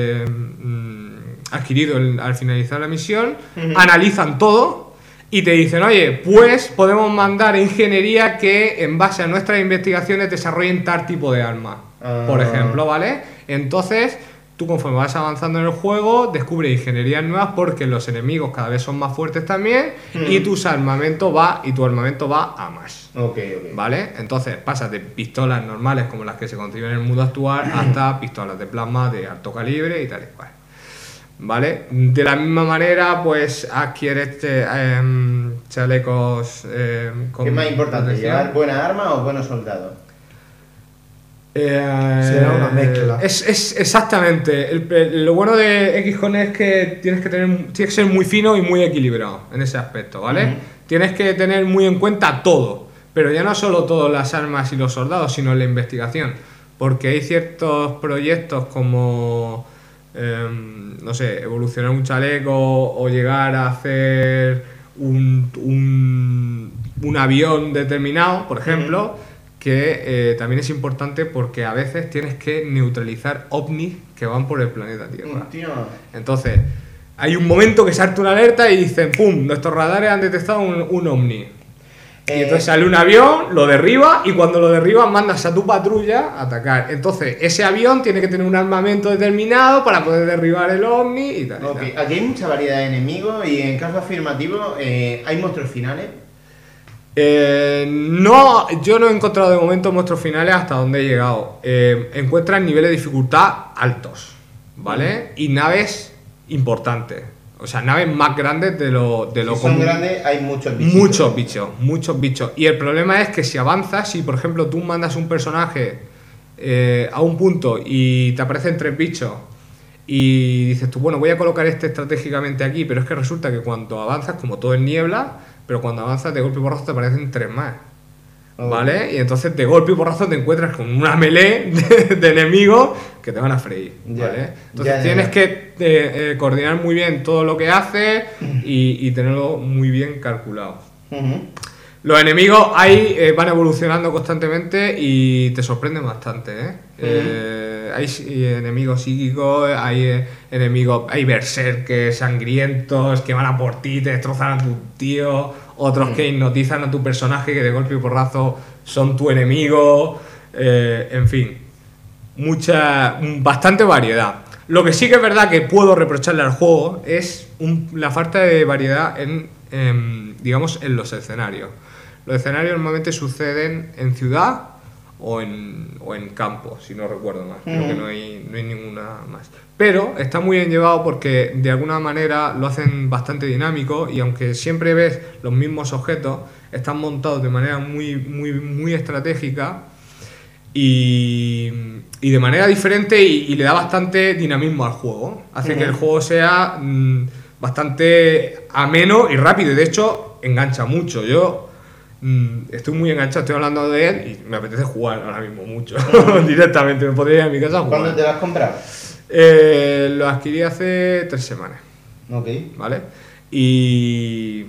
adquirido al finalizar la misión, analizan todo y te dicen, oye, pues podemos mandar a ingeniería que en base a nuestras investigaciones desarrollen tal tipo de arma, por ejemplo, ¿vale? Entonces, tú conforme vas avanzando en el juego, descubres ingenierías nuevas porque los enemigos cada vez son más fuertes también y tu armamento va a más. Ok. ¿Vale? Entonces pasas de pistolas normales como las que se conciben en el mundo actual hasta pistolas de plasma de alto calibre y tal y cual. ¿Vale? De la misma manera, pues adquieres chalecos con ¿Qué es más importante, protección. llevar buena arma o buenos soldados? Será una mezcla. Es exactamente. Lo bueno de XCOM es que tienes que ser muy fino y muy equilibrado en ese aspecto, ¿vale? Tienes que tener muy en cuenta todo, pero ya no solo todas las armas y los soldados, sino la investigación, porque hay ciertos proyectos como no sé, evolucionar un chaleco o llegar a hacer un avión determinado, por ejemplo, que también es importante porque a veces tienes que neutralizar ovnis que van por el planeta Tierra. Entonces, hay un momento que salta una alerta y dicen, ¡pum!, nuestros radares han detectado un ovni. Y entonces sale un avión, lo derriba, y cuando lo derribas mandas a tu patrulla a atacar. Entonces, ese avión tiene que tener un armamento determinado para poder derribar el ovni y tal. Ok, aquí hay mucha variedad de enemigos y en caso afirmativo, ¿hay monstruos finales? No, yo no he encontrado de momento monstruos finales hasta donde he llegado. Encuentras niveles de dificultad altos, ¿vale? Y naves importantes. O sea, naves más grandes de lo Si son común. grandes, hay muchos bichos. Muchos bichos. Y el problema es que si avanzas, si por ejemplo tú mandas un personaje a un punto y te aparecen 3 bichos y dices tú, bueno, voy a colocar este estratégicamente aquí, pero es que resulta que cuando avanzas, como todo es niebla, pero cuando avanzas de golpe y porrazo te aparecen 3 más. ¿Vale? Y entonces de golpe y porrazo te encuentras con una melee de enemigos que te van a freír, ¿vale? Entonces tienes que coordinar muy bien todo lo que haces y tenerlo muy bien calculado. Los enemigos ahí van evolucionando constantemente y te sorprenden bastante, hay enemigos psíquicos, hay enemigos, hay berserkers sangrientos que van a por ti, te destrozan a tu tío, otros que hipnotizan a tu personaje que de golpe y porrazo son tu enemigo, en fin, bastante variedad. Lo que sí que es verdad que puedo reprocharle al juego es la falta de variedad digamos, en los escenarios. Los escenarios normalmente suceden en ciudad o en campo, si no recuerdo mal. Creo que no hay ninguna más. Pero está muy bien llevado porque de alguna manera lo hacen bastante dinámico y aunque siempre ves los mismos objetos, están montados de manera muy estratégica y y de manera diferente y le da bastante dinamismo al juego. Hace que el juego sea bastante ameno y rápido. Y de hecho, engancha mucho. Yo estoy muy enganchado, estoy hablando de él y me apetece jugar ahora mismo mucho. Directamente, me podría ir a mi casa a jugar. ¿Cuándo te lo has comprado? Lo adquirí hace 3 semanas. Ok. ¿Vale? Y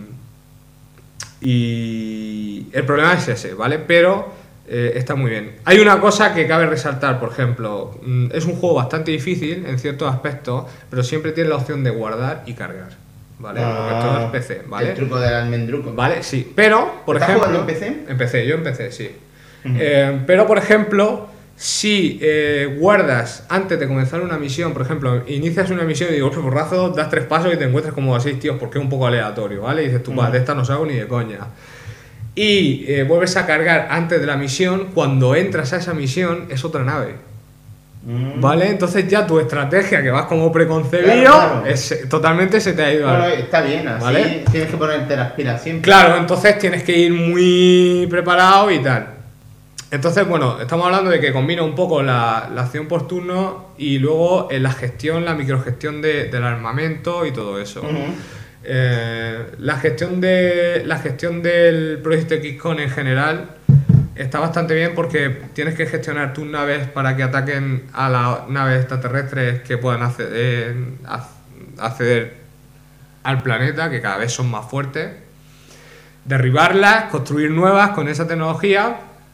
el problema es ese, ¿vale? Pero está muy bien. Hay una cosa que cabe resaltar, por ejemplo, es un juego bastante difícil en ciertos aspectos, pero siempre tiene la opción de guardar y cargar, ¿vale? Porque todo es PC, ¿vale? El truco del almendruco. Vale, sí. Pero, por ¿Estás ejemplo... jugando en PC? Empecé, yo empecé, sí. Pero, por ejemplo, si guardas antes de comenzar una misión, por ejemplo, inicias una misión y de golpe porrazo, das 3 pasos y te encuentras como a 6 tíos porque es un poco aleatorio, ¿vale? Y dices tú, de esta no salgo ni de coña. Y vuelves a cargar antes de la misión, cuando entras a esa misión es otra nave. ¿Vale? Entonces ya tu estrategia, que vas como preconcebido, Claro. totalmente se te ha ido a... Bueno, está bien, así ¿Vale? tienes que ponerte las pilas siempre. Claro, entonces tienes que ir muy preparado y tal. Entonces, bueno, estamos hablando de que combina un poco la acción por turno y luego la gestión, la microgestión del armamento y todo eso. La gestión del Proyecto XCOM en general está bastante bien porque tienes que gestionar tus naves para que ataquen a las naves extraterrestres que puedan acceder al planeta, que cada vez son más fuertes, derribarlas, construir nuevas con esa tecnología,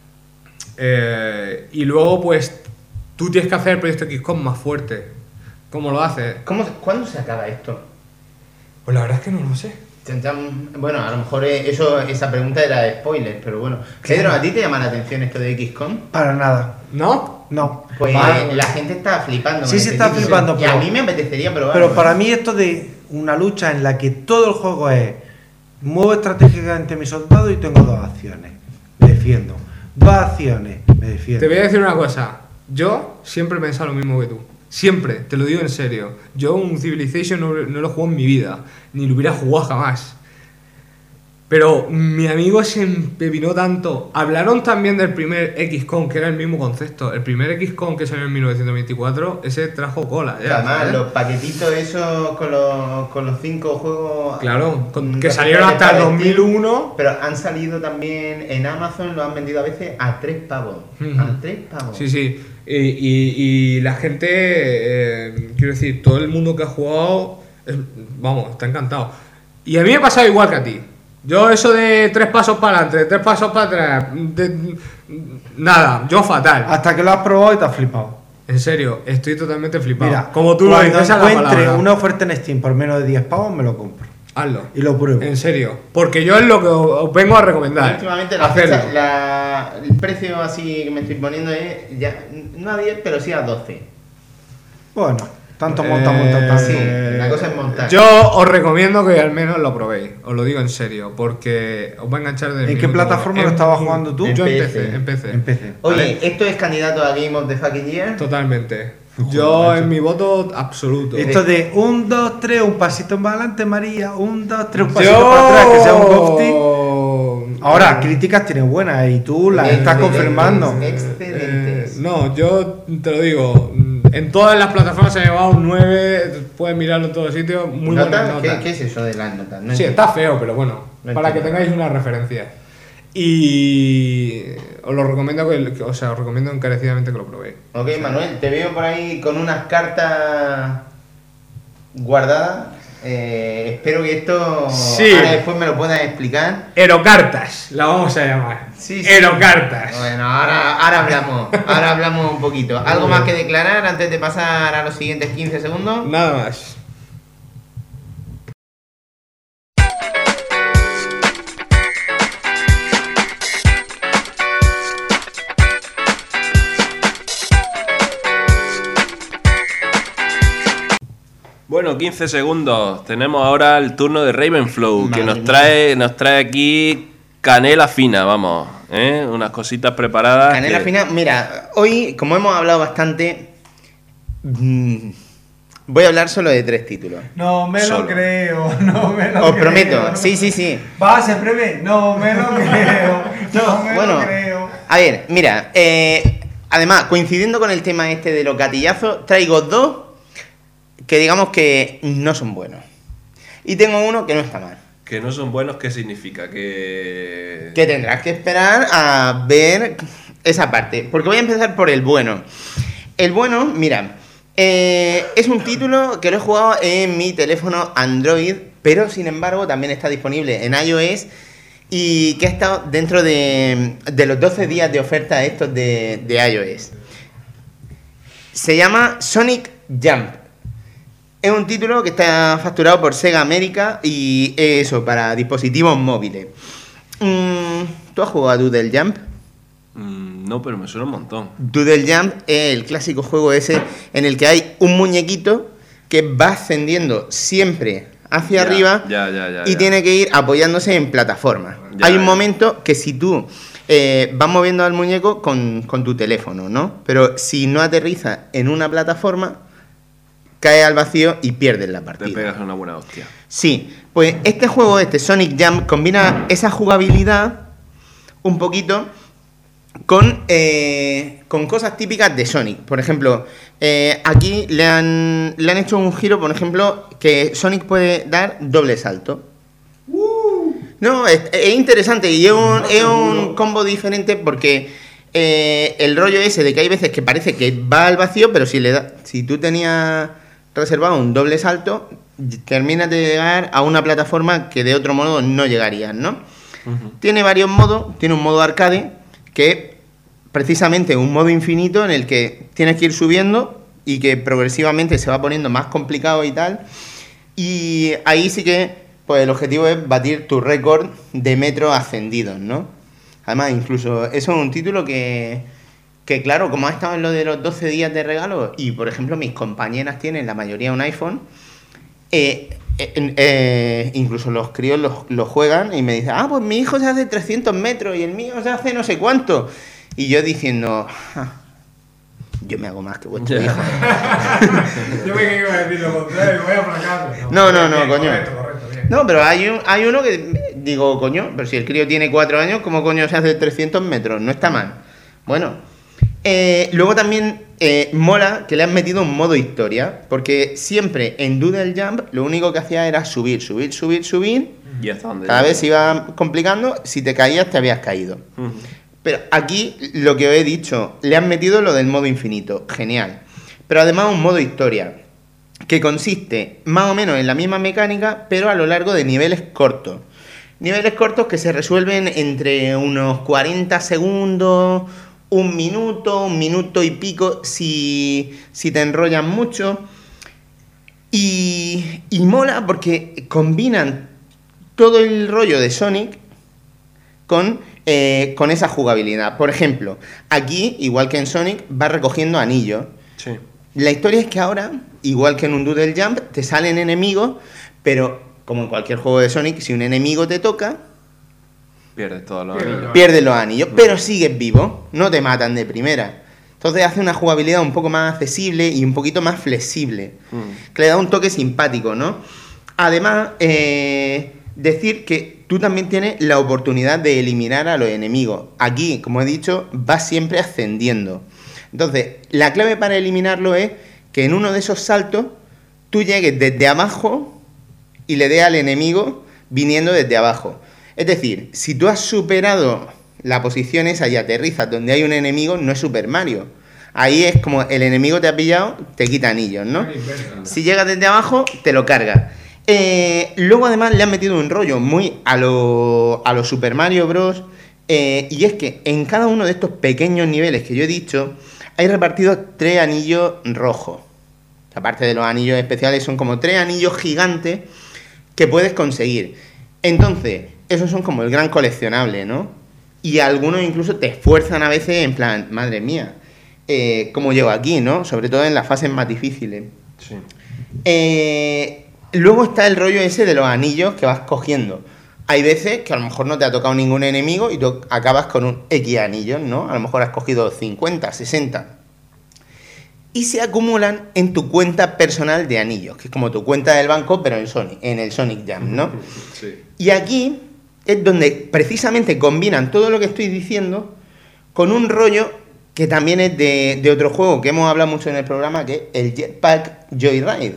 y luego pues tú tienes que hacer el Proyecto XCOM más fuerte. ¿Cómo lo haces? ¿Cuándo se acaba esto? Pues la verdad es que no lo sé. Bueno, a lo mejor esa pregunta era de spoiler, pero bueno. Pedro, ¿a ti te llama la atención esto de XCOM? Para nada. ¿No? No. Pues Vale. la gente está flipando. Sí, con se este está título. flipando, Y pero- a mí me apetecería probarlo. Pero para mí esto de una lucha en la que todo el juego es muevo estratégicamente a mi soldado y tengo 2 acciones. Me defiendo. 2 acciones. Me defiendo. Te voy a decir una cosa. Yo siempre he pensado lo mismo que tú. Siempre, te lo digo en serio. Yo un Civilization no lo juego en mi vida. Ni lo hubiera jugado jamás. Pero mi amigo se empepinó tanto. Hablaron también del primer XCOM, que era el mismo concepto. El primer XCOM que salió en 1924, ese trajo cola. Ya, Además, ¿sabes? los paquetitos esos con los 5 juegos. Claro, que los salieron hasta el para Steam, 2001. Pero han salido también en Amazon, lo han vendido a veces a 3 pavos. Ujú. A 3 pavos. Sí, sí. Y la gente, quiero decir, todo el mundo que ha jugado, vamos, está encantado. Y a mí me ha pasado igual que a ti. Yo eso de 3 pasos para adelante, 3 pasos para atrás, nada, yo fatal. Hasta que lo has probado y te has flipado. En serio, estoy totalmente flipado. Mira, como tú lo cuando dices, esa es la encuentre palabra. una oferta en Steam por menos de 10 pavos, me lo compro. Hazlo. Y lo pruebo. En serio. Porque yo es lo que os vengo a recomendar. Últimamente hacerlo. el precio así que me estoy poniendo es ya, no a 10, pero sí a 12. Bueno, tanto monta, tanto. Sí, la cosa es montar. Yo os recomiendo que al menos lo probéis. Os lo digo en serio. Porque os va a enganchar de ¿En qué plataforma lo estabas jugando tú? Yo En empecé, PC. empecé. Empecé. Oye, ¿vale? ¿esto es candidato a Game of the Fucking Year? Totalmente. Joder, Yo macho. en mi voto absoluto. Esto de 1, 2, 3, un pasito más adelante, María. 1, 2, 3, un pasito para atrás, que sea un Gofti. Ahora, críticas tienes buenas y tú las estás Excelentes, confirmando. Excelentes. No, yo te lo digo. En todas las plataformas se ha llevado un 9. Puedes mirarlo en todos sitios. Muy buenas ¿Notas? notas. ¿Qué es eso de las notas? No Sí, entiendo. está feo, pero bueno. No para que entiendo. tengáis una referencia. Y os lo recomiendo os recomiendo encarecidamente que lo probéis. Ok, Manuel, te veo por ahí con unas cartas guardadas. Espero que esto Sí. ahora después me lo puedas explicar. Erocartas, la vamos a llamar. Sí, sí. Erocartas. Bueno, ahora hablamos un poquito. ¿Algo más que declarar antes de pasar a los siguientes 15 segundos? Nada más. Bueno, 15 segundos. Tenemos ahora el turno de Ravenflow, que Madre nos trae aquí canela fina, vamos. Unas cositas preparadas. Canela que- fina, mira, hoy, como hemos hablado bastante, voy a hablar solo de 3 títulos. No me Solo. lo creo, no me lo Os creo. prometo, sí. Va, se prevé. No me lo creo, no me Bueno, lo creo. a ver, mira, además, coincidiendo con el tema este de los gatillazos, traigo dos que digamos que no son buenos. Y tengo uno que no está mal. Que no son buenos, ¿qué significa? Que tendrás que esperar a ver esa parte. Porque voy a empezar por el bueno. El bueno, mira, es un título que lo he jugado en mi teléfono Android, pero sin embargo también está disponible en iOS y que ha estado dentro de los 12 días de oferta estos de iOS. Se llama Sonic Jump. Es un título que está facturado por Sega América y eso, para dispositivos móviles. ¿Tú has jugado a Doodle Jump? No, pero me suena un montón. Doodle Jump es el clásico juego ese en el que hay un muñequito que va ascendiendo siempre hacia arriba y tiene que ir apoyándose en plataformas. Hay un momento que si tú vas moviendo al muñeco con tu teléfono, ¿no? Pero si no aterriza en una plataforma, cae al vacío y pierdes la partida. Te pegas una buena hostia. Sí, pues este juego, Sonic Jump, combina esa jugabilidad un poquito con cosas típicas de Sonic. Por ejemplo, aquí le han hecho un giro, por ejemplo, que Sonic puede dar doble salto. No, es interesante y es un combo diferente porque el rollo ese de que hay veces que parece que va al vacío, pero si tú tenías reservado un doble salto, terminas de llegar a una plataforma que de otro modo no llegarías, ¿no? Tiene varios modos, tiene un modo arcade, que es precisamente un modo infinito en el que tienes que ir subiendo y que progresivamente se va poniendo más complicado y tal. Y ahí sí que pues el objetivo es batir tu récord de metros ascendidos, ¿no? Además, incluso eso es un título que claro, como ha estado en lo de los 12 días de regalo, y por ejemplo mis compañeras tienen la mayoría un iPhone, incluso los críos los juegan y me dicen, pues mi hijo se hace 300 metros y el mío se hace no sé cuánto. Y yo diciendo, yo me hago más que vuestro hijo. Yo me iba a decir lo contrario, voy a fracaso. No, coño. Correcto, bien. No, pero hay uno que digo, coño, pero si el crío tiene 4 años, ¿cómo coño se hace 300 metros? No está mal. Bueno, luego también mola que le han metido un modo historia, porque siempre en Doodle Jump lo único que hacía era subir. ¿Y hasta dónde? Cada vez se iba complicando, si te caías te habías caído. Pero aquí, lo que os he dicho, le han metido lo del modo infinito, genial. Pero además un modo historia, que consiste más o menos en la misma mecánica, pero a lo largo de niveles cortos. Niveles cortos que se resuelven entre unos 40 segundos, un minuto y pico, si te enrollan mucho. Y mola porque combinan todo el rollo de Sonic con esa jugabilidad. Por ejemplo, aquí, igual que en Sonic, vas recogiendo anillos. Sí. La historia es que ahora, igual que en un Doodle Jump, te salen enemigos, pero como en cualquier juego de Sonic, si un enemigo te toca, Pierdes todos los anillos. pierdes los anillos, pero sigues vivo, no te matan de primera. Entonces hace una jugabilidad un poco más accesible y un poquito más flexible, que le da un toque simpático, ¿no? Además, decir que tú también tienes la oportunidad de eliminar a los enemigos. Aquí, como he dicho, vas siempre ascendiendo. Entonces, la clave para eliminarlo es que en uno de esos saltos tú llegues desde abajo y le des al enemigo viniendo desde abajo. Es decir, si tú has superado la posición esa y aterrizas donde hay un enemigo, no es Super Mario. Ahí es como el enemigo te ha pillado, te quita anillos, ¿no? Si llegas desde abajo, te lo cargas. Luego además le han metido un rollo muy a lo Super Mario Bros. Y es que en cada uno de estos pequeños niveles que yo he dicho, hay repartidos 3 anillos rojos. Aparte de los anillos especiales, son como 3 anillos gigantes que puedes conseguir. Entonces, esos son como el gran coleccionable, ¿no? Y algunos incluso te esfuerzan a veces en plan, madre mía, ¿cómo llego aquí, no? Sobre todo en las fases más difíciles. Sí. Luego está el rollo ese de los anillos que vas cogiendo. Hay veces que a lo mejor no te ha tocado ningún enemigo y tú acabas con un X anillos, ¿no? A lo mejor has cogido 50, 60. Y se acumulan en tu cuenta personal de anillos, que es como tu cuenta del banco, pero en el Sonic Jam, ¿no? Sí. Y aquí es donde precisamente combinan todo lo que estoy diciendo con un rollo que también es de otro juego que hemos hablado mucho en el programa, que es el Jetpack Joyride.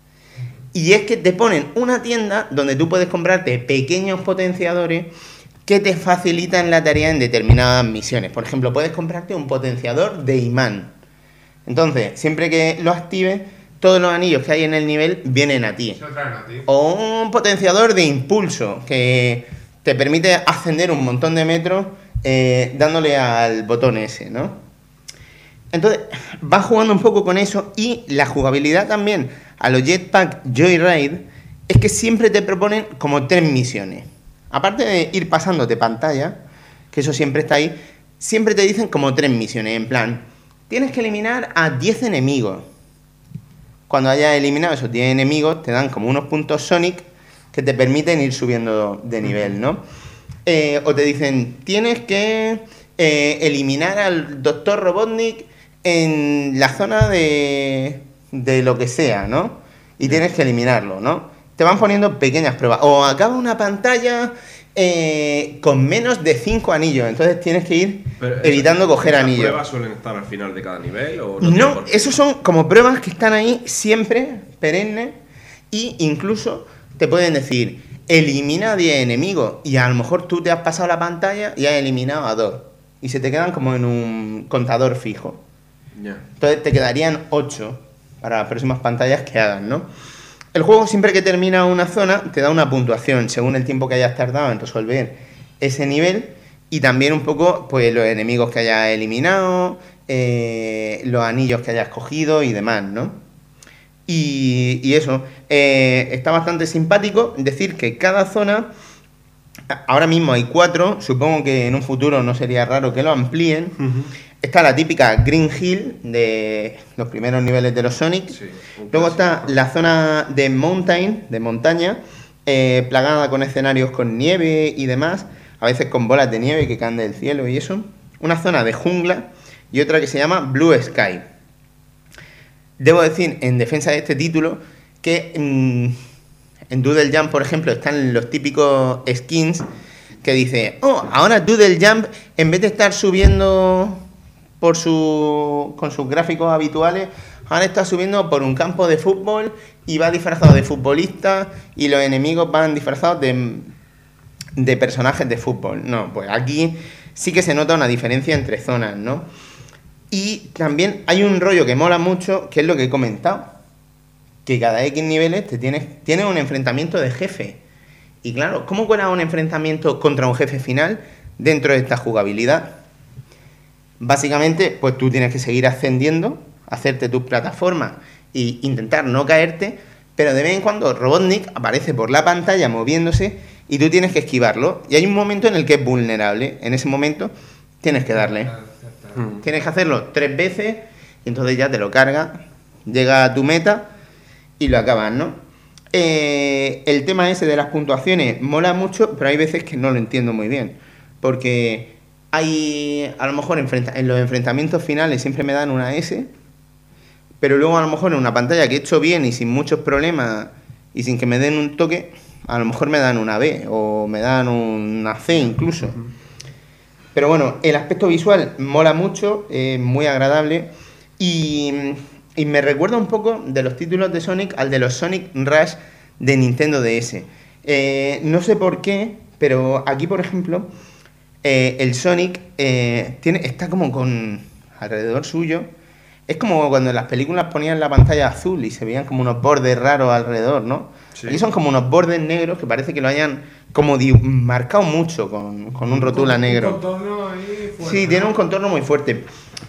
Y es que te ponen una tienda donde tú puedes comprarte pequeños potenciadores que te facilitan la tarea en determinadas misiones. Por ejemplo, puedes comprarte un potenciador de imán. Entonces, siempre que lo actives, todos los anillos que hay en el nivel vienen a ti. O un potenciador de impulso que te permite ascender un montón de metros dándole al botón ese, ¿no? Entonces, vas jugando un poco con eso y la jugabilidad también a los Jetpack Joyride es que siempre te proponen como 3 misiones. Aparte de ir pasándote pantalla, que eso siempre está ahí, siempre te dicen como 3 misiones. En plan, tienes que eliminar a 10 enemigos. Cuando hayas eliminado esos 10 enemigos, te dan como unos puntos Sonic que te permiten ir subiendo de nivel, ¿no? O te dicen, tienes que eliminar al Dr. Robotnik en la zona de lo que sea, ¿no? Y tienes que eliminarlo, ¿no? Te van poniendo pequeñas pruebas. O acaba una pantalla con menos de 5 anillos. Entonces tienes que ir evitando coger anillos. ¿Las pruebas suelen estar al final de cada nivel? ¿O no, esos son como pruebas que están ahí siempre, perennes. Y incluso te pueden decir, elimina 10 enemigos. Y a lo mejor tú te has pasado la pantalla y has eliminado a 2. Y se te quedan como en un contador fijo. Yeah. Entonces te quedarían 8 para las próximas pantallas que hagan, ¿no? El juego, siempre que termina una zona, te da una puntuación según el tiempo que hayas tardado en resolver ese nivel y también un poco pues los enemigos que hayas eliminado, los anillos que hayas cogido y demás, ¿no? Y eso, está bastante simpático. Decir que cada zona, ahora mismo hay 4, supongo que en un futuro no sería raro que lo amplíen. Está la típica Green Hill de los primeros niveles de los Sonic. Sí, luego está la zona de Mountain, de montaña, plagada con escenarios con nieve y demás, a veces con bolas de nieve que caen del cielo y eso. Una zona de jungla y otra que se llama Blue Sky. Debo decir, en defensa de este título, que en Doodle Jump, por ejemplo, están los típicos skins que dice, ahora Doodle Jump, en vez de estar subiendo con sus gráficos habituales, ahora está subiendo por un campo de fútbol y va disfrazado de futbolista y los enemigos van disfrazados de personajes de fútbol. No, pues aquí sí que se nota una diferencia entre zonas, ¿no? Y también hay un rollo que mola mucho, que es lo que he comentado, que cada X niveles tienes un enfrentamiento de jefe. Y claro, ¿cómo cuela un enfrentamiento contra un jefe final dentro de esta jugabilidad? Básicamente, pues tú tienes que seguir ascendiendo, hacerte tus plataformas e intentar no caerte, pero de vez en cuando Robotnik aparece por la pantalla moviéndose y tú tienes que esquivarlo. Y hay un momento en el que es vulnerable. En ese momento tienes que darle. Tienes que hacerlo 3 veces y entonces ya te lo carga, llega a tu meta y lo acabas, ¿no? El tema ese de las puntuaciones mola mucho, pero hay veces que no lo entiendo muy bien. Porque hay, a lo mejor en los enfrentamientos finales siempre me dan una S, pero luego a lo mejor en una pantalla que he hecho bien y sin muchos problemas y sin que me den un toque, a lo mejor me dan una B o me dan una C incluso. Pero bueno, el aspecto visual mola mucho, muy agradable y me recuerda un poco de los títulos de Sonic al de los Sonic Rush de Nintendo DS. No sé por qué, pero aquí, por ejemplo, el Sonic está como con alrededor suyo. Es como cuando en las películas ponían la pantalla azul y se veían como unos bordes raros alrededor, ¿no? Sí. Aquí son como unos bordes negros que parece que lo hayan como marcado mucho con un rotula negro. Un contorno ahí fuerte. Sí, tiene un contorno muy fuerte.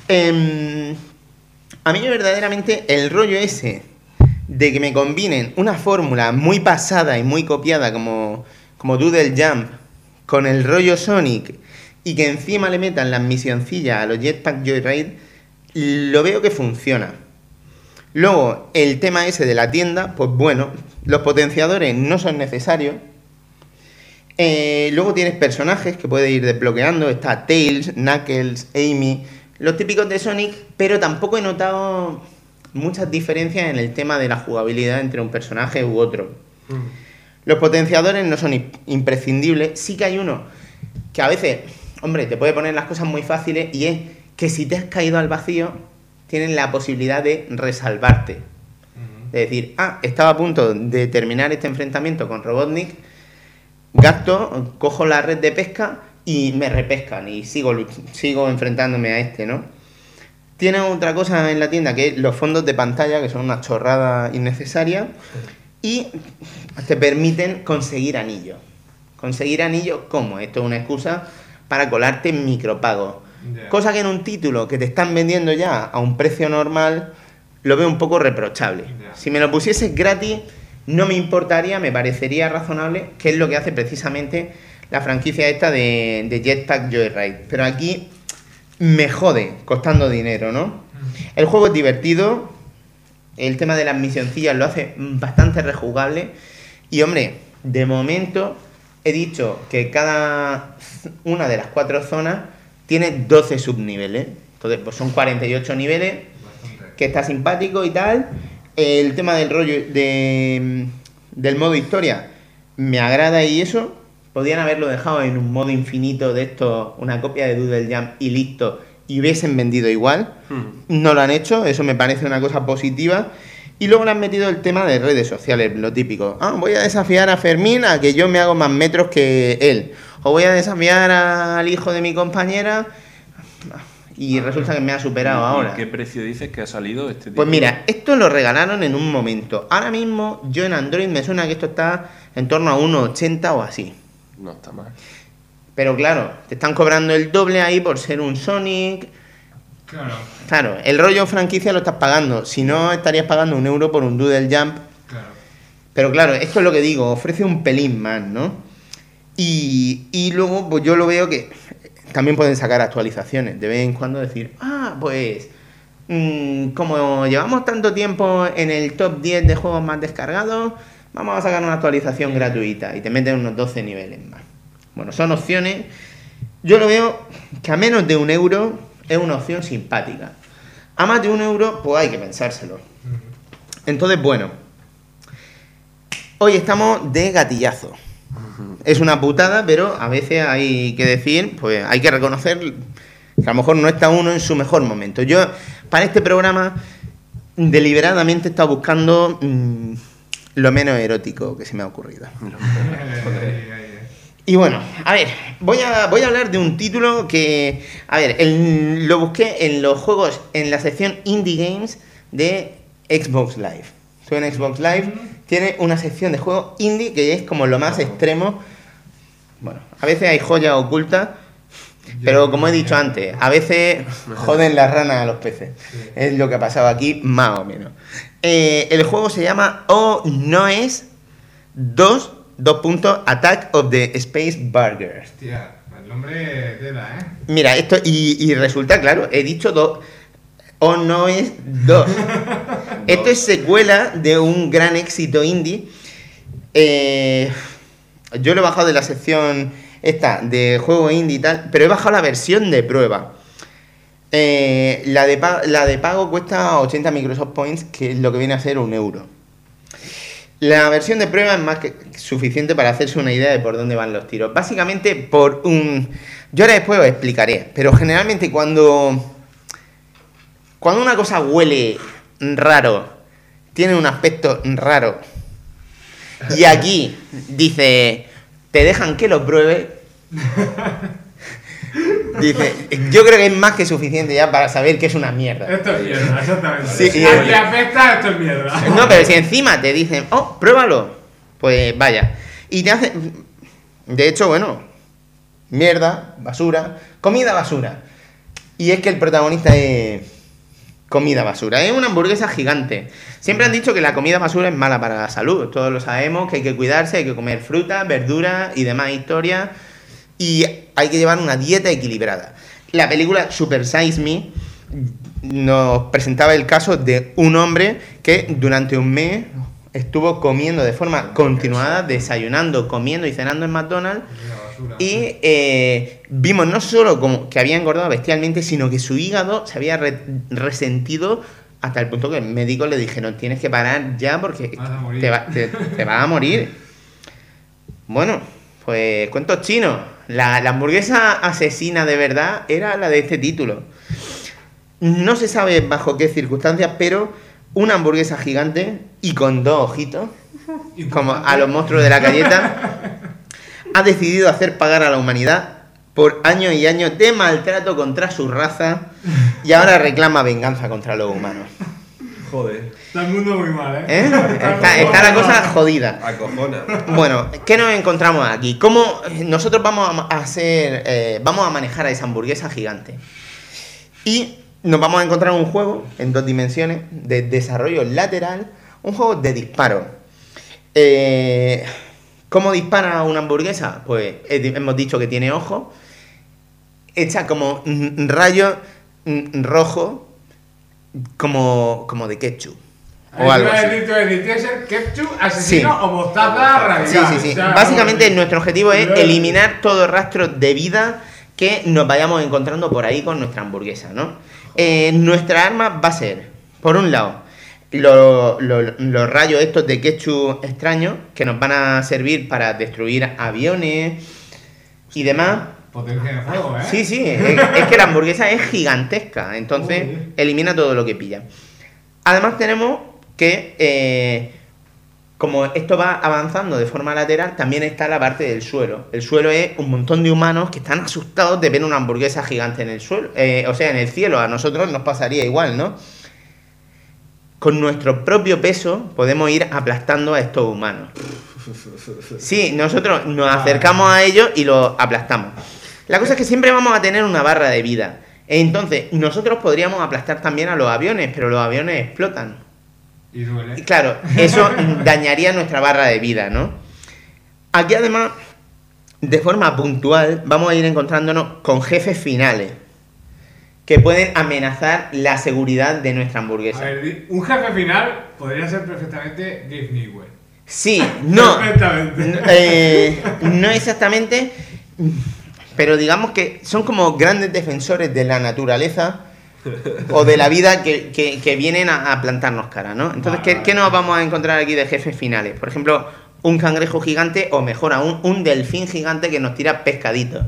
A mí verdaderamente el rollo ese de que me combinen una fórmula muy pasada y muy copiada como Doodle Jump con el rollo Sonic y que encima le metan las misioncillas a los Jetpack Joyride, lo veo que funciona. Luego, el tema ese de la tienda, pues bueno, los potenciadores no son necesarios. Luego tienes personajes que puedes ir desbloqueando. Está Tails, Knuckles, Amy, los típicos de Sonic, pero tampoco he notado muchas diferencias en el tema de la jugabilidad entre un personaje u otro. Los potenciadores no son imprescindibles. Sí que hay uno que a veces, hombre, te puede poner las cosas muy fáciles y es que si te has caído al vacío, tienen la posibilidad de resalvarte. De decir, estaba a punto de terminar este enfrentamiento con Robotnik, cojo la red de pesca y me repescan y sigo enfrentándome a este, ¿no? Tiene otra cosa en la tienda que es los fondos de pantalla, que son una chorrada innecesaria, y te permiten conseguir anillos. ¿Conseguir anillos cómo? Esto es una excusa para colarte micropagos. Yeah. Cosa que en un título que te están vendiendo ya a un precio normal, lo veo un poco reprochable. Yeah. Si me lo pusieses gratis, no me importaría, me parecería razonable, que es lo que hace precisamente la franquicia esta de Jetpack Joyride. Pero aquí me jode costando dinero, ¿no? El juego es divertido, el tema de las misioncillas lo hace bastante rejugable y, hombre, de momento he dicho que cada una de las 4 zonas tiene 12 subniveles. Entonces, pues son 48 niveles, que está simpático y tal. El tema del rollo del modo historia me agrada y eso. Podían haberlo dejado en un modo infinito de esto, una copia de Doodle Jam y listo, y hubiesen vendido igual. No lo han hecho, eso me parece una cosa positiva. Y luego le han metido el tema de redes sociales, lo típico. Voy a desafiar a Fermín a que yo me hago más metros que él. O voy a desafiar al hijo de mi compañera y resulta que me ha superado ahora. ¿Qué precio dices que ha salido este tipo? Pues mira, esto lo regalaron en un momento. Ahora mismo yo en Android me suena que esto está en torno a 1,80 o así. No está mal. Pero claro, te están cobrando el doble ahí por ser un Sonic. Claro, el rollo franquicia lo estás pagando. Si no, estarías pagando €1 por un Doodle Jump. Claro. Pero claro, esto es lo que digo, ofrece un pelín más, ¿no? Y luego, pues yo lo veo que también pueden sacar actualizaciones. De vez en cuando decir, pues como llevamos tanto tiempo en el top 10 de juegos más descargados, vamos a sacar una actualización gratuita y te meten unos 12 niveles más. Bueno, son opciones. Yo lo veo que a menos de €1 es una opción simpática. A más de €1, pues hay que pensárselo. Entonces, bueno, hoy estamos de gatillazo. Es una putada, pero a veces hay que decir, pues hay que reconocer que a lo mejor no está uno en su mejor momento. Yo, para este programa, deliberadamente he estado buscando lo menos erótico que se me ha ocurrido. Y bueno, a ver, voy a hablar de un título que, a ver, lo busqué en los juegos, en la sección Indie Games de Xbox Live. Tú en Xbox Live tiene una sección de juegos indie que es como lo más extremo. Bueno, a veces hay joyas ocultas, pero como he dicho antes, a veces joden las ranas a los peces. Es lo que ha pasado aquí, más o menos. El juego se llama Noes 2 Attack of the Space Burgers. Hostia, el nombre tela, ¿eh? Mira, esto, y resulta, claro, he dicho 2. Noes 2. Esto es secuela de un gran éxito indie. Yo lo he bajado de la sección esta de juego indie y tal, pero he bajado la versión de prueba. La de pago cuesta 80 Microsoft Points, que es lo que viene a ser €1. La versión de prueba es más que suficiente para hacerse una idea de por dónde van los tiros. Básicamente yo ahora después os explicaré, pero generalmente cuando una cosa huele raro, tiene un aspecto raro, y aquí dice, te dejan que lo pruebes, dice, yo creo que es más que suficiente ya para saber que es una mierda. Esto es mierda, exactamente. Sí, Si aquí afecta, esto es mierda. No, pero si encima te dicen, pruébalo, pues vaya. Y te hacen, de hecho, bueno, mierda, basura, comida basura. Y es que el protagonista es comida basura. Es una hamburguesa gigante. Siempre han dicho que la comida basura es mala para la salud. Todos lo sabemos, que hay que cuidarse, hay que comer fruta, verduras y demás historias. Y hay que llevar una dieta equilibrada. La película Super Size Me nos presentaba el caso de un hombre que durante un mes estuvo comiendo de forma continuada, desayunando, comiendo y cenando en McDonald's. Y vimos no solo como que había engordado bestialmente, sino que su hígado se había resentido hasta el punto que el médico le dijeron, tienes que parar ya porque te vas a morir. Bueno, pues cuentos chinos. La hamburguesa asesina de verdad era la de este título. no se sabe bajo qué circunstancias, pero una hamburguesa gigante y con 2 ojitos, como a los monstruos de la galleta, ha decidido hacer pagar a la humanidad por años y años de maltrato contra su raza y ahora reclama venganza contra los humanos. Joder. Está el mundo muy mal, ¿Eh? Está la cosa jodida. Acojona. Bueno, ¿qué nos encontramos aquí? ¿Cómo nosotros vamos a hacer, vamos a manejar a esa hamburguesa gigante? Y nos vamos a encontrar un juego en 2 dimensiones de desarrollo lateral, un juego de disparo. ¿Cómo dispara una hamburguesa? Pues hemos dicho que tiene ojos, echa como rayos rojos como de ketchup. O algo así. ¿Tiene que ser ketchup, asesino Sí. o mostaza radical? Sí. O sea, Básicamente nuestro objetivo es eliminar todo rastro de vida que nos vayamos encontrando por ahí con nuestra hamburguesa, ¿no? Nuestra arma va a ser, por un lado, los rayos estos de ketchup extraños que nos van a servir para destruir aviones y demás. Potencia de fuego, ¿eh? Sí, es que la hamburguesa es gigantesca, entonces Uy. elimina todo lo que pilla. Además tenemos que, como esto va avanzando de forma lateral, también está la parte del suelo. El suelo es un montón de humanos que están asustados de ver una hamburguesa gigante en el suelo, o sea, en el cielo. A nosotros nos pasaría igual, ¿no? Con nuestro propio peso podemos ir aplastando a estos humanos. Sí, nosotros nos acercamos a ellos y los aplastamos. La cosa es que siempre vamos a tener una barra de vida. Entonces, nosotros podríamos aplastar también a los aviones, pero los aviones explotan. Y duele. Y claro, eso dañaría nuestra barra de vida, ¿no? Aquí además, de forma puntual, vamos a ir encontrándonos con jefes finales que pueden amenazar la seguridad de nuestra A hamburguesa. ver, un jefe final podría ser perfectamente Dave Newell. Sí, no. Perfectamente. No exactamente, pero digamos que son como grandes defensores de la naturaleza o de la vida que vienen a plantarnos cara, ¿no? Entonces, Vale, ¿qué nos vamos a encontrar aquí de jefes finales? Por ejemplo, un cangrejo gigante o mejor aún, un delfín gigante que nos tira pescaditos.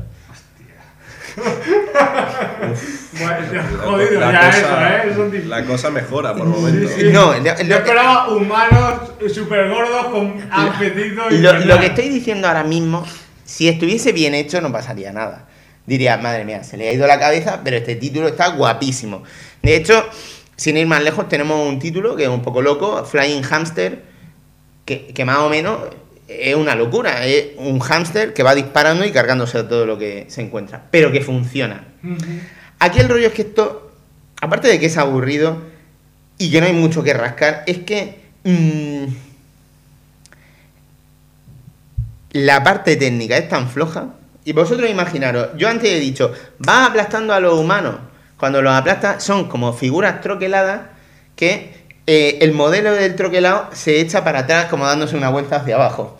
Bueno, jodido ya eso, ¿eh? Es un La cosa mejora por momentos. Sí. No, Yo esperaba humanos súper gordos con apetito y lo que estoy diciendo ahora mismo, si estuviese bien hecho, no pasaría nada. Diría, madre mía, se le ha ido la cabeza, pero este título está guapísimo. De hecho, sin ir más lejos, tenemos un título que es un poco loco, Flying Hamster, que más o menos es una locura. Es un hámster que va disparando y cargándose a todo lo que se encuentra, pero que funciona. Aquí el rollo es que esto, aparte de que es aburrido y que no hay mucho que rascar, es que la parte técnica es tan floja. Y vosotros imaginaros, yo antes he dicho, vas aplastando a los humanos. Cuando los aplastas son como figuras troqueladas que el modelo del troquelado se echa para atrás como dándose una vuelta hacia abajo.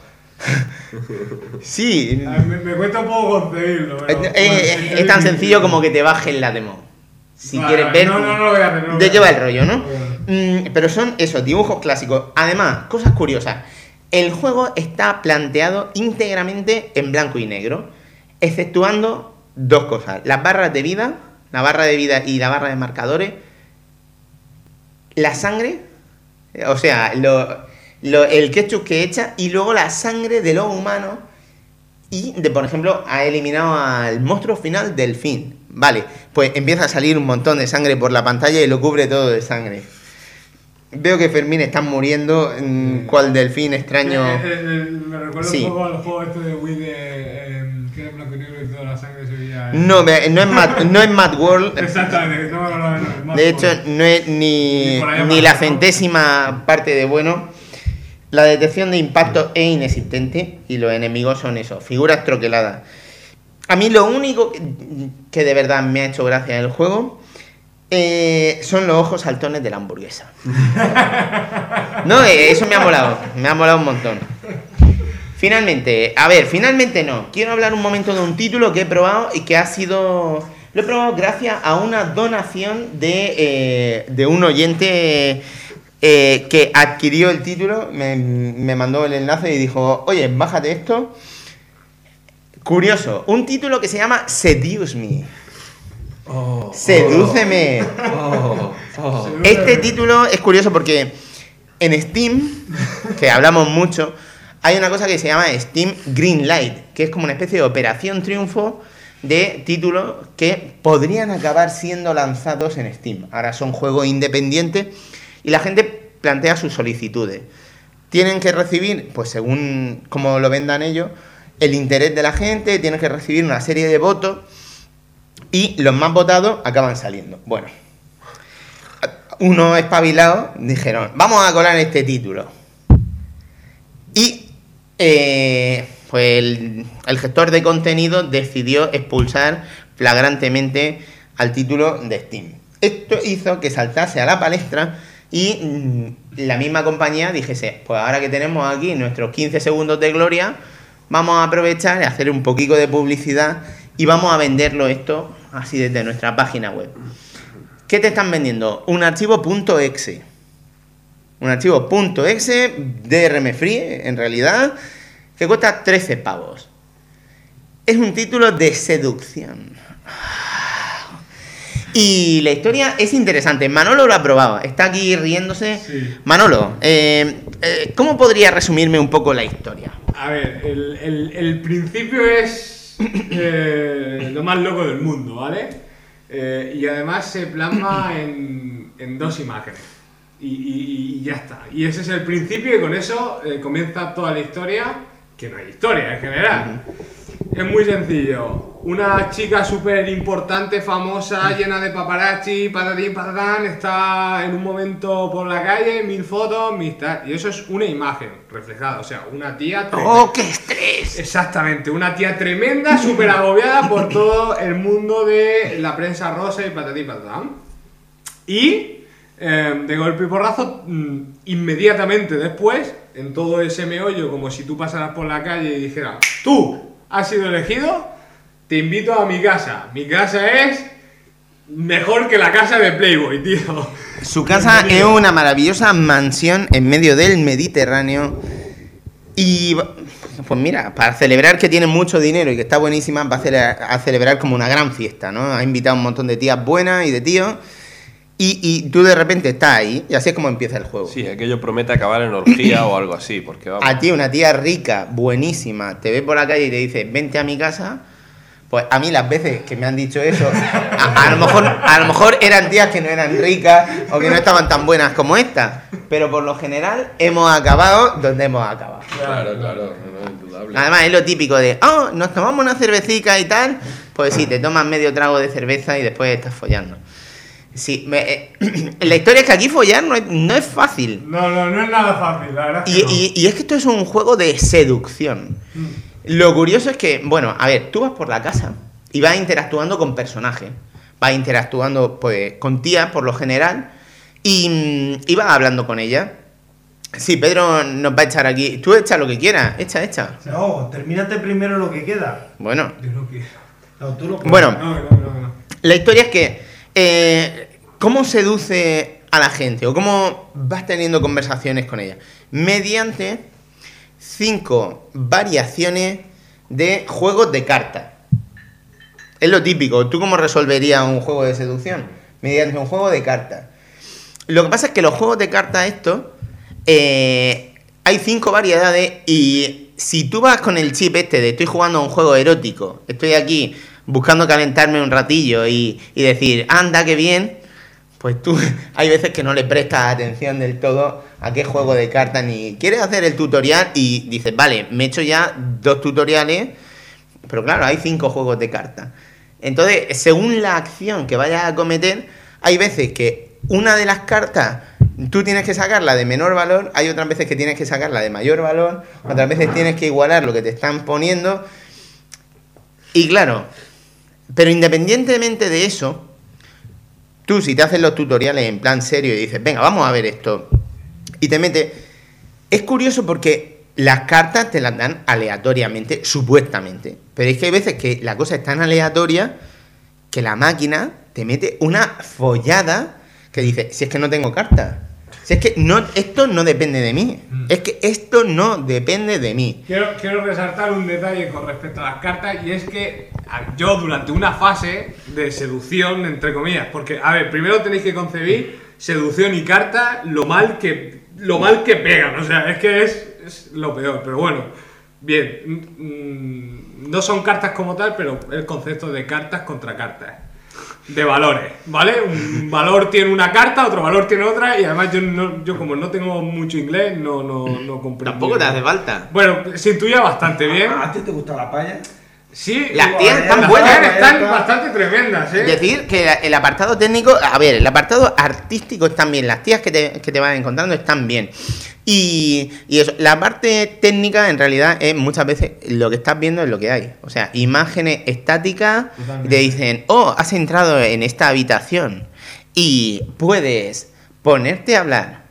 Sí. Me cuesta un poco concebirlo. Pero, Es tan sencillo como que te bajen la demo. Si Vale, quieres ver no lo voy a hacer, no lo voy de a qué va el hacer. rollo, ¿no? No lo voy a hacer. Pero son esos dibujos clásicos. Además, cosas curiosas. El juego está planteado íntegramente en blanco y negro, exceptuando 2 cosas. Las barras de vida, la barra de vida y la barra de marcadores. La sangre, o sea, el ketchup que echa y luego la sangre de los humanos y, por ejemplo, ha eliminado al monstruo final delfín. Vale, pues empieza a salir un montón de sangre por la pantalla y lo cubre todo de sangre. Veo que Fermín está muriendo. ¿Cuál delfín extraño? Me recuerda Sí. un poco al juego este de Wii que era blanco y negro y toda la sangre se veía. No es Mad World. Exactamente, no. De hecho, no es ni por ahí la abajo, ¿no? centésima parte de bueno. La detección de impacto es inexistente y los enemigos son eso, figuras troqueladas. A mí lo único que de verdad me ha hecho gracia en el juego son los ojos saltones de la hamburguesa. No, eso me ha molado un montón. Finalmente no. Quiero hablar un momento de un título que he probado y que lo he probado gracias a una donación de un oyente que adquirió el título, me mandó el enlace y dijo, oye, bájate esto. Curioso, un título que se llama Seduce Me. Sedúceme. Este título es curioso porque en Steam, que hablamos mucho, hay una cosa que se llama Steam Greenlight, que es como una especie de operación triunfo de títulos que podrían acabar siendo lanzados en Steam. Ahora son juegos independientes y la gente plantea sus solicitudes. Tienen que recibir, pues según como lo vendan ellos, el interés de la gente, tienen que recibir una serie de votos y los más votados acaban saliendo. Bueno, unos espabilados dijeron, vamos a colar este título. Y pues el gestor de contenido decidió expulsar flagrantemente al título de Steam. Esto hizo que saltase a la palestra y la misma compañía dijese, pues ahora que tenemos aquí nuestros 15 segundos de gloria, vamos a aprovechar y hacer un poquito de publicidad y vamos a venderlo esto así desde nuestra página web. ¿Qué te están vendiendo? Un archivo .exe. Un archivo .exe DRM free, en realidad, que cuesta 13 pavos. Es un título de seducción. Y la historia es interesante. Manolo lo ha probado, está aquí riéndose. Sí. Manolo, ¿cómo podría resumirme un poco la historia? A ver, el principio es lo más loco del mundo, ¿vale? Y además se plasma en 2 imágenes. Y ya está. Y ese es el principio y con eso comienza toda la historia, que no hay historia en general. Es muy sencillo. Una chica súper importante, famosa, llena de paparazzi, patatín, patatán, está en un momento por la calle, 1000 fotos, 1000 tal. Y eso es una imagen reflejada, o sea, una tía tremenda. ¡Oh, qué estrés! Exactamente, una tía tremenda, súper agobiada por todo el mundo de la prensa rosa y patatín, patatán. Y de golpe y porrazo, inmediatamente después, en todo ese meollo, como si tú pasaras por la calle y dijeras, tú has sido elegido, te invito a mi casa. Mi casa es mejor que la casa de Playboy, tío. Su casa es una maravillosa mansión en medio del Mediterráneo. Y pues mira, para celebrar que tiene mucho dinero y que está buenísima, va a celebrar como una gran fiesta, ¿no? Ha invitado a un montón de tías buenas y de tíos. Y tú de repente estás ahí, y así es como empieza el juego. Sí, aquello promete acabar en orgía o algo así, porque vamos. A ti, una tía rica, buenísima, te ve por la calle y te dice, vente a mi casa. Pues a mí las veces que me han dicho eso, a lo mejor eran tías que no eran ricas o que no estaban tan buenas como esta. Pero por lo general hemos acabado donde hemos acabado. Claro, no, indudable. Además es lo típico de, nos tomamos una cervecita y tal. Pues sí, te tomas medio trago de cerveza y después estás follando. Sí, la historia es que aquí follar no es fácil. No es nada fácil, la verdad. Es que y es que esto es un juego de seducción. Lo curioso es que, bueno, a ver, tú vas por la casa y vas interactuando con personajes. Vas interactuando pues con tías por lo general y vas hablando con ellas. Sí, Pedro nos va a echar aquí. Tú echa lo que quieras, echa. No, termínate primero lo que queda. Bueno. Yo no quiero. No, tú lo Bueno, No. la historia es que ¿cómo seduce a la gente? ¿O cómo vas teniendo conversaciones con ella? Mediante 5 variaciones de juegos de cartas. Es lo típico. ¿Tú cómo resolverías un juego de seducción? Mediante un juego de cartas. Lo que pasa es que los juegos de cartas estos, hay 5 variedades y si tú vas con el chip este de estoy jugando a un juego erótico, estoy aquí buscando calentarme un ratillo y decir, anda, qué bien, pues tú hay veces que no le prestas atención del todo a qué juego de cartas ni quieres hacer el tutorial y dices, vale, me he hecho ya 2 tutoriales, pero claro, hay 5 juegos de cartas. Entonces, según la acción que vayas a cometer, hay veces que una de las cartas tú tienes que sacarla de menor valor, hay otras veces que tienes que sacarla de mayor valor, otras veces tienes que igualar lo que te están poniendo. Y claro, pero independientemente de eso, tú si te haces los tutoriales en plan serio y dices, venga, vamos a ver esto, y te metes, es curioso porque las cartas te las dan aleatoriamente, supuestamente, pero es que hay veces que la cosa es tan aleatoria que la máquina te mete una follada que dice, si es que no tengo cartas. Si es que esto no depende de mí. Es que esto no depende de mí. Quiero resaltar un detalle con respecto a las cartas, y es que yo durante una fase de seducción, entre comillas, porque, a ver, primero tenéis que concebir seducción y cartas lo mal que pegan, o sea, es que es lo peor, pero bueno, bien, no son cartas como tal, pero el concepto de cartas contra cartas. De valores, ¿vale? Un valor tiene una carta, otro valor tiene otra, y además yo como no tengo mucho inglés, no comprendo. Tampoco te hace falta. Bueno, se intuía bastante bien. ¿A ti te gusta la palla? Sí, Las tías las están buenas. tías están bastante tremendas, Es decir, que el apartado técnico, a ver, el apartado artístico están bien, las tías que te van encontrando están bien. Y eso, la parte técnica en realidad es muchas veces lo que estás viendo es lo que hay. O sea, imágenes estáticas, y te dicen, oh, has entrado en esta habitación y puedes ponerte a hablar.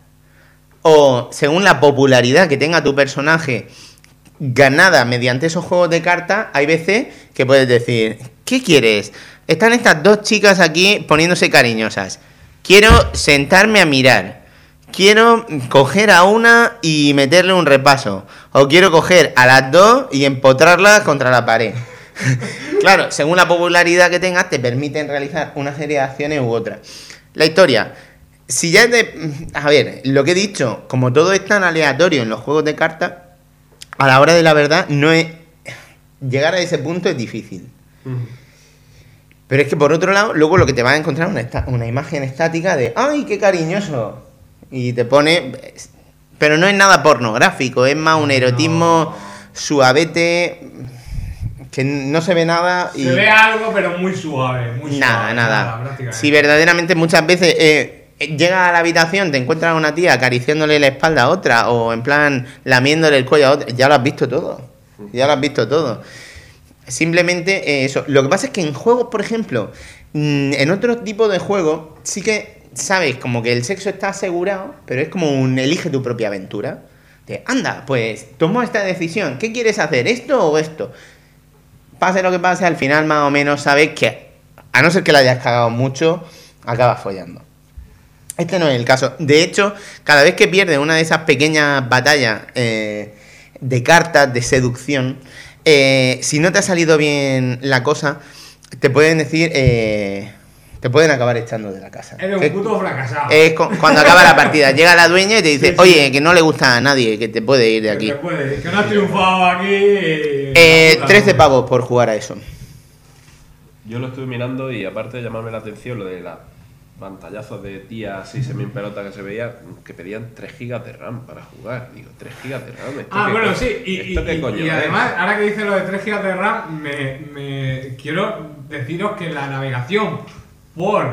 O según la popularidad que tenga tu personaje ganada mediante esos juegos de cartas, hay veces que puedes decir, ¿qué quieres? Están estas dos chicas aquí poniéndose cariñosas. Quiero sentarme a mirar. Quiero coger a una y meterle un repaso. O quiero coger a las dos y empotrarlas contra la pared. Claro, según la popularidad que tengas, te permiten realizar una serie de acciones u otras. La historia. Si ya a ver, lo que he dicho, como todo es tan aleatorio en los juegos de cartas, a la hora de la verdad, llegar a ese punto es difícil. Pero es que por otro lado, luego lo que te vas a encontrar es una imagen estática de ¡ay, qué cariñoso! Y te pone... Pero no es nada pornográfico, es más un erotismo suavete, que no se ve nada. Se ve algo, pero muy suave. Muy Nada. prácticamente. Si verdaderamente muchas veces llegas a la habitación, te encuentras a una tía acariciándole la espalda a otra, o en plan lamiéndole el cuello a otra, ya lo has visto todo. Simplemente eso. Lo que pasa es que en juegos, por ejemplo, en otro tipo de juegos, sí que sabes como que el sexo está asegurado, pero es como un elige tu propia aventura. Anda, pues toma esta decisión. ¿Qué quieres hacer? ¿Esto o esto? Pase lo que pase, al final más o menos sabes que, a no ser que la hayas cagado mucho, acabas follando. Este no es el caso. De hecho, cada vez que pierdes una de esas pequeñas batallas de cartas, de seducción, si no te ha salido bien la cosa, te pueden decir... te pueden acabar echando de la casa. Eres un puto fracasado. Es cuando acaba la partida. Llega la dueña y te dice, oye, que no le gusta a nadie, que te puede ir de aquí. Que no has triunfado aquí. 13 pavos por jugar a eso. Yo lo estuve mirando y aparte de llamarme la atención lo de las pantallazos de tía así semi-pelota que se veía, que pedían 3 gigas de RAM para jugar. Digo, 3 gigas de RAM. Bueno, sí. ¿Esto qué coño y es? además, ahora que dices lo de 3 GB de RAM, me quiero deciros que la navegación por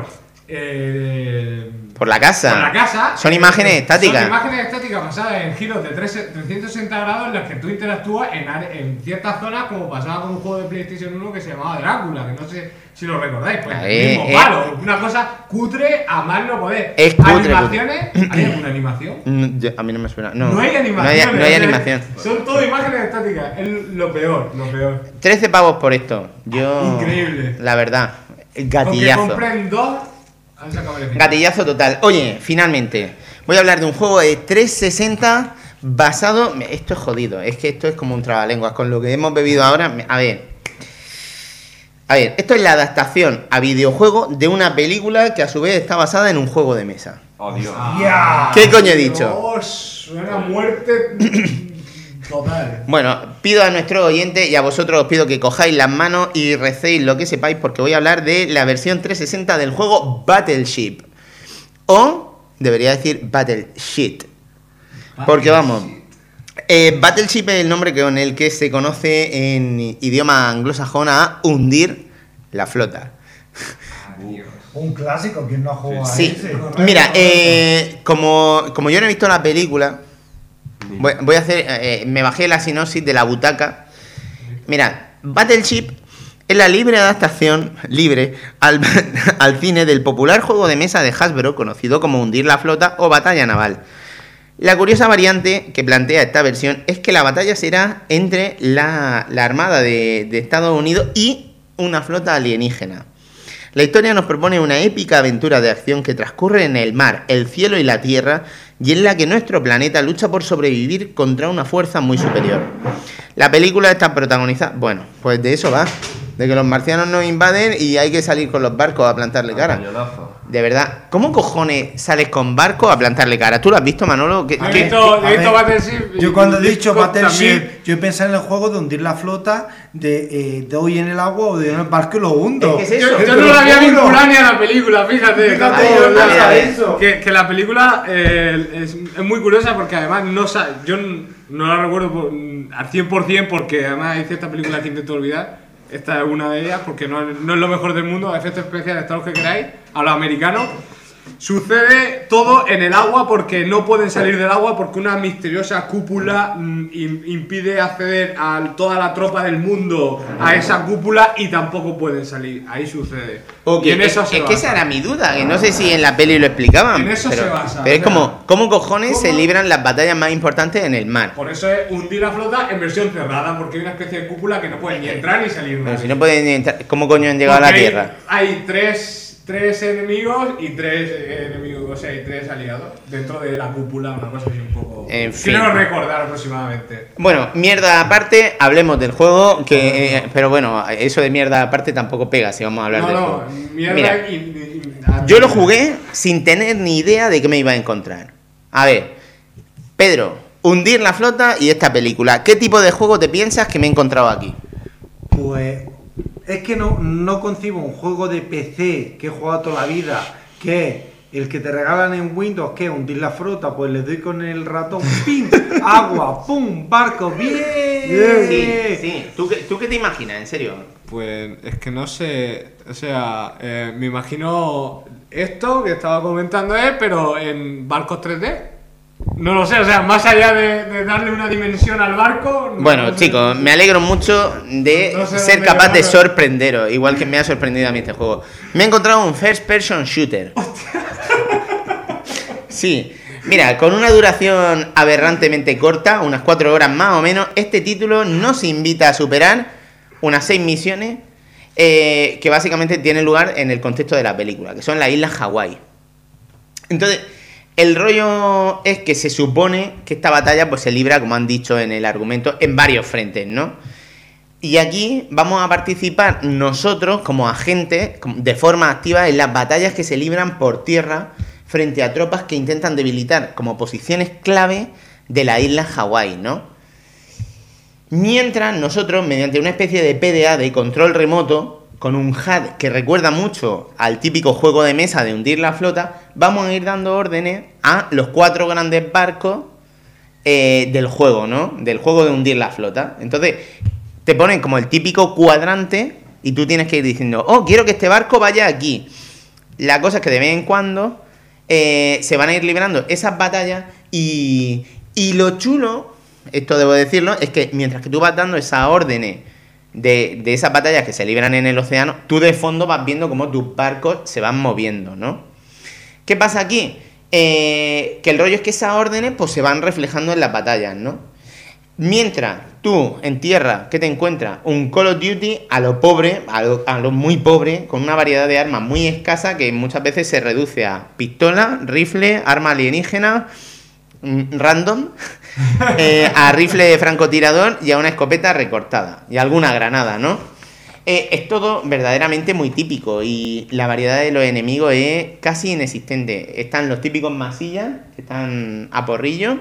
la casa. Son imágenes estáticas. Son imágenes estáticas basadas en giros de 360 grados en los que tú interactúas en ciertas zonas, como pasaba con un juego de PlayStation 1 que se llamaba Drácula, que no sé si lo recordáis. Pues mismo palo, una cosa cutre a más no poder. Es cutre. ¿Animaciones? ¿Hay alguna animación? A mí no me suena. No hay animación. No hay animación. Son todo imágenes estáticas. Es lo peor. 13 pavos por esto. Increíble. La verdad. Gatillazo. Aunque compren dos, han sacado beneficio. Gatillazo total. Oye, finalmente, voy a hablar de un juego de 360 basado... Esto es jodido, es que esto es como un trabalenguas. Con lo que hemos bebido ahora... A ver, esto es la adaptación a videojuego de una película que a su vez está basada en un juego de mesa. Oh, Dios. ¿Qué coño he dicho? Dios, una muerte total. Bueno, pido a nuestros oyentes y a vosotros os pido que cojáis las manos y recéis lo que sepáis, porque voy a hablar de la versión 360 del juego Battleship. O, debería decir Battleship. Porque vamos, Battleship es el nombre con el que se conoce en idioma anglosajón a hundir la flota. Un clásico, ¿quién no ha jugado a Sí, ese? mira, como yo no he visto la película, voy a hacer, me bajé la sinopsis de la butaca. Mira, Battleship es la libre adaptación, al cine del popular juego de mesa de Hasbro, conocido como Hundir la Flota o Batalla Naval. La curiosa variante que plantea esta versión es que la batalla será entre la Armada de Estados Unidos y una flota alienígena. La historia nos propone una épica aventura de acción que transcurre en el mar, el cielo y la tierra, y en la que nuestro planeta lucha por sobrevivir contra una fuerza muy superior. La película está protagonizada... Bueno, pues de eso va. De que los marcianos nos invaden y hay que salir con los barcos a plantarle cara. De verdad, ¿cómo cojones sales con barcos a plantarle cara? ¿Tú lo has visto, Manolo? He visto Battleship. Yo cuando he dicho Battleship, yo he pensado en el juego de hundir la flota, de hoy en el agua o de en el barco y lo hundo. Es que es eso. Yo no lo había vinculado ni a la película, fíjate. Eso. Que la película es muy curiosa porque además yo no la recuerdo al 100% porque además hay ciertas películas que intento olvidar. Esta es una de ellas porque no es lo mejor del mundo, efectos especiales, todos los que queráis, a los americanos. Sucede todo en el agua porque no pueden salir del agua porque una misteriosa cúpula impide acceder a toda la tropa del mundo a esa cúpula y tampoco pueden salir. Ahí sucede. Okay. Y en eso es que esa era mi duda, que no sé si en la peli lo explicaban. En eso pero, se basa. Pero es como, ¿cómo cojones se libran las batallas más importantes en el mar? Por eso es hundir la flota en versión cerrada, porque hay una especie de cúpula que no pueden ni entrar ni salir. Pero si no pueden ni entrar, ¿cómo coño han llegado a la Tierra? Hay tres enemigos y tres enemigos, o sea, hay tres aliados dentro de la cúpula, una cosa así un poco... En fin. Quiero recordar aproximadamente. Bueno, mierda aparte, hablemos del juego, que pero bueno, eso de mierda aparte tampoco pega si vamos a hablar del juego. Mierda. Mira, yo lo jugué sin tener ni idea de qué me iba a encontrar. A ver, Pedro, hundir la flota y esta película, ¿qué tipo de juego te piensas que me he encontrado aquí? Pues es que no concibo un juego de PC que he jugado toda la vida, que es el que te regalan en Windows, que es hundir la flota, pues le doy con el ratón, ¡pim! Agua, ¡pum! Barco, ¡bien! Sí. ¿Tú qué te imaginas, en serio? Pues es que no sé, o sea, me imagino esto que estaba comentando él, pero en barcos 3D. No lo sé, o sea, más allá de darle una dimensión al barco... Bueno, chicos, me alegro mucho de ser capaz de sorprenderos, igual que me ha sorprendido a mí este juego. Me he encontrado un first person shooter. Sí, mira, con una duración aberrantemente corta, unas 4 horas más o menos, este título nos invita a superar unas 6 misiones que básicamente tienen lugar en el contexto de la película, que son las islas Hawái. Entonces... el rollo es que se supone que esta batalla pues se libra, como han dicho en el argumento, en varios frentes, ¿no? Y aquí vamos a participar nosotros como agentes de forma activa en las batallas que se libran por tierra frente a tropas que intentan debilitar como posiciones clave de la isla Hawái, ¿no? Mientras nosotros, mediante una especie de PDA de control remoto, con un HUD que recuerda mucho al típico juego de mesa de hundir la flota, vamos a ir dando órdenes a los 4 grandes barcos del juego, ¿no? Del juego de hundir la flota. Entonces, te ponen como el típico cuadrante y tú tienes que ir diciendo, oh, quiero que este barco vaya aquí. La cosa es que de vez en cuando se van a ir librando esas batallas y lo chulo, esto debo decirlo, es que mientras que tú vas dando esas órdenes de esas batallas que se libran en el océano, tú de fondo vas viendo cómo tus barcos se van moviendo, ¿no? ¿Qué pasa aquí? Que el rollo es que esas órdenes pues se van reflejando en las batallas, ¿no? Mientras tú en tierra, ¿qué te encuentras? Un Call of Duty a lo pobre, a lo muy pobre, con una variedad de armas muy escasa que muchas veces se reduce a pistola, rifle, arma alienígena, random, a rifle de francotirador y a una escopeta recortada y alguna granada, ¿no? Es todo verdaderamente muy típico y la variedad de los enemigos es casi inexistente. Están los típicos masillas que están a porrillo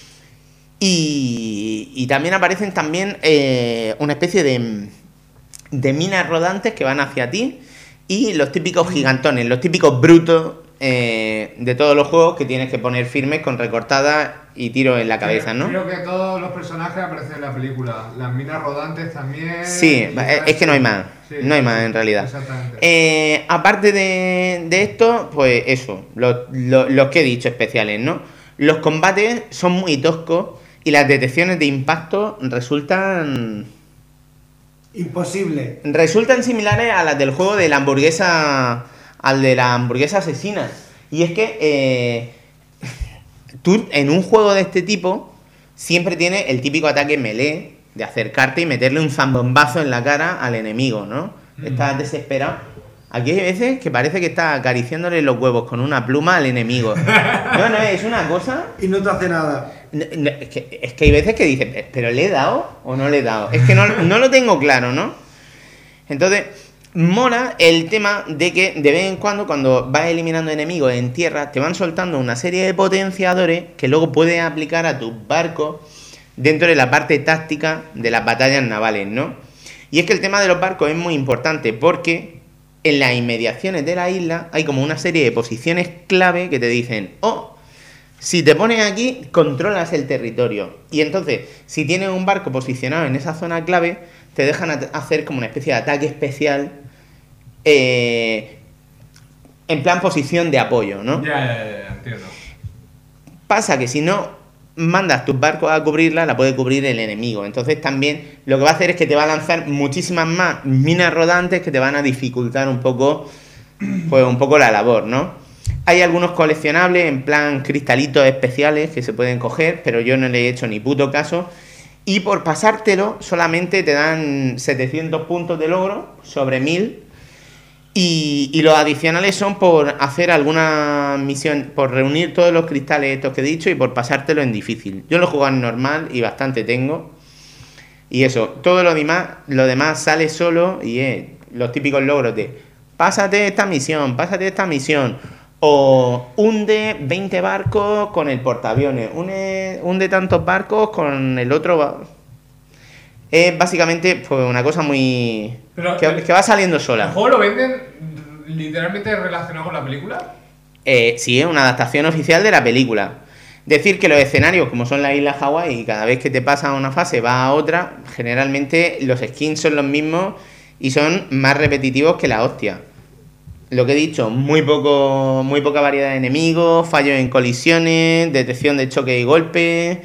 y también aparecen una especie de minas rodantes que van hacia ti y los típicos gigantones, los típicos brutos de todos los juegos que tienes que poner firmes con recortadas y tiros en la cabeza, ¿no? Creo que todos los personajes aparecen en la película. Las minas rodantes también. Sí, es que no hay más. Sí, no hay más en realidad. Exactamente. Aparte de esto, pues eso, los que he dicho especiales, ¿no? Los combates son muy toscos y las detecciones de impacto resultan imposible. Resultan similares a las del juego de la hamburguesa, al de la hamburguesa asesina. Y es que tú en un juego de este tipo siempre tienes el típico ataque melee de acercarte y meterle un zambombazo en la cara al enemigo, ¿no? Estás desesperado Aquí hay veces que parece que está acariciándole los huevos con una pluma al enemigo. No, es una cosa... Y no te hace nada. Es que hay veces que dices, ¿pero le he dado o no le he dado? Es que no lo tengo claro, ¿no? Entonces, mola el tema de que de vez en cuando vas eliminando enemigos en tierra, te van soltando una serie de potenciadores que luego puedes aplicar a tus barcos dentro de la parte táctica de las batallas navales, ¿no? Y es que el tema de los barcos es muy importante porque en las inmediaciones de la isla hay como una serie de posiciones clave que te dicen, si te pones aquí, controlas el territorio. Y entonces, si tienes un barco posicionado en esa zona clave, te dejan hacer como una especie de ataque especial en plan posición de apoyo, ¿no? Ya, entiendo. Pasa que si no mandas tus barcos a cubrirla, la puede cubrir el enemigo. Entonces también lo que va a hacer es que te va a lanzar muchísimas más minas rodantes que te van a dificultar un poco la labor, ¿no? Hay algunos coleccionables en plan cristalitos especiales que se pueden coger, pero yo no le he hecho ni puto caso. Y por pasártelo solamente te dan 700 puntos de logro sobre 1000. Y los adicionales son por hacer alguna misión, por reunir todos los cristales estos que he dicho y por pasártelo en difícil. Yo lo he jugado en normal y bastante tengo. Y eso, todo lo demás sale solo y es los típicos logros de pásate esta misión. O hunde 20 barcos con el portaaviones, hunde tantos barcos con el otro. Es básicamente pues una cosa muy... que va saliendo sola. ¿El juego lo venden literalmente relacionado con la película? Sí, es una adaptación oficial de la película. Decir que los escenarios, como son las islas Hawái, y cada vez que te pasa una fase va a otra, generalmente los skins son los mismos y son más repetitivos que la hostia. Lo que he dicho, muy poca variedad de enemigos, fallos en colisiones, detección de choque y golpe.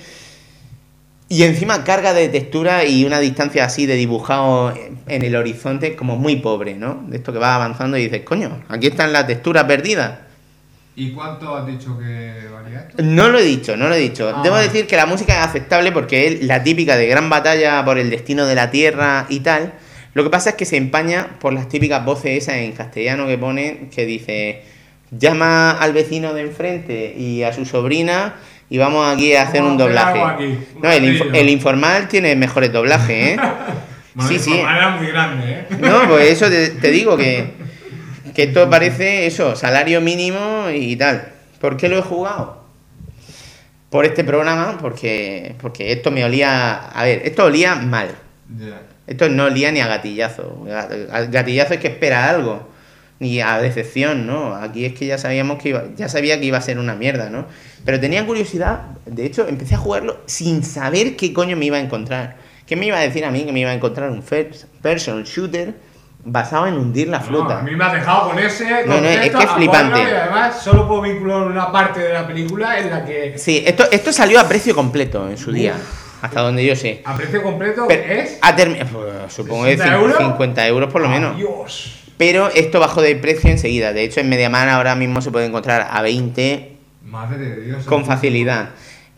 Y encima carga de textura y una distancia así de dibujado en el horizonte como muy pobre, ¿no? De esto que vas avanzando y dices, coño, aquí están las texturas perdidas. ¿Y cuánto has dicho que valía esto? No lo he dicho. Ah, Debo decir que la música es aceptable porque es la típica de gran batalla por el destino de la Tierra y tal. Lo que pasa es que se empaña por las típicas voces esas en castellano que pone, que dice, llama al vecino de enfrente y a su sobrina... Y vamos aquí a hacer un doblaje. No, el informal tiene mejores doblajes, ¿eh? Bueno, sí. El informal era muy grande, ¿eh? No, pues eso te digo que esto parece eso, salario mínimo y tal. ¿Por qué lo he jugado? Por este programa, porque esto me olía... A ver, esto olía mal. Yeah. Esto no olía ni a gatillazo. Gatillazo es que espera algo. Ni a decepción, ¿no? Aquí es que ya sabía que iba a ser una mierda, ¿no? Pero tenía curiosidad, de hecho, empecé a jugarlo sin saber qué coño me iba a encontrar. ¿Qué me iba a decir a mí que me iba a encontrar un first person shooter basado en hundir la flota? A mí me has dejado con ese No, es que es flipante. Y además solo puedo vincular una parte de la película en la que... Sí, esto salió a precio completo en su día, hasta donde yo sé. ¿A precio completo es? Pues, supongo que 50 euros por lo menos. Dios. Pero esto bajó de precio enseguida. De hecho, en MediaMarkt ahora mismo se puede encontrar a 20 Madre de Dios. con facilidad.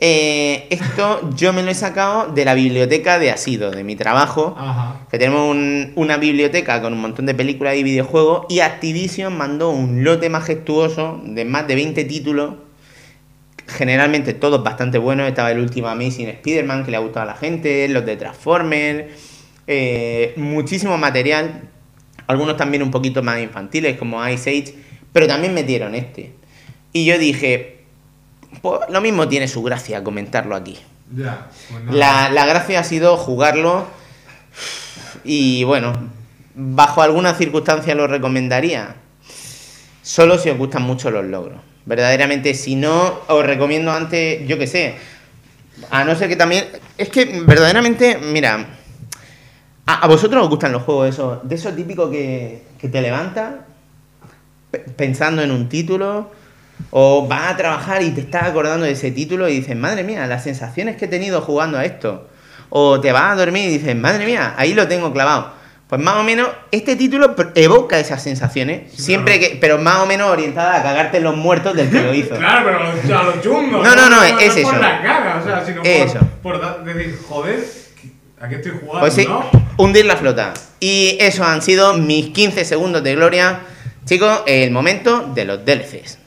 Esto yo me lo he sacado de la biblioteca de Asido, de mi trabajo. Ajá. Que tenemos una biblioteca con un montón de películas y videojuegos. Y Activision mandó un lote majestuoso de más de 20 títulos. Generalmente todos bastante buenos. Estaba el último Amazing Spider-Man que le ha gustado a la gente. Los de Transformers. Muchísimo material. Algunos también un poquito más infantiles, como Ice Age, pero también metieron este. Y yo dije, pues lo mismo tiene su gracia comentarlo aquí. Ya, pues nada. La gracia ha sido jugarlo y bueno, bajo alguna circunstancia lo recomendaría. Solo si os gustan mucho los logros. Verdaderamente, si no, os recomiendo antes, yo qué sé. A no ser que también... Es que verdaderamente, mira... ¿A vosotros os gustan los juegos de esos típicos que te levantas pensando en un título? ¿O vas a trabajar y te estás acordando de ese título y dices, madre mía, las sensaciones que he tenido jugando a esto? O te vas a dormir y dices, madre mía, ahí lo tengo clavado. Pues más o menos este título evoca esas sensaciones, sí, pero más o menos orientada a cagarte en los muertos del que lo hizo. Claro, pero a los chungos. No, es eso. Por las ganas, o sea, sino eso. por decir, joder, ¿a qué estoy jugando? Pues sí, ¿no? hundir la flota. Y eso han sido mis 15 segundos de gloria Chicos, el momento de los DLCs.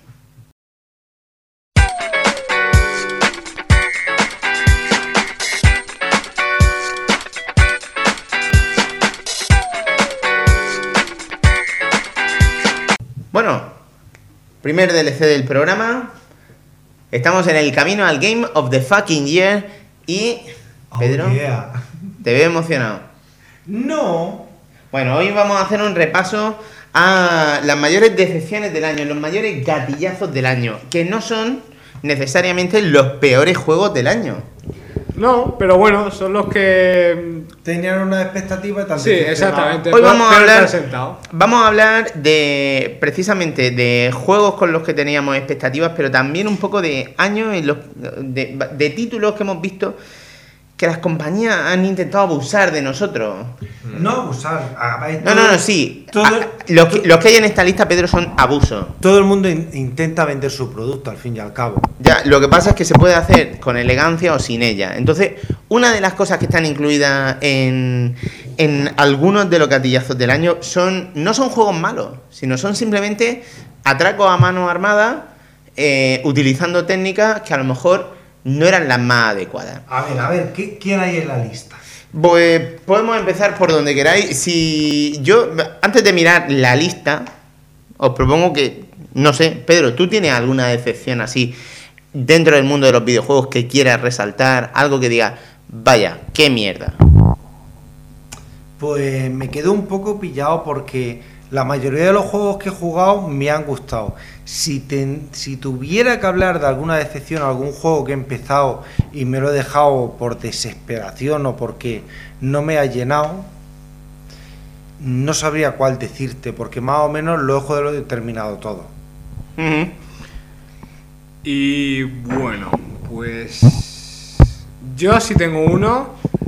Bueno, primer DLC del programa. Estamos en el camino al Game of the Fucking Year. Y, Pedro, Oh, yeah. te veo emocionado. No. Bueno, hoy vamos a hacer un repaso a las mayores decepciones del año, los mayores gatillazos del año, que no son necesariamente los peores juegos del año. No, pero bueno, son los que... Tenían una expectativa y tal. Sí, exactamente. Hoy vamos a Pero hablar- están sentados. Vamos a hablar de precisamente de juegos con los que teníamos expectativas, pero también un poco de años en los, de títulos que hemos visto que las compañías han intentado abusar de nosotros. No abusar. No, sí. todo- Los que hay en esta lista, Pedro, son abusos. Todo el mundo intenta vender su producto al fin y al cabo. Ya, lo que pasa es que se puede hacer con elegancia o sin ella. Entonces, una de las cosas que están incluidas en algunos de los gatillazos del año no son juegos malos, sino son simplemente atracos a mano armada, utilizando técnicas que a lo mejor no eran las más adecuadas. A ver, ¿quién hay en la lista? Pues podemos empezar por donde queráis. Si yo, antes de mirar la lista, os propongo que, no sé, Pedro, ¿tú tienes alguna decepción así dentro del mundo de los videojuegos que quieras resaltar? Algo que diga, vaya, qué mierda. Pues me quedo un poco pillado porque la mayoría de los juegos que he jugado me han gustado. Si tuviera que hablar de alguna decepción, algún juego que he empezado y me lo he dejado por desesperación o porque no me ha llenado, no sabría cuál decirte, porque más o menos lo he terminado todo. Ujú. Y bueno, pues yo sí tengo uno.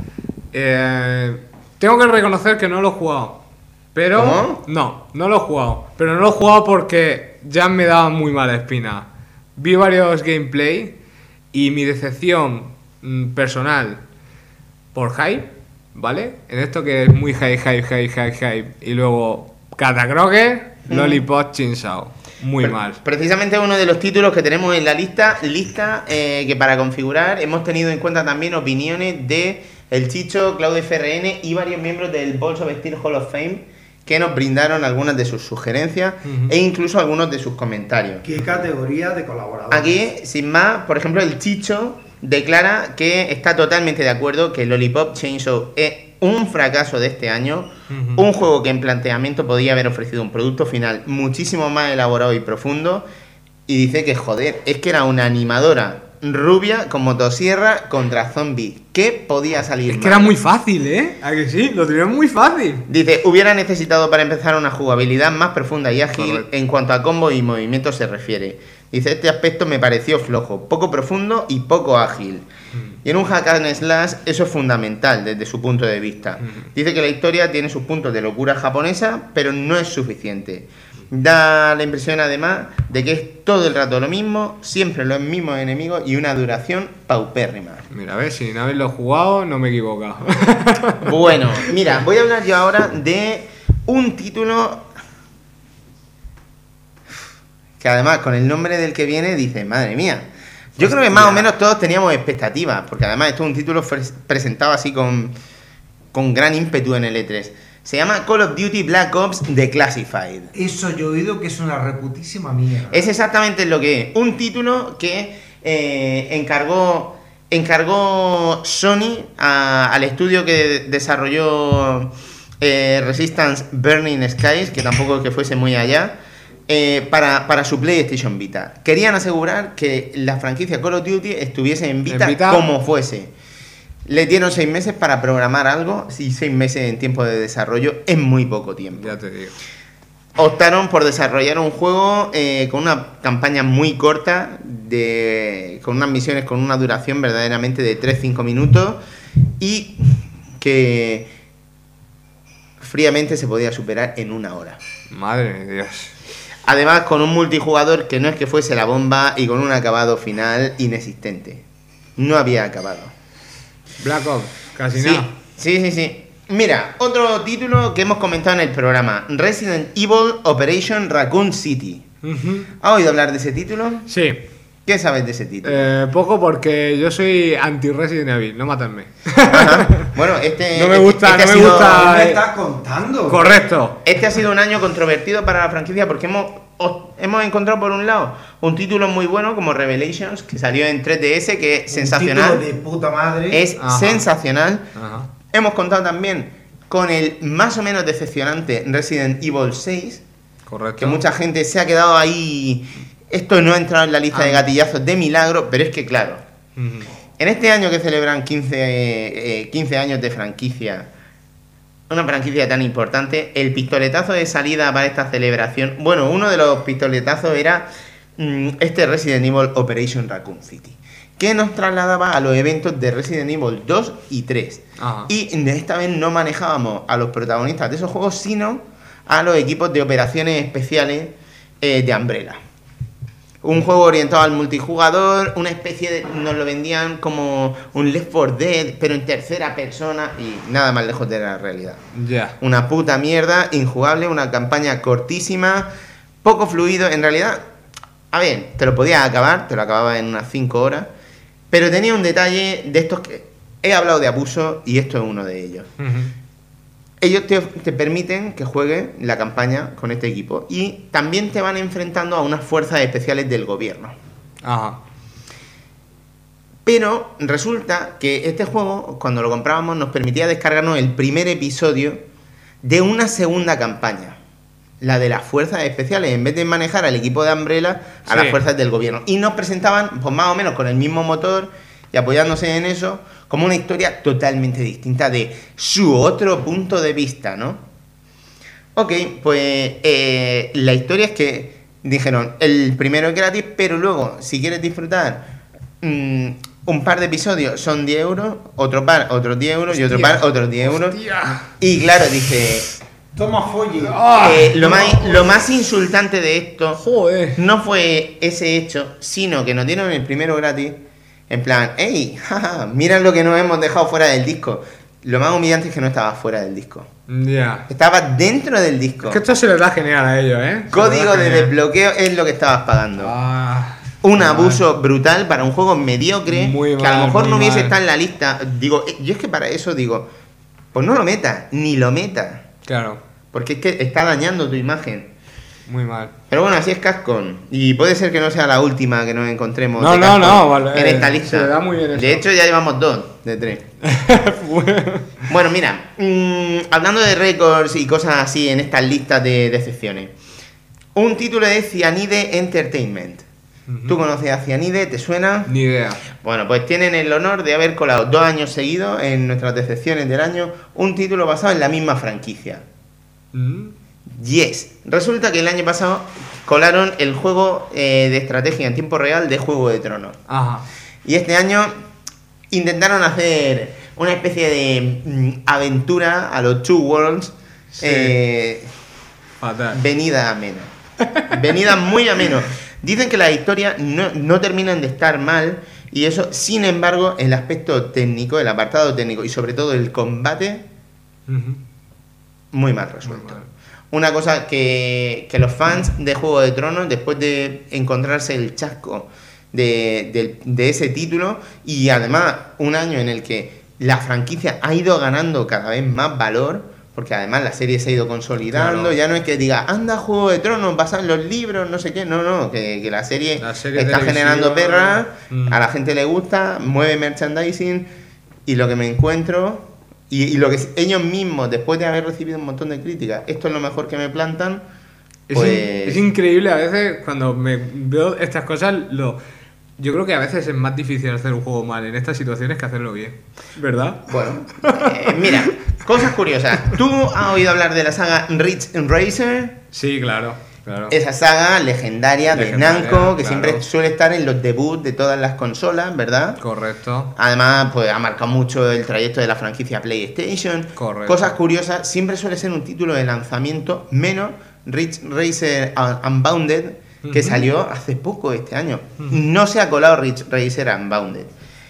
Tengo que reconocer que no lo he jugado. Pero ¿Cómo? no lo he jugado. Pero no lo he jugado porque ya me daba muy mala espina. Vi varios gameplay y mi decepción personal por hype, ¿vale? En esto que es muy hype. Y luego Catacroker, Lollipop Chainsaw. Muy mal. Precisamente uno de los títulos que tenemos en la lista que para configurar hemos tenido en cuenta también opiniones de el Chicho, Claudio FRN y varios miembros del Balls of Steel Hall of Fame que nos brindaron algunas de sus sugerencias e incluso algunos de sus comentarios. ¿Qué categoría de colaboradores? Aquí, sin más, por ejemplo, el Chicho declara que está totalmente de acuerdo que Lollipop Chainsaw es un fracaso de este año, un juego que en planteamiento podía haber ofrecido un producto final muchísimo más elaborado y profundo, y dice que, joder, es que era una animadora rubia con motosierra contra zombies. ¿Qué podía salir Es que mal? era muy fácil, ¿eh? ¿A que sí? Lo tenían muy fácil. Dice, hubiera necesitado para empezar una jugabilidad más profunda y ágil Correcto. en cuanto a combo y movimiento se refiere. Dice, este aspecto me pareció flojo, poco profundo y poco ágil. Y en un hack and slash eso es fundamental desde su punto de vista. Dice que la historia tiene sus puntos de locura japonesa, pero no es suficiente. Da la impresión además de que es todo el rato lo mismo, siempre los mismos enemigos y una duración paupérrima. Mira, a ver, sin haberlo jugado no me he equivocado. Bueno, mira, voy a hablar yo ahora de un título que además con el nombre del que viene dice, madre mía. Yo creo que más o menos todos teníamos expectativas, porque además esto es un título presentado así con gran ímpetu en el E3. Se llama Call of Duty Black Ops Declassified. Eso yo he oído que es una reputísima mierda. Es exactamente lo que es. Un título que encargó Sony al estudio que desarrolló Resistance Burning Skies, que tampoco es que fuese muy allá, para su PlayStation Vita. Querían asegurar que la franquicia Call of Duty estuviese en Vita como fuese. Le dieron 6 meses para programar algo, y 6 meses en tiempo de desarrollo es muy poco tiempo. Ya te digo. Optaron por desarrollar un juego con una campaña muy corta, con unas misiones con una duración verdaderamente de 3-5 minutos y que fríamente se podía superar en 1 hora. Madre de Dios. Además, con un multijugador que no es que fuese la bomba y con un acabado final inexistente. No había acabado. Black Ops, casi Sí, nada. sí. Mira, otro título que hemos comentado en el programa, Resident Evil Operation Raccoon City. ¿Has oído hablar de ese título? Sí. ¿Qué sabes de ese título? Poco porque yo soy anti-Resident Evil, no matarme. Ajá. Bueno, este... No me gusta, este no ha me sido- gusta. ¿Qué me estás contando? Correcto. Este ha sido un año controvertido para la franquicia porque hemos encontrado por un lado un título muy bueno como Revelations, que salió en 3DS, que es sensacional. Un título de puta madre. Es Ajá. sensacional. Ajá. Hemos contado también con el más o menos decepcionante Resident Evil 6, Correcto. que mucha gente se ha quedado ahí. Esto no ha entrado en la lista de gatillazos de milagro, pero es que claro, Ujú. en este año que celebran 15 años de franquicia, una franquicia tan importante, el pistoletazo de salida para esta celebración, bueno, uno de los pistoletazos era este Resident Evil Operation Raccoon City, que nos trasladaba a los eventos de Resident Evil 2 y 3. Ajá. Y esta vez no manejábamos a los protagonistas de esos juegos, sino a los equipos de operaciones especiales de Umbrella. Un juego orientado al multijugador, una especie de... Nos lo vendían como un Left 4 Dead, pero en tercera persona y nada más lejos de la realidad. Ya. Una puta mierda, injugable, una campaña cortísima, poco fluido. En realidad, a ver, te lo podías acabar, te lo acababa en unas 5 horas, pero tenía un detalle de estos que... He hablado de abuso y esto es uno de ellos. Ujú. Ellos te permiten que juegues la campaña con este equipo y también te van enfrentando a unas fuerzas especiales del gobierno. Ajá. Pero resulta que este juego, cuando lo comprábamos, nos permitía descargarnos el primer episodio de una segunda campaña. La de las fuerzas especiales, en vez de manejar al equipo de Umbrella, a Sí. las fuerzas del gobierno. Y nos presentaban, pues más o menos con el mismo motor y apoyándose en eso, como una historia totalmente distinta de su otro punto de vista, ¿no? Ok, pues la historia es que dijeron, el primero es gratis, pero luego, si quieres disfrutar un par de episodios, son 10 euros, otro par, otros 10 euros, y otro Hostia. par, otros 10 euros. Hostia. Y claro, dije, Toma folle. Ah, lo más insultante de esto Joder. no fue ese hecho, sino que nos dieron el primero gratis, en plan, hey, jaja, mira lo que nos hemos dejado fuera del disco. Lo más humillante es que no estaba fuera del disco. Ya. Estaba dentro del disco. Es que esto se les da genial a ellos, ¿eh? Código de desbloqueo. desbloqueo es lo que estabas pagando. Ah, Un mal. abuso brutal para un juego mediocre Muy que a lo mal, mejor muy no hubiese mal. estado en la lista. Digo, yo es que para eso digo, pues no lo metas, ni lo metas. Claro. Porque es que está dañando tu imagen. Muy mal. Pero bueno, así es Capcom. Y puede ser que no sea la última que nos encontremos No, de no, Capcom no, vale, en esta lista. se le da muy bien eso. De hecho, ya llevamos 2 de 3. Bueno, mira, hablando de récords y cosas así en estas listas de decepciones. Un título de Cyanide Entertainment. ¿Tú conoces a Cyanide? ¿Te suena? Ni idea. Bueno, pues tienen el honor de haber colado 2 años seguidos en nuestras decepciones del año un título basado en la misma franquicia. Mm. Yes. Resulta que el año pasado colaron el juego de estrategia en tiempo real de Juego de Tronos. Ajá. Y este año intentaron hacer una especie de aventura a los Two Worlds. Sí. Fatal. Venida amena. Venida muy ameno. Dicen que las historias no terminan de estar mal. Y eso, sin embargo, el aspecto técnico, el apartado técnico y sobre todo el combate, Ujú. muy mal resuelto. Muy mal. Una cosa que los fans de Juego de Tronos, después de encontrarse el chasco de ese título, y además un año en el que la franquicia ha ido ganando cada vez más valor, porque además la serie se ha ido consolidando, Claro. ya no es que diga, anda Juego de Tronos, basado en los libros, no sé qué, no, que la serie La serie está televisiva, generando perra, mm. a la gente le gusta, mueve merchandising, y lo que me encuentro... Y lo que ellos mismos, después de haber recibido un montón de críticas, esto es lo mejor que me plantan, pues... Es increíble a veces cuando me veo estas cosas. Yo creo que a veces es más difícil hacer un juego mal en estas situaciones que hacerlo bien. ¿Verdad? Bueno, mira, cosas curiosas. ¿Tú has oído hablar de la saga Ridge Racer? Sí, claro. Claro. Esa saga legendaria de Legendaria, Namco, que claro. siempre suele estar en los debuts de todas las consolas, ¿verdad? Correcto. Además, pues ha marcado mucho el trayecto de la franquicia PlayStation. Correcto. Cosas curiosas, siempre suele ser un título de lanzamiento, menos Ridge Racer Unbounded, que Ujú. salió hace poco este año. No se ha colado Ridge Racer Unbounded.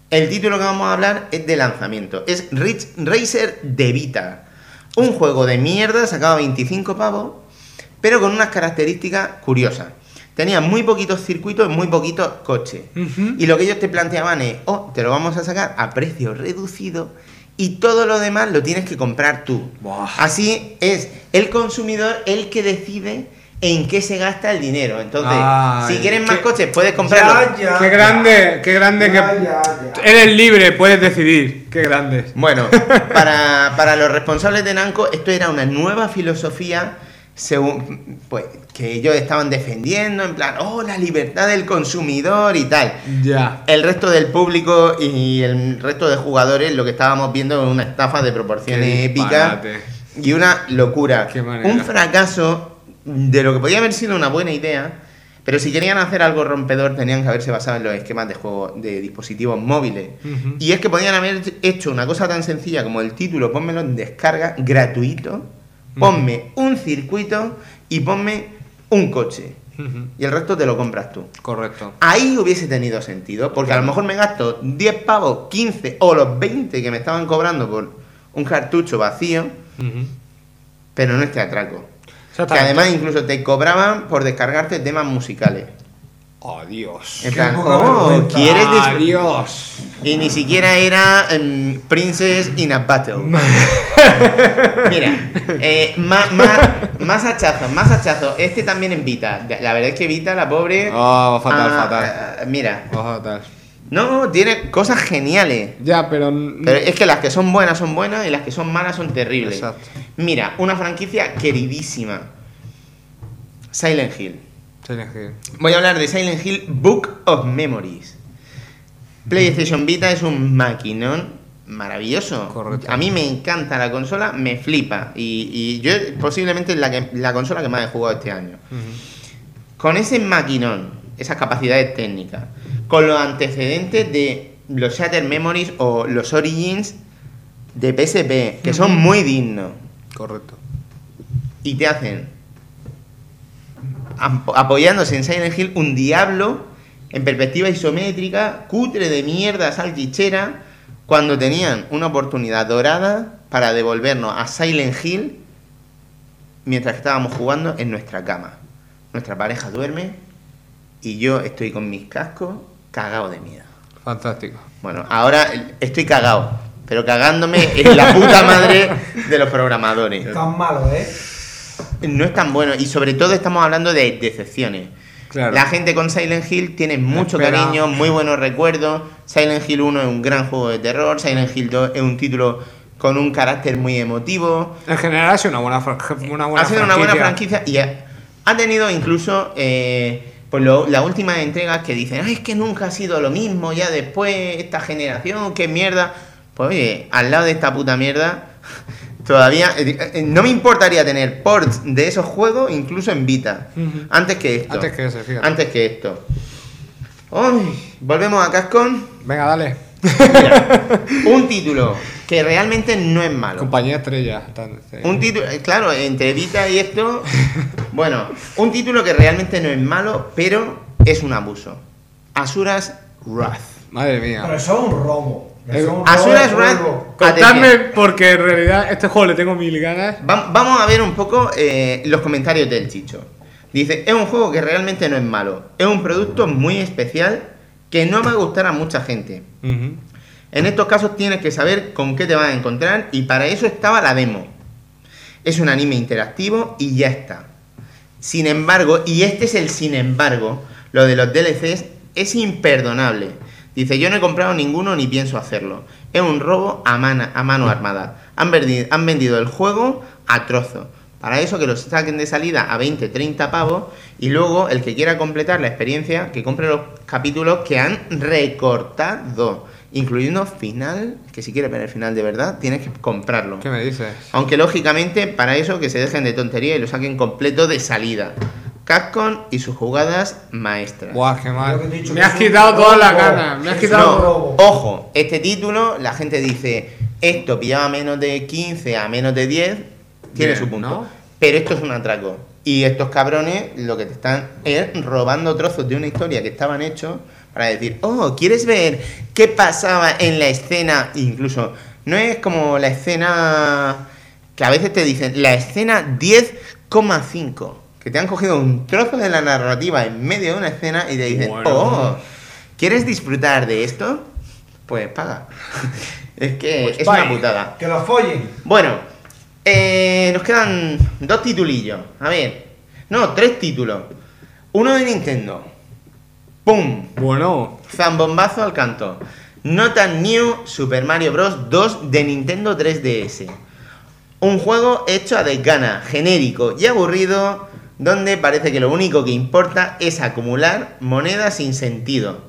El título que vamos a hablar es de lanzamiento. Es Ridge Racer de Vita. Un juego de mierda sacado a 25 pavos, pero con unas características curiosas. Tenía muy poquitos circuitos y muy poquitos coches. Y lo que ellos te planteaban es, te lo vamos a sacar a precio reducido y todo lo demás lo tienes que comprar tú. Buah. Así es el consumidor el que decide en qué se gasta el dinero. Entonces, Ay, si quieres más qué- coches, puedes comprarlo. Qué grande que eres libre, puedes decidir. Qué grande. Bueno, para los responsables de Namco, esto era una nueva filosofía según, pues, que ellos estaban defendiendo, en plan, la libertad del consumidor y tal. Ya. El resto del público y el resto de jugadores lo que estábamos viendo es una estafa de proporciones Qué épicas disparate. y una locura. Qué manera. Un fracaso de lo que podía haber sido una buena idea, pero si querían hacer algo rompedor tenían que haberse basado en los esquemas de juego de dispositivos móviles. Ujú. Y es que podían haber hecho una cosa tan sencilla como el título, pónmelo en descarga gratuito, ponme un circuito y ponme un coche. Ujú. Y el resto te lo compras tú. Correcto. Ahí hubiese tenido sentido, porque a lo mejor me gasto 10 pavos, 15 o los 20 que me estaban cobrando por un cartucho vacío, Ujú. pero no este atraco. Que Exactamente. además incluso te cobraban por descargarte temas musicales. Oh, Dios. En Qué plan, poca vergüenza. ¿quieres Dios. Y ni siquiera era Princess in a Battle. Mira, más hachazos. Este también en Vita. La verdad es que Vita, la pobre. Fatal. Mira, Fatal. no, tiene cosas geniales. Ya, pero. Pero es que las que son buenas y las que son malas son terribles. Exacto. Mira, una franquicia queridísima: Silent Hill. Silent Hill. Voy a hablar de Silent Hill Book of Memories. PlayStation Vita es un maquinón maravilloso. Correcto. A mí me encanta la consola, me flipa. Y yo posiblemente es la consola que más he jugado este año. Con ese maquinón, esas capacidades técnicas, con los antecedentes de los Shattered Memories o los Origins de PSP, que son muy dignos, Correcto. y te hacen, apoyándose en Silent Hill, un Diablo en perspectiva isométrica, cutre de mierda, salchichera, cuando tenían una oportunidad dorada para devolvernos a Silent Hill mientras que estábamos jugando en nuestra cama. Nuestra pareja duerme y yo estoy con mis cascos cagado de miedo. Fantástico. Bueno, ahora estoy cagado, pero cagándome en la puta madre de los programadores. Tan malo, ¿eh? No es tan bueno y sobre todo estamos hablando de decepciones. Claro. La gente con Silent Hill tiene mucho Espera. cariño, muy buenos recuerdos. Silent Hill 1 es un gran juego de terror, Silent Hill 2 es un título con un carácter muy emotivo. En general ha sido una buena Ha sido una buena franquicia y ha tenido incluso pues las últimas entregas que dicen, ay, es que nunca ha sido lo mismo, ya después, esta generación, qué mierda. Pues oye, al lado de esta puta mierda, todavía no me importaría tener ports de esos juegos incluso en Vita, Ujú. antes que esto. Antes que ese, fíjate. Antes que esto. Uy, volvemos a Capcom. Venga, dale. Mira, un título que realmente no es malo. Compañía estrella. Un título, claro, entre Vita y esto, bueno, un título que realmente no es malo, pero es un abuso. Asura's Wrath. Madre mía. Pero eso es un robo. Eso es un robo Asura's de Wrath. juego. Contadme, porque en realidad este juego le tengo mil ganas. Vamos a ver un poco los comentarios del Chicho. Dice, es un juego que realmente no es malo. Es un producto muy especial que no va a gustar a mucha gente. Ujú. En estos casos tienes que saber con qué te vas a encontrar y para eso estaba la demo. Es un anime interactivo y ya está. Sin embargo, y este es el sin embargo, lo de los DLCs es imperdonable. Dice, yo no he comprado ninguno ni pienso hacerlo. Es un robo a mano armada. Han vendido el juego a trozos. Para eso que los saquen de salida a 20, 30 pavos y luego el que quiera completar la experiencia, que compre los capítulos que han recortado, incluyendo final, que si quieres ver el final de verdad, tienes que comprarlo. ¿Qué me dices? Aunque lógicamente para eso que se dejen de tontería y lo saquen completo de salida. Capcom y sus jugadas maestras. Buah, qué Lo que mal. te he dicho, Me que has es un quitado todas las robo. ganas. Me has Es quitado. un robo. Ojo, este título, la gente dice, esto pillaba menos de 15 a menos de 10, tiene Bien, su punto. ¿no? Pero esto es un atraco. Y estos cabrones lo que te están es robando trozos de una historia que estaban hechos para decir, oh, ¿quieres ver qué pasaba en la escena? Incluso, no es como la escena que a veces te dicen, la escena 10,5, que te han cogido un trozo de la narrativa en medio de una escena y te dicen, oh, ¿quieres disfrutar de esto? Pues paga. Es que Pues es pague, una putada. Que lo follen. Bueno, nos quedan 2 titulillos. A ver, no, 3 títulos. Uno de Nintendo. ¡Pum! Bueno, Zambombazo al canto. Not a New Super Mario Bros. 2 de Nintendo 3DS. Un juego hecho a desgana, genérico y aburrido, donde parece que lo único que importa es acumular monedas sin sentido.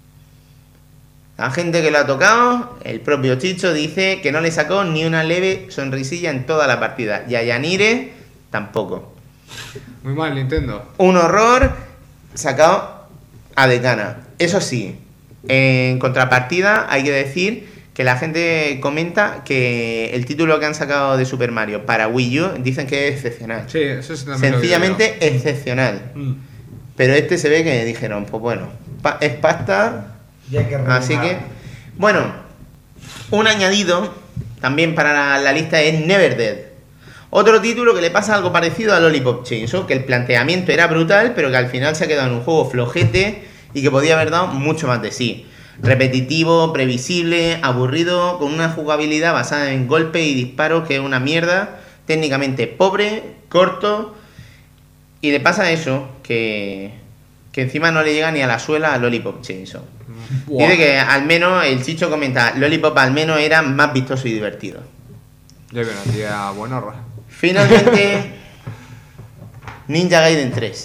La gente que lo ha tocado, el propio Chicho dice que no le sacó ni una leve sonrisilla en toda la partida. Y a Yanire tampoco. muy mal Nintendo. Un horror sacado a desgana. Eso sí, en contrapartida hay que decir que la gente comenta que el título que han sacado de Super Mario para Wii U dicen que es excepcional. Sí, eso sí también. Sencillamente excepcional. Pero este se ve que dijeron, pues bueno, es pasta. Y hay que Así remojar. que, bueno, un añadido también para la lista es Never Dead. Otro título que le pasa algo parecido a Lollipop Chainsaw, que el planteamiento era brutal, pero que al final se ha quedado en un juego flojete y que podía haber dado mucho más de sí. Repetitivo, previsible, aburrido, con una jugabilidad basada en golpe y disparos que es una mierda, técnicamente pobre, corto, y le pasa eso, que encima no le llega ni a la suela a Lollipop Chainsaw. Buah. Dice que al menos, el Chicho comenta, Lollipop al menos era más vistoso y divertido. Ya veo una tía buenorra. Finalmente, Ninja Gaiden 3.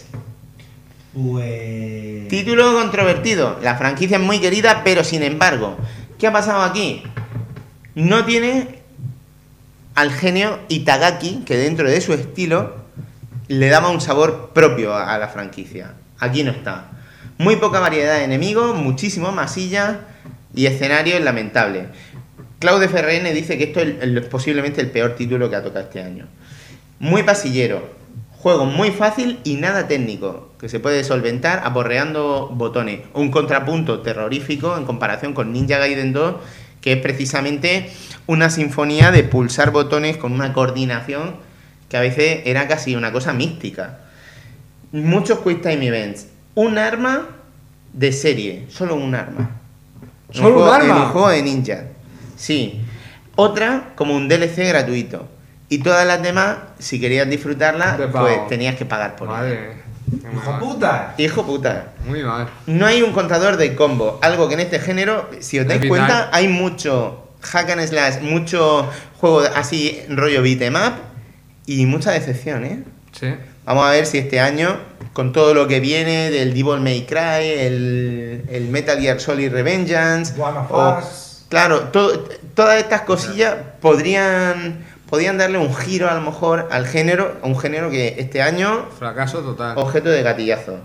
Pues... Título controvertido. La franquicia es muy querida, pero sin embargo, ¿qué ha pasado aquí? No tiene al genio Itagaki, que dentro de su estilo le daba un sabor propio a la franquicia. Aquí no está. Muy poca variedad de enemigos, muchísimo masilla y escenario lamentable. Claude FRN dice que esto es posiblemente el peor título que ha tocado este año. Muy pasillero, juego muy fácil y nada técnico, que se puede solventar aporreando botones. Un contrapunto terrorífico en comparación con Ninja Gaiden 2, que es precisamente una sinfonía de pulsar botones con una coordinación que a veces era casi una cosa mística. Muchos Quick Time Events. Un arma de serie, solo un arma. ¿Solo un arma? En un juego de ninja. Sí. Otra como un DLC gratuito. Y todas las demás, si querías disfrutarlas, De pago. pues tenías que pagar por ellas. Madre. Qué ¡Hijo mal. puta! Hijo puta. Muy mal. No hay un contador de combo. Algo que en este género, si os dais Es cuenta, vital. hay mucho hack and slash, mucho juego así rollo beat 'em up y mucha decepción, ¿eh? Sí. Vamos a ver si este año, con todo lo que viene del Devil May Cry, el Metal Gear Solid Revengeance, One of o- Us. claro, todas estas cosillas podrían darle un giro a lo mejor al género, a un género que este año Fracaso total. objeto de gatillazo.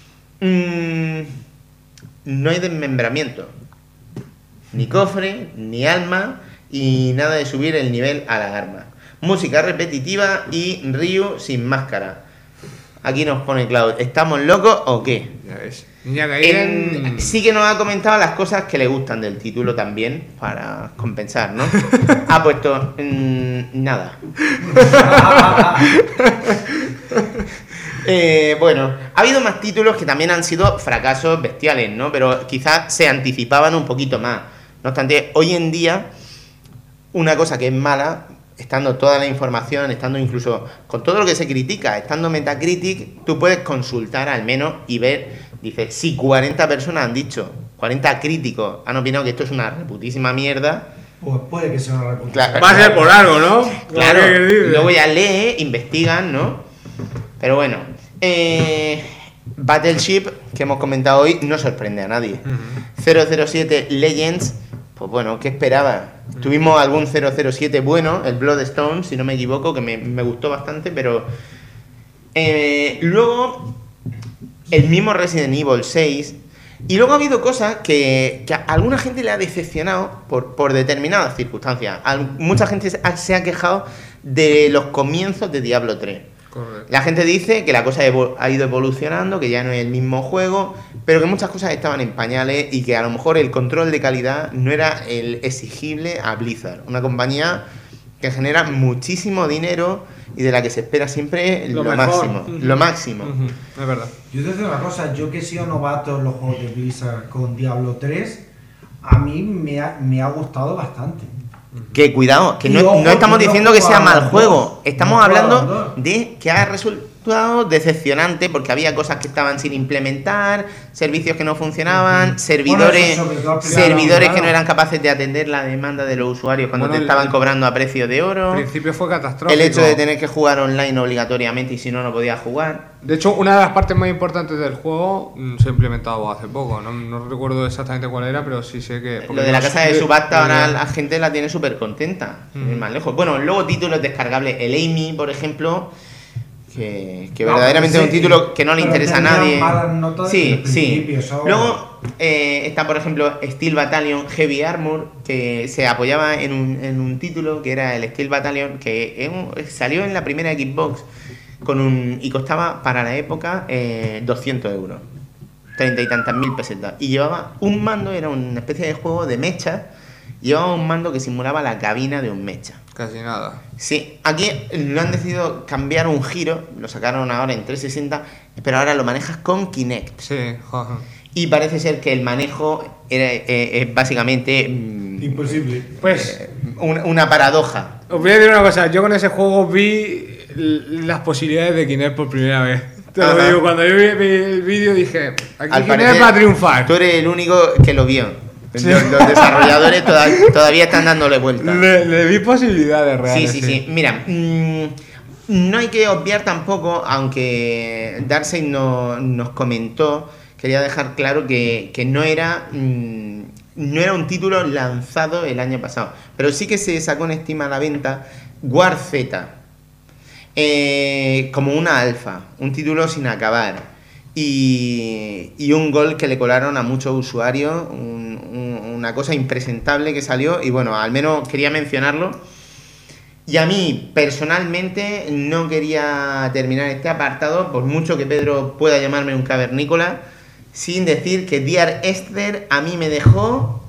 No hay desmembramiento, ni cofre, ni alma y nada de subir el nivel a las armas. Música repetitiva y Ryu sin máscara. Aquí nos pone Cloud, ¿estamos locos o qué? Ya ves. Ninja Gaiden. Sí que nos ha comentado las cosas que le gustan del título también, para compensar, ¿no? Ha puesto nada. Bueno, ha habido más títulos que también han sido fracasos bestiales, ¿no? Pero quizás se anticipaban un poquito más. No obstante, hoy en día, una cosa que es mala, estando toda la información, estando incluso con todo lo que se critica, estando Metacritic, tú puedes consultar al menos y ver, dice, si 40 personas han dicho, 40 críticos han opinado que esto es una reputísima mierda, Pues puede que sea una reputación. Claro. Va a ser por algo, ¿no? claro, ¿Qué dices? luego ya lee, investigan, ¿no? Pero bueno, Battleship, que hemos comentado hoy, no sorprende a nadie. 007 Legends, pues bueno, ¿qué esperaba? Tuvimos algún 007 bueno, el Bloodstone, si no me equivoco, que me gustó bastante, pero luego el mismo Resident Evil 6. Y luego ha habido cosas que a alguna gente le ha decepcionado por determinadas circunstancias. Mucha gente se ha quejado de los comienzos de Diablo 3. Correcto. La gente dice que la cosa ha ido evolucionando, que ya no es el mismo juego, pero que muchas cosas estaban en pañales y que a lo mejor el control de calidad no era el exigible a Blizzard, una compañía que genera muchísimo dinero y de la que se espera siempre lo mejor. máximo. Lo máximo. Es verdad. Yo te digo una cosa, yo que he sido novato en los juegos de Blizzard con Diablo 3, a mí me ha gustado bastante. Que cuidado, que Y no ojo, estamos que no diciendo que sea jugaban mal los juego, dos. estamos No jugaban hablando los dos. de que ha resultado decepcionante porque había cosas que estaban sin implementar, servicios que no funcionaban, servidores, Bueno, eso sobre todo, servidores claro. que no eran capaces de atender la demanda de los usuarios cuando Bueno, te estaban cobrando a precio de oro. Al principio fue catastrófico. El hecho de tener que jugar online obligatoriamente y si no, no podías jugar. De hecho, una de las partes más importantes del juego se ha implementado hace poco. No recuerdo exactamente cuál era, pero sí sé que... Lo de la casa de subasta ahora la gente la tiene súper contenta. sin ir más lejos. Bueno, luego títulos descargables. El Amy, por ejemplo, que No, verdaderamente es un sí, título que no le pero interesa a tenían nadie. malas notas desde Sí, el sí. principio, eso- Luego está, por ejemplo, Steel Battalion Heavy Armor, que se apoyaba en un título que era el Steel Battalion, que salió en la primera Xbox y costaba para la época 200 euros. 30 y tantas mil pesetas. Y llevaba un mando, era una especie de juego de mecha. Llevaba un mando que simulaba la cabina de un mecha. Casi nada. Sí, aquí lo han decidido cambiar un giro, lo sacaron ahora en 360, pero ahora lo manejas con Kinect. Sí, jaja. Y parece ser que el manejo es básicamente Imposible. Pues una paradoja. os voy a decir una cosa. Yo con ese juego vi las posibilidades de Kinect por primera vez. Te lo Ajá. digo, cuando yo vi el vídeo dije, aquí Al Kinect parecer, va a triunfar. Tú eres el único que lo vio. Sí. Los desarrolladores todavía están dándole vueltas. Le vi posibilidades reales. Sí. Mira, no hay que obviar tampoco, aunque Darkseid nos comentó, quería dejar claro que no era un título lanzado el año pasado, pero sí que se sacó en Steam a la venta War Z, como una alfa, un título sin acabar. Y un gol que le colaron a muchos usuarios, una cosa impresentable que salió, y bueno, al menos quería mencionarlo. Y a mí, personalmente, no quería terminar este apartado, por mucho que Pedro pueda llamarme un cavernícola, sin decir que Dear Esther a mí me dejó...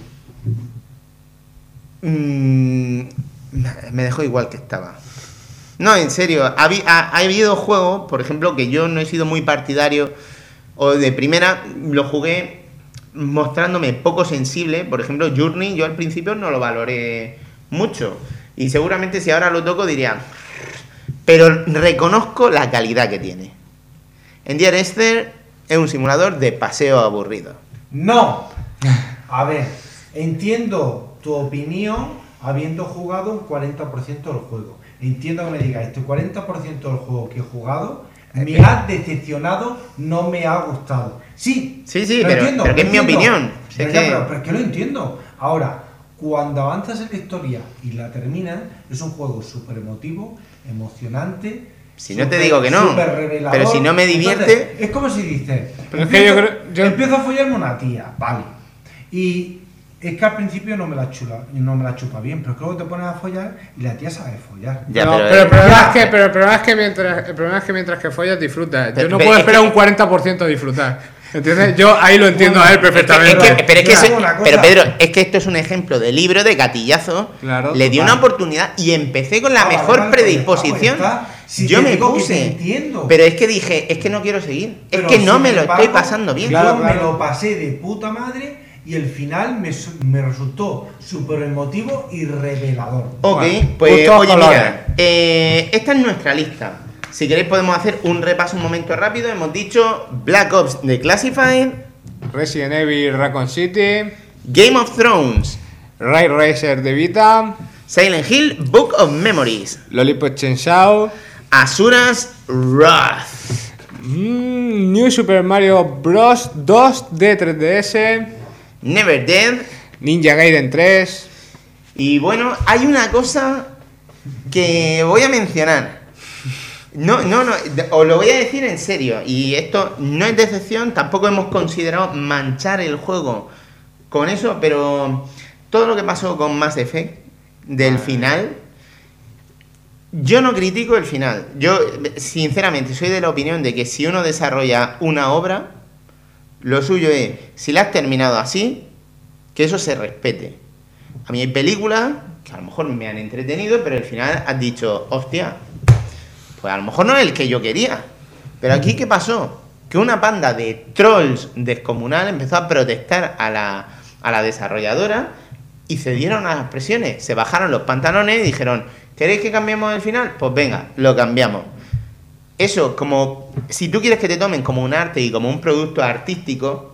me dejó igual que estaba. No, en serio, ha habido juegos, por ejemplo, que yo no he sido muy partidario, o de primera lo jugué mostrándome poco sensible. Por ejemplo, Journey, yo al principio no lo valoré mucho. Y seguramente si ahora lo toco diría... Pero reconozco la calidad que tiene. En Dear Esther es un simulador de paseo aburrido. No. A ver, entiendo tu opinión habiendo jugado un 40% del juego. Entiendo que me digas, este 40% del juego que he jugado me ha decepcionado, no me ha gustado. Sí, Sí, lo pero entiendo, que lo es mi entiendo. opinión. Si Ya, es ya, que- pero es que lo entiendo. Ahora, cuando avanzas en la historia y la terminas, es un juego súper emotivo, emocionante. Si no te digo que no, súper revelador. pero si no me divierte- Entonces, es como si dices, Pero es que yo creo- yo- empiezo a follarme una tía, vale. Y es que al principio no me la chupa bien, pero es que luego te pones a follar y la tía sabe follar. Ya, No, pero- pero el problema Ya. es que, pero el problema es que mientras que follas disfrutas. Yo Pero- no pero puedo es esperar que- un 40% a disfrutar. ¿Entiendes? Yo ahí lo entiendo a él Pero perfectamente. es que Mira, eso- una cosa. pero Pedro, es que esto es un ejemplo de libro de gatillazo. Claro, Le di total. una oportunidad y empecé con la Vale, mejor vale, predisposición. pues está. Si Yo te me digo que puse. te entiendo. Pero es que dije, es que no quiero seguir. Pero es que no sin me lo embargo, estoy pasando bien. Claro, Yo me claro. lo pasé de puta madre y el final me resultó súper emotivo y revelador. Ok, Bueno, pues gustos, oye, colores. mira, esta es nuestra lista. Si queréis podemos hacer un repaso un momento rápido. Hemos dicho Black Ops de Classified, Resident Evil Raccoon City, Game of Thrones, Ray Racer de Vita, Silent Hill, Book of Memories, Lollipop Chainsaw, Asura's Wrath. New Super Mario Bros. 2 de 3DS, Never Dead. Ninja Gaiden 3. Y bueno, hay una cosa que voy a mencionar. No, os lo voy a decir en serio. Y esto no es decepción, tampoco hemos considerado manchar el juego con eso, pero todo lo que pasó con Mass Effect del final Yo no critico el final. Yo, sinceramente, soy de la opinión de que si uno desarrolla una obra, lo suyo es, si la has terminado así, que eso se respete. A mí hay películas que a lo mejor me han entretenido, pero al final has dicho, hostia, pues a lo mejor no es el que yo quería. Pero aquí, ¿qué pasó? Que una panda de trolls descomunal empezó a protestar a la desarrolladora y cedieron a las presiones. Se bajaron los pantalones y dijeron, ¿queréis que cambiemos el final? Pues venga, lo cambiamos. Eso, como si tú quieres que te tomen como un arte y como un producto artístico,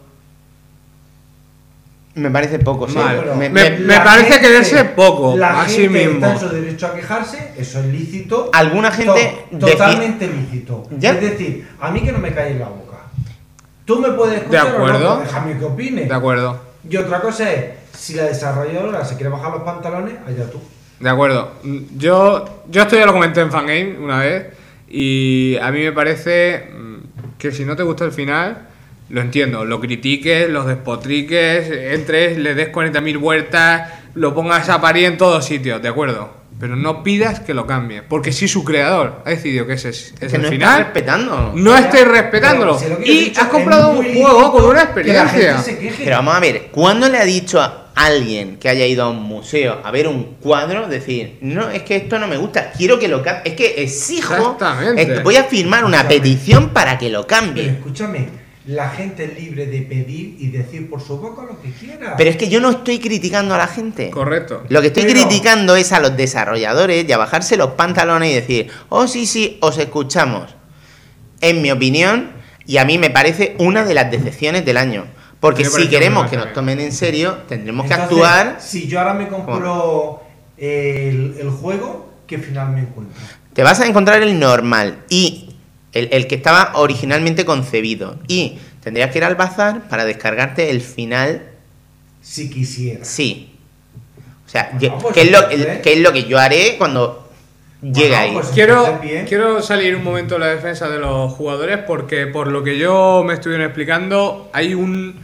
me parece poco serio. Me parece quererse poco la a sí gente mismo. está en su derecho a quejarse, eso es lícito. Alguna gente totalmente lícito. ¿Ya? Es decir, a mí que no me cae en la boca. Tú me puedes De escuchar o acuerdo. no, déjame que opine. De acuerdo. Y otra cosa es, si la desarrolladora se quiere bajar los pantalones, allá tú. De acuerdo. Yo esto ya lo comenté en Fangame una vez y a mí me parece que si no te gusta el final, lo entiendo, lo critiques, lo despotriques, entres, le des 40.000 vueltas, lo pongas a parir en todos sitios, de acuerdo. Pero no pidas que lo cambie, porque si su creador ha decidido que ese es que el no final, estás respetando. no estés respetándolo. Pero si lo que yo he Y dicho, has comprado es un muy juego lícito con una que la experiencia. gente se queje. Pero vamos a ver, ¿cuándo le ha dicho a alguien que haya ido a un museo a ver un cuadro decir, no, es que esto no me gusta, quiero que lo cambie? Es que exijo, Exactamente. voy a firmar una Escúchame. petición para que lo Pero cambie. escúchame, la gente es libre de pedir y decir por su boca lo que quiera. Pero es que yo no estoy criticando a la gente. Correcto. Lo que estoy Pero- criticando es a los desarrolladores y a bajarse los pantalones y decir, oh sí, os escuchamos. En mi opinión, y a mí me parece una de las decepciones del año. Porque Me si parece queremos muy que mal nos tomen en serio, tendremos que Entonces, actuar. Si yo ahora me compro el juego, ¿qué final me encuentro? Te vas a encontrar el normal y el que estaba originalmente concebido. Y tendrías que ir al bazar para descargarte el final. Si quisiera. Sí. O sea, Bueno, pues ¿qué es lo entonces- qué es lo que yo haré cuando llegue Bueno, ahí? pues- Quiero, Entonces, bien. quiero salir un momento a la defensa de los jugadores porque por lo que yo me estuvieron explicando hay un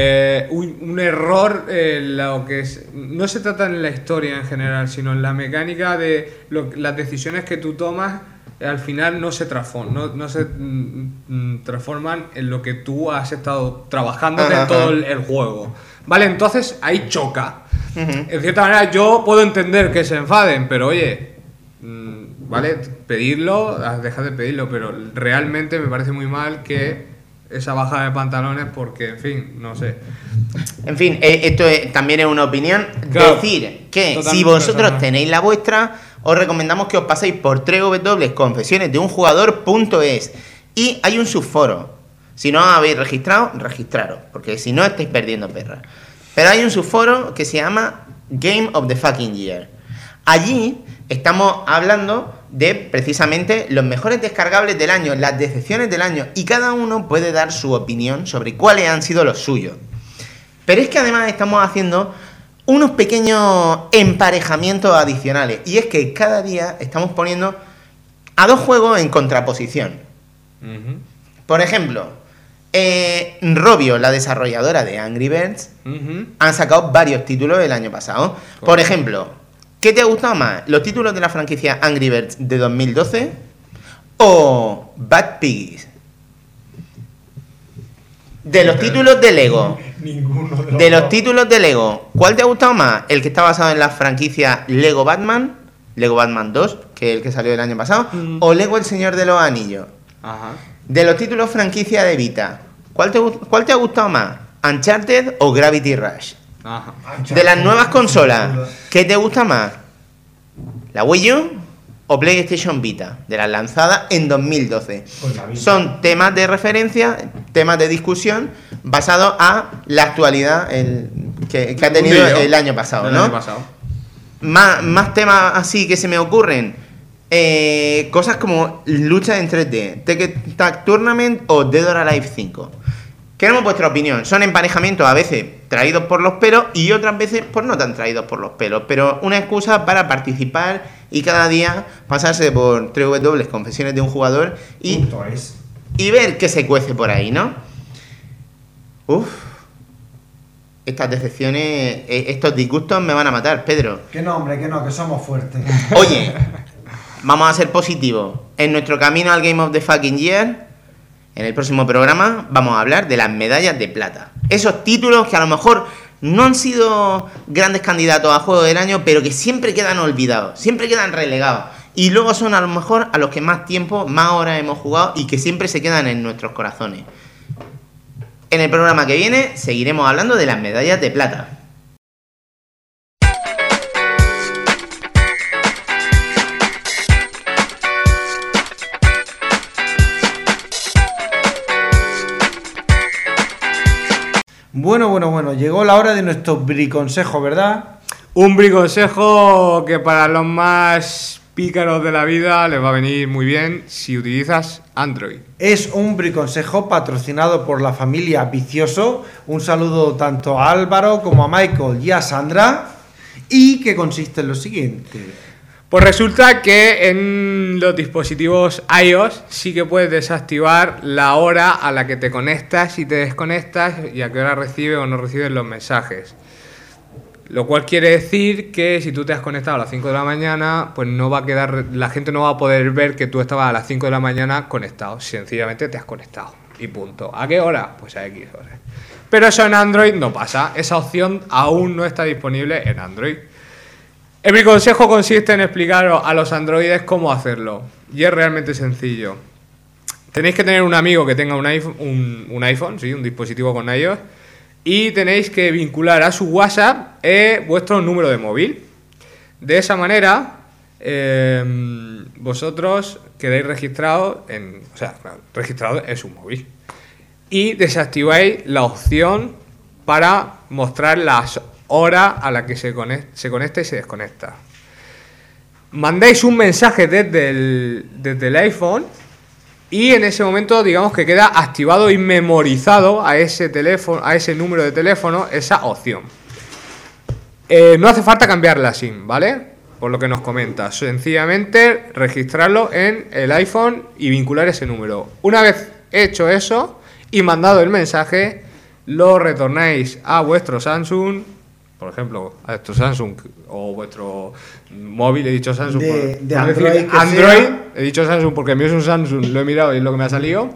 error en lo que es, no se trata en la historia en general, sino en la mecánica de las decisiones que tú tomas al final no se transforman, no se transforman en lo que tú has estado trabajando Ajá, en todo ajá. el juego. Vale, entonces ahí choca. Ujú. En cierta manera yo puedo entender que se enfaden, pero oye, vale, pedirlo, deja de pedirlo, pero realmente me parece muy mal que esa bajada de pantalones porque, en fin, no sé. En fin, esto también es una opinión. Claro, Decir que totalmente si vosotros personal. tenéis la vuestra, os recomendamos que os paséis por www.confesionesdeunjugador.es y hay un subforo. Si no os habéis registrado, registraros, porque si no estáis perdiendo perras. Pero hay un subforo que se llama Game of the Fucking Year. Allí estamos hablando de precisamente los mejores descargables del año, las decepciones del año, y cada uno puede dar su opinión sobre cuáles han sido los suyos. Pero es que además estamos haciendo unos pequeños emparejamientos adicionales, y es que cada día estamos poniendo a dos juegos en contraposición. Por ejemplo, Rovio, la desarrolladora de Angry Birds, han sacado varios títulos el año pasado. Por ejemplo, ¿qué te ha gustado más? ¿Los títulos de la franquicia Angry Birds de 2012 o Bad Piggies? De los títulos de Lego, Ninguno de los dos. títulos de Lego, ¿cuál te ha gustado más? ¿El que está basado en la franquicia Lego Batman 2, que es el que salió el año pasado, o Lego El Señor de los Anillos? Ajá. De los títulos franquicia de Vita, ¿cuál te ha gustado más? ¿Uncharted o Gravity Rush? Ajá. De las nuevas consolas, ¿qué te gusta más? ¿La Wii U o PlayStation Vita? De las lanzadas en 2012. Pues la Vita. Son temas de referencia, temas de discusión basados a la actualidad que ha tenido Mundillo. el año pasado, El ¿no? año pasado. Más temas así que se me ocurren. Cosas como lucha en 3D, Tekken Tag Tournament o Dead or Alive 5. Queremos vuestra opinión. Son emparejamientos a veces traídos por los pelos y otras veces pues no tan traídos por los pelos, pero una excusa para participar y cada día pasarse por www.confesionesdeunjugador Punto es. y ver qué se cuece por ahí, ¿no? Uf. Estas decepciones, estos disgustos me van a matar, Pedro. Que no, hombre, que no, que somos fuertes. Oye, vamos a ser positivos. En nuestro camino al Game of the Fucking Year, en el próximo programa, vamos a hablar de las medallas de plata. Esos títulos que a lo mejor no han sido grandes candidatos a Juego del Año, pero que siempre quedan olvidados, siempre quedan relegados. Y luego son a lo mejor a los que más tiempo, más horas hemos jugado y que siempre se quedan en nuestros corazones. En el programa que viene seguiremos hablando de las medallas de plata. Bueno, llegó la hora de nuestro briconsejo, ¿verdad? Un briconsejo que para los más pícaros de la vida les va a venir muy bien si utilizas Android. Es un briconsejo patrocinado por la familia Vicioso. Un saludo tanto a Álvaro como a Michael y a Sandra. Y que consiste en lo siguiente. Pues resulta que en los dispositivos iOS sí que puedes desactivar la hora a la que te conectas y te desconectas y a qué hora recibes o no recibes los mensajes. Lo cual quiere decir que si tú te has conectado a las 5 de la mañana, pues no va a quedar, la gente no va a poder ver que tú estabas a las 5 de la mañana conectado. Sencillamente te has conectado y punto. ¿A qué hora? Pues a X horas. Pero eso en Android no pasa. Esa opción aún no está disponible en Android. El briconsejo consiste en explicaros a los androides cómo hacerlo. Y es realmente sencillo. Tenéis que tener un amigo que tenga un iPhone, sí, un dispositivo con iOS. Y tenéis que vincular a su WhatsApp vuestro número de móvil. De esa manera, vosotros quedáis registrados registrados en su móvil. Y desactiváis la opción para mostrar las horas a la que se conecta y se desconecta. Mandáis un mensaje desde el iPhone y en ese momento digamos que queda activado y memorizado a ese teléfono, a ese número de teléfono, esa opción. No hace falta cambiar la SIM, ¿vale? Por lo que nos comenta, sencillamente registrarlo en el iPhone y vincular ese número. Una vez hecho eso y mandado el mensaje, lo retornáis a vuestro Samsung, por ejemplo, a vuestro Samsung o vuestro móvil, he dicho Samsung de Android, Android, he dicho Samsung porque el mío es un Samsung, lo he mirado y es lo que me ha salido.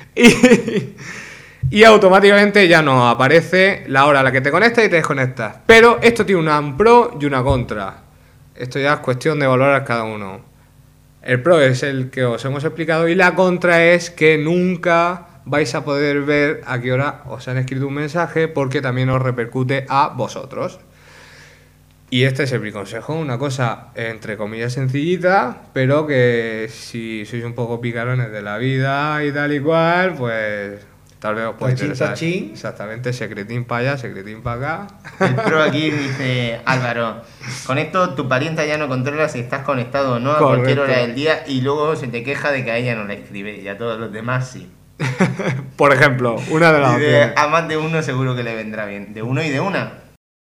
Y automáticamente ya nos aparece la hora a la que te conectas y te desconectas. Pero esto tiene una pro y una contra. Esto ya es cuestión de valorar cada uno. El pro es el que os hemos explicado y la contra es que nunca vais a poder ver a qué hora os han escrito un mensaje porque también os repercute a vosotros. Y este es el briconsejo, una cosa entre comillas sencillita, pero que si sois un poco picarones de la vida y tal y cual, pues tal vez os puede interesar. Tachín. Exactamente, secretín para allá, secretín para acá. El pro aquí dice, Álvaro, con esto tu parienta ya no controla si estás conectado o no a cualquier hora del día y luego se te queja de que a ella no la escribe y a todos los demás sí. Por ejemplo, una de las opciones. A más de uno seguro que le vendrá bien. De uno y de una.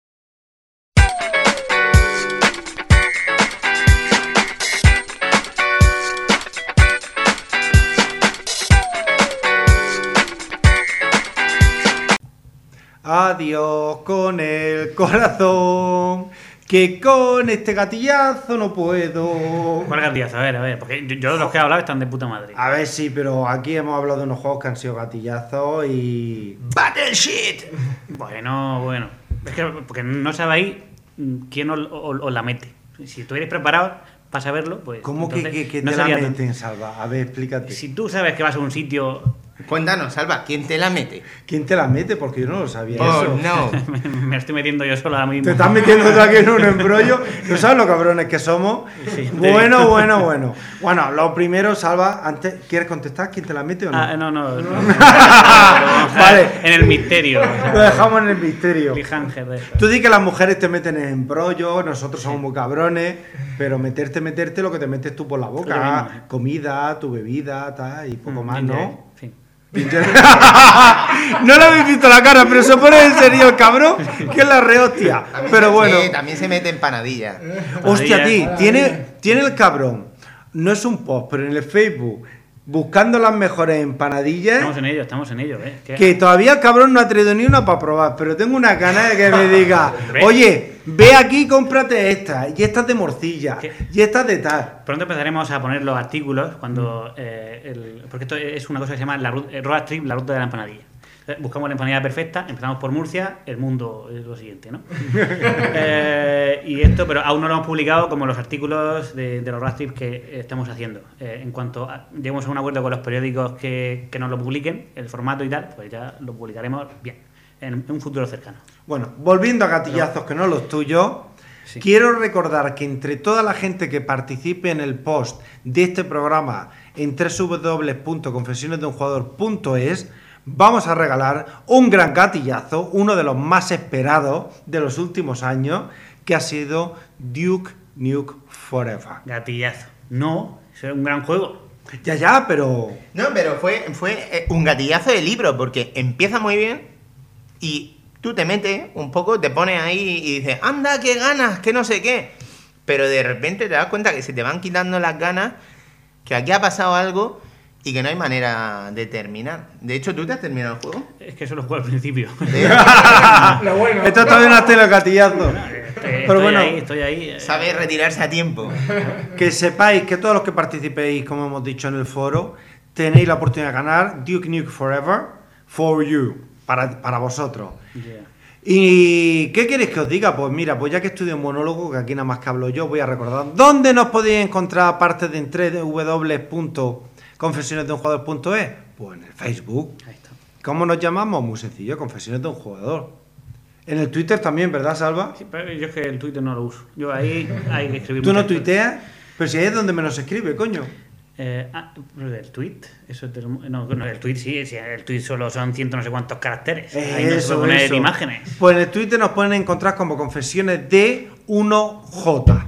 Adiós con el corazón, que con este gatillazo no puedo. ¿Cuál gatillazo? A ver, porque yo de los que he hablado están de puta madre. A ver, sí, pero aquí hemos hablado de unos juegos que han sido gatillazos y... ¡Battle shit! Bueno. Es que porque no sabéis quién os la mete. Si estuvierais preparados para saberlo, pues... ¿Cómo entonces, que no te la sería meten, Salva? A ver, explícate. Si tú sabes que vas a un sitio... Cuéntanos, Salva, ¿quién te la mete? ¿Quién te la mete? Porque yo no lo sabía Oh, eso. no. Me estoy metiendo yo solo ahora mismo. Te estás metiendo tú aquí en un embrollo. ¿No sabes lo cabrones que somos? Sí, Bueno. Bueno, lo primero, Salva, antes, ¿quieres contestar quién te la mete o no? No. Vale. En el misterio. Lo dejamos en el misterio. Cliffhanger de eso. Tú di que las mujeres te meten en embrollo, nosotros somos muy cabrones, pero meterte lo que te metes tú por la boca. Lo mismo, ¿eh? Comida, tu bebida, tal, y poco más, ¿no? Sí. No le habéis visto la cara, pero se pone en serio el cabrón, que es la rehostia. Pero bueno. También se mete empanadilla. Hostia, tiene el cabrón. No es un post, pero en el Facebook, buscando las mejores empanadillas. Estamos en ello, Que todavía el cabrón no ha traído ni una para probar, pero tengo una gana de que me diga, oye, Ve aquí, cómprate esta, y esta de morcilla, y esta de tal. Pronto empezaremos a poner los artículos cuando porque esto es una cosa que se llama Road Trip, la ruta de la empanadilla. Buscamos la empanadilla perfecta, empezamos por Murcia, el mundo es lo siguiente, ¿no? Y esto, pero aún no lo hemos publicado como los artículos de los road trips que estamos haciendo. En cuanto lleguemos a un acuerdo con los periódicos que nos lo publiquen, el formato y tal, pues ya lo publicaremos bien, en un futuro cercano. Bueno, volviendo a gatillazos que no los tuyos, sí. Quiero recordar que entre toda la gente que participe en el post de este programa en www.confesionesdeunjugador.es vamos a regalar un gran gatillazo, uno de los más esperados de los últimos años, que ha sido Duke Nukem Forever. Gatillazo. No, es un gran juego. Ya, pero... No, pero fue un gatillazo de libro, porque empieza muy bien y tú te metes un poco, te pones ahí y dices, anda, qué ganas, que no sé qué. Pero de repente te das cuenta que se te van quitando las ganas, que aquí ha pasado algo... Y que no hay manera de terminar. De hecho, ¿tú te has terminado el juego? Es que eso lo juego al principio. Lo bueno. Esto todavía no has tenido el gatillazo. Pero bueno, estoy ahí. Sabe retirarse a tiempo. Que sepáis que todos los que participéis, como hemos dicho en el foro, tenéis la oportunidad de ganar Duke Nukem Forever for you, para vosotros. Yeah. ¿Y qué queréis que os diga? Pues mira, pues ya que estudio un monólogo, que aquí nada más que hablo yo, voy a recordar dónde nos podéis encontrar aparte de en www.confesionesdeunjugador.es, pues en el Facebook. Ahí está. ¿Cómo nos llamamos? Muy sencillo, Confesiones de un Jugador. En el Twitter también, ¿verdad, Salva? Sí, pero yo es que el Twitter no lo uso. Yo ahí hay que escribir. ¿Tú no tuiteas? Pero si ahí es donde menos se escribe, coño. El tweet, eso es no, el tweet sí, el tweet solo son ciento no sé cuántos caracteres. Ahí no se puede poner imágenes. Pues en el Twitter nos pueden encontrar como Confesiones de 1J.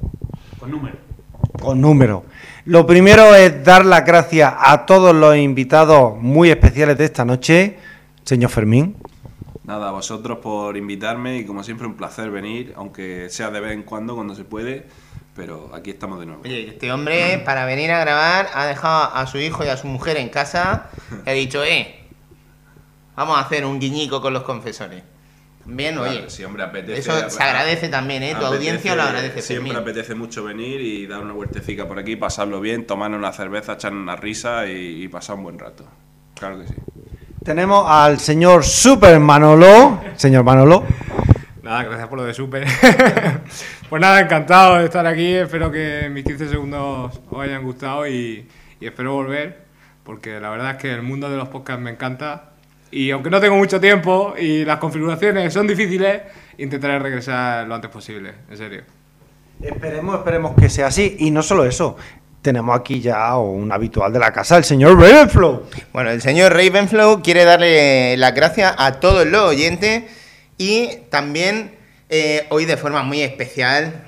Con número. Lo primero es dar las gracias a todos los invitados muy especiales de esta noche. Señor Fermín. Nada, a vosotros por invitarme y como siempre un placer venir, aunque sea de vez en cuando se puede, pero aquí estamos de nuevo. Oye, este hombre para venir a grabar ha dejado a su hijo y a su mujer en casa y ha dicho, vamos a hacer un guiñico con los confesores. Bien, claro, oye, sí, hombre, apetece, eso se agradece también, tu audiencia lo agradece. Siempre Fermín. Apetece mucho venir y dar una vueltecita por aquí, pasarlo bien, tomar una cerveza, echar una risa y pasar un buen rato. Claro que sí. Tenemos al señor Super Manolo. Señor Manolo. Nada, gracias por lo de Super. Pues nada, encantado de estar aquí. Espero que mis 15 segundos os hayan gustado y espero volver, porque la verdad es que el mundo de los podcasts me encanta. Y aunque no tengo mucho tiempo y las configuraciones son difíciles, intentaré regresar lo antes posible, en serio. Esperemos que sea así. Y no solo eso, tenemos aquí ya un habitual de la casa, el señor Ravenflow. Bueno, el señor Ravenflow quiere darle las gracias a todos los oyentes y también hoy de forma muy especial,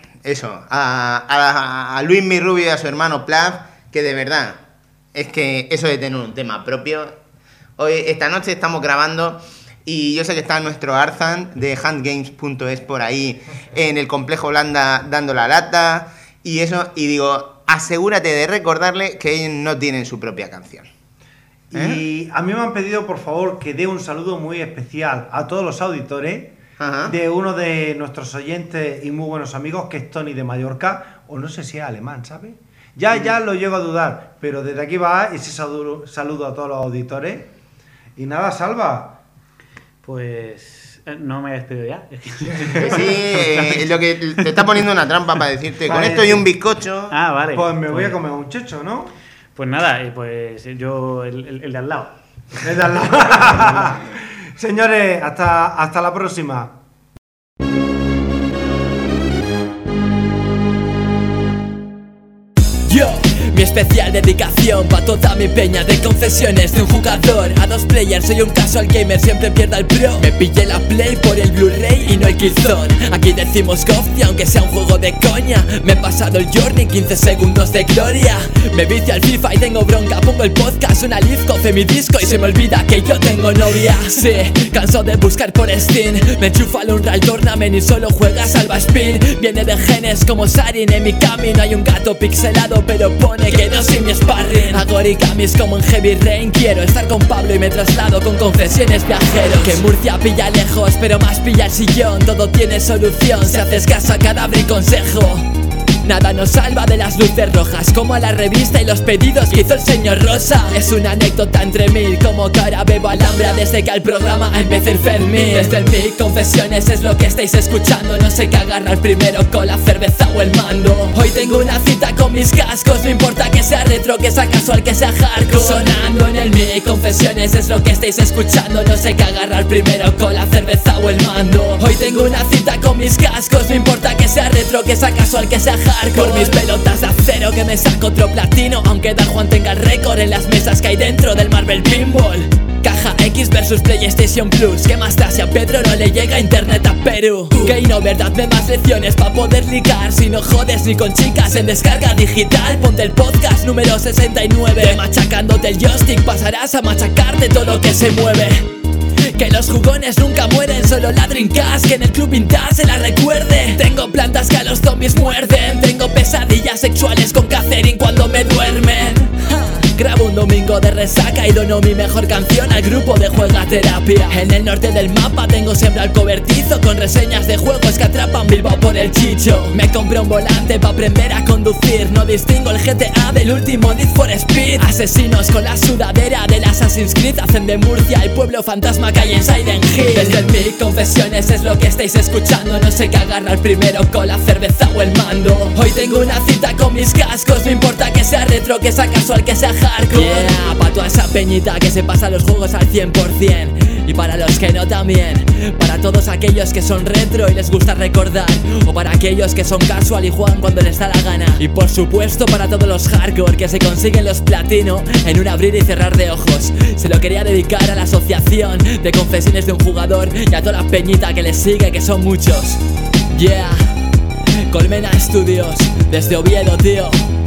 a Luis Mirrubio y a su hermano Plav, que de verdad es que eso de tener un tema propio. Hoy, esta noche estamos grabando y yo sé que está nuestro Arzan de handgames.es por ahí en el complejo Holanda dando la lata y eso, y digo, asegúrate de recordarle que ellos no tienen su propia canción. Y a mí me han pedido, por favor, que dé un saludo muy especial a todos los auditores. Ajá. De uno de nuestros oyentes y muy buenos amigos, que es Tony de Mallorca, o no sé si es alemán, ¿sabes? Ya lo llego a dudar, pero desde aquí va ese saludo a todos los auditores. Y nada, Salva. Pues no me he despedido ya. Sí, lo que te está poniendo una trampa para decirte, con esto y un bizcocho. Ah, vale. Pues me voy a comer un checho, ¿no? Pues nada, pues yo el de al lado. El de al lado. Señores, hasta la próxima. Yo, mi especial dedicación pa' toda mi peña de confesiones de un jugador a dos players. Soy un casual gamer, siempre pierda el pro. Me pillé la play por el Blu-ray y no el Killzone. Aquí decimos Gofty aunque sea un juego de coña. Me he pasado el Journey, 15 segundos de gloria. Me vicio al FIFA y tengo bronca. Pongo el podcast, una Leaf, coce mi disco y se me olvida que yo tengo novia. Sí, canso de buscar por Steam. Me enchufa al Unreal Tournament y solo juega Salva Spin. Viene de genes como Sarin, en mi camino hay un gato pixelado pero pone que dedos y mi sparring. Hago origamis como en Heavy Rain. Quiero estar con Pablo y me traslado con confesiones viajeros. Que Murcia pilla lejos, pero más pilla el sillón. Todo tiene solución si haces caso a cadáver y consejo. Nada nos salva de las luces rojas, como a la revista y los pedidos que hizo el señor Rosa. Es una anécdota entre mil, como que ahora bebo alhambra desde que al programa empecé el Fermín. Desde el mic, confesiones es lo que estáis escuchando. No sé qué agarrar primero, con la cerveza o el mando. Hoy tengo una cita con mis cascos, no importa que sea retro, que sea casual, que sea hardcore. Sonando en el mic, confesiones es lo que estáis escuchando. No sé qué agarrar primero, con la cerveza o el mando. Hoy tengo una cita con mis cascos, no importa que sea retro, que sea casual, que sea hardcore. Por mis pelotas de acero que me saco otro platino, aunque Dan Juan tenga el récord en las mesas que hay dentro del Marvel Pinball. Caja X versus PlayStation Plus. ¿Qué más da si a Pedro no le llega internet a Perú? Que no, verdad, me más lecciones pa' poder ligar. Si no jodes ni con chicas en descarga digital. Ponte el podcast número 69. De machacándote el joystick pasarás a machacarte todo lo que se mueve. Que los jugones nunca mueren, solo la Dreamcast, que en el club vintage se la recuerde. Tengo plantas que a los zombies muerden. Tengo pesadillas sexuales con Catherine cuando me duermen. Grabo un domingo de resaca y dono mi mejor canción al grupo de Juegaterapia. En el norte del mapa tengo siempre al cobertizo, con reseñas de juegos que atrapan Bilbao por el chicho. Me compré un volante pa' aprender a conducir. No distingo el GTA del último Need for Speed. Asesinos con la sudadera del Assassin's Creed hacen de Murcia el pueblo fantasma que hay en Silent Hill. Desde el mic, confesiones es lo que estáis escuchando. No sé qué agarrar primero, con la cerveza o el mando. Hoy tengo una cita con mis cascos, no importa que sea retro, que sea casual, que sea hardcore. Yeah, pa' toda esa peñita que se pasa los juegos al 100%. Y para los que no también. Para todos aquellos que son retro y les gusta recordar. O para aquellos que son casual y juegan cuando les da la gana. Y por supuesto para todos los hardcore que se consiguen los platino en un abrir y cerrar de ojos. Se lo quería dedicar a la asociación de confesiones de un jugador y a toda la peñita que les sigue, que son muchos. Yeah, Colmena Studios, desde Oviedo, tío.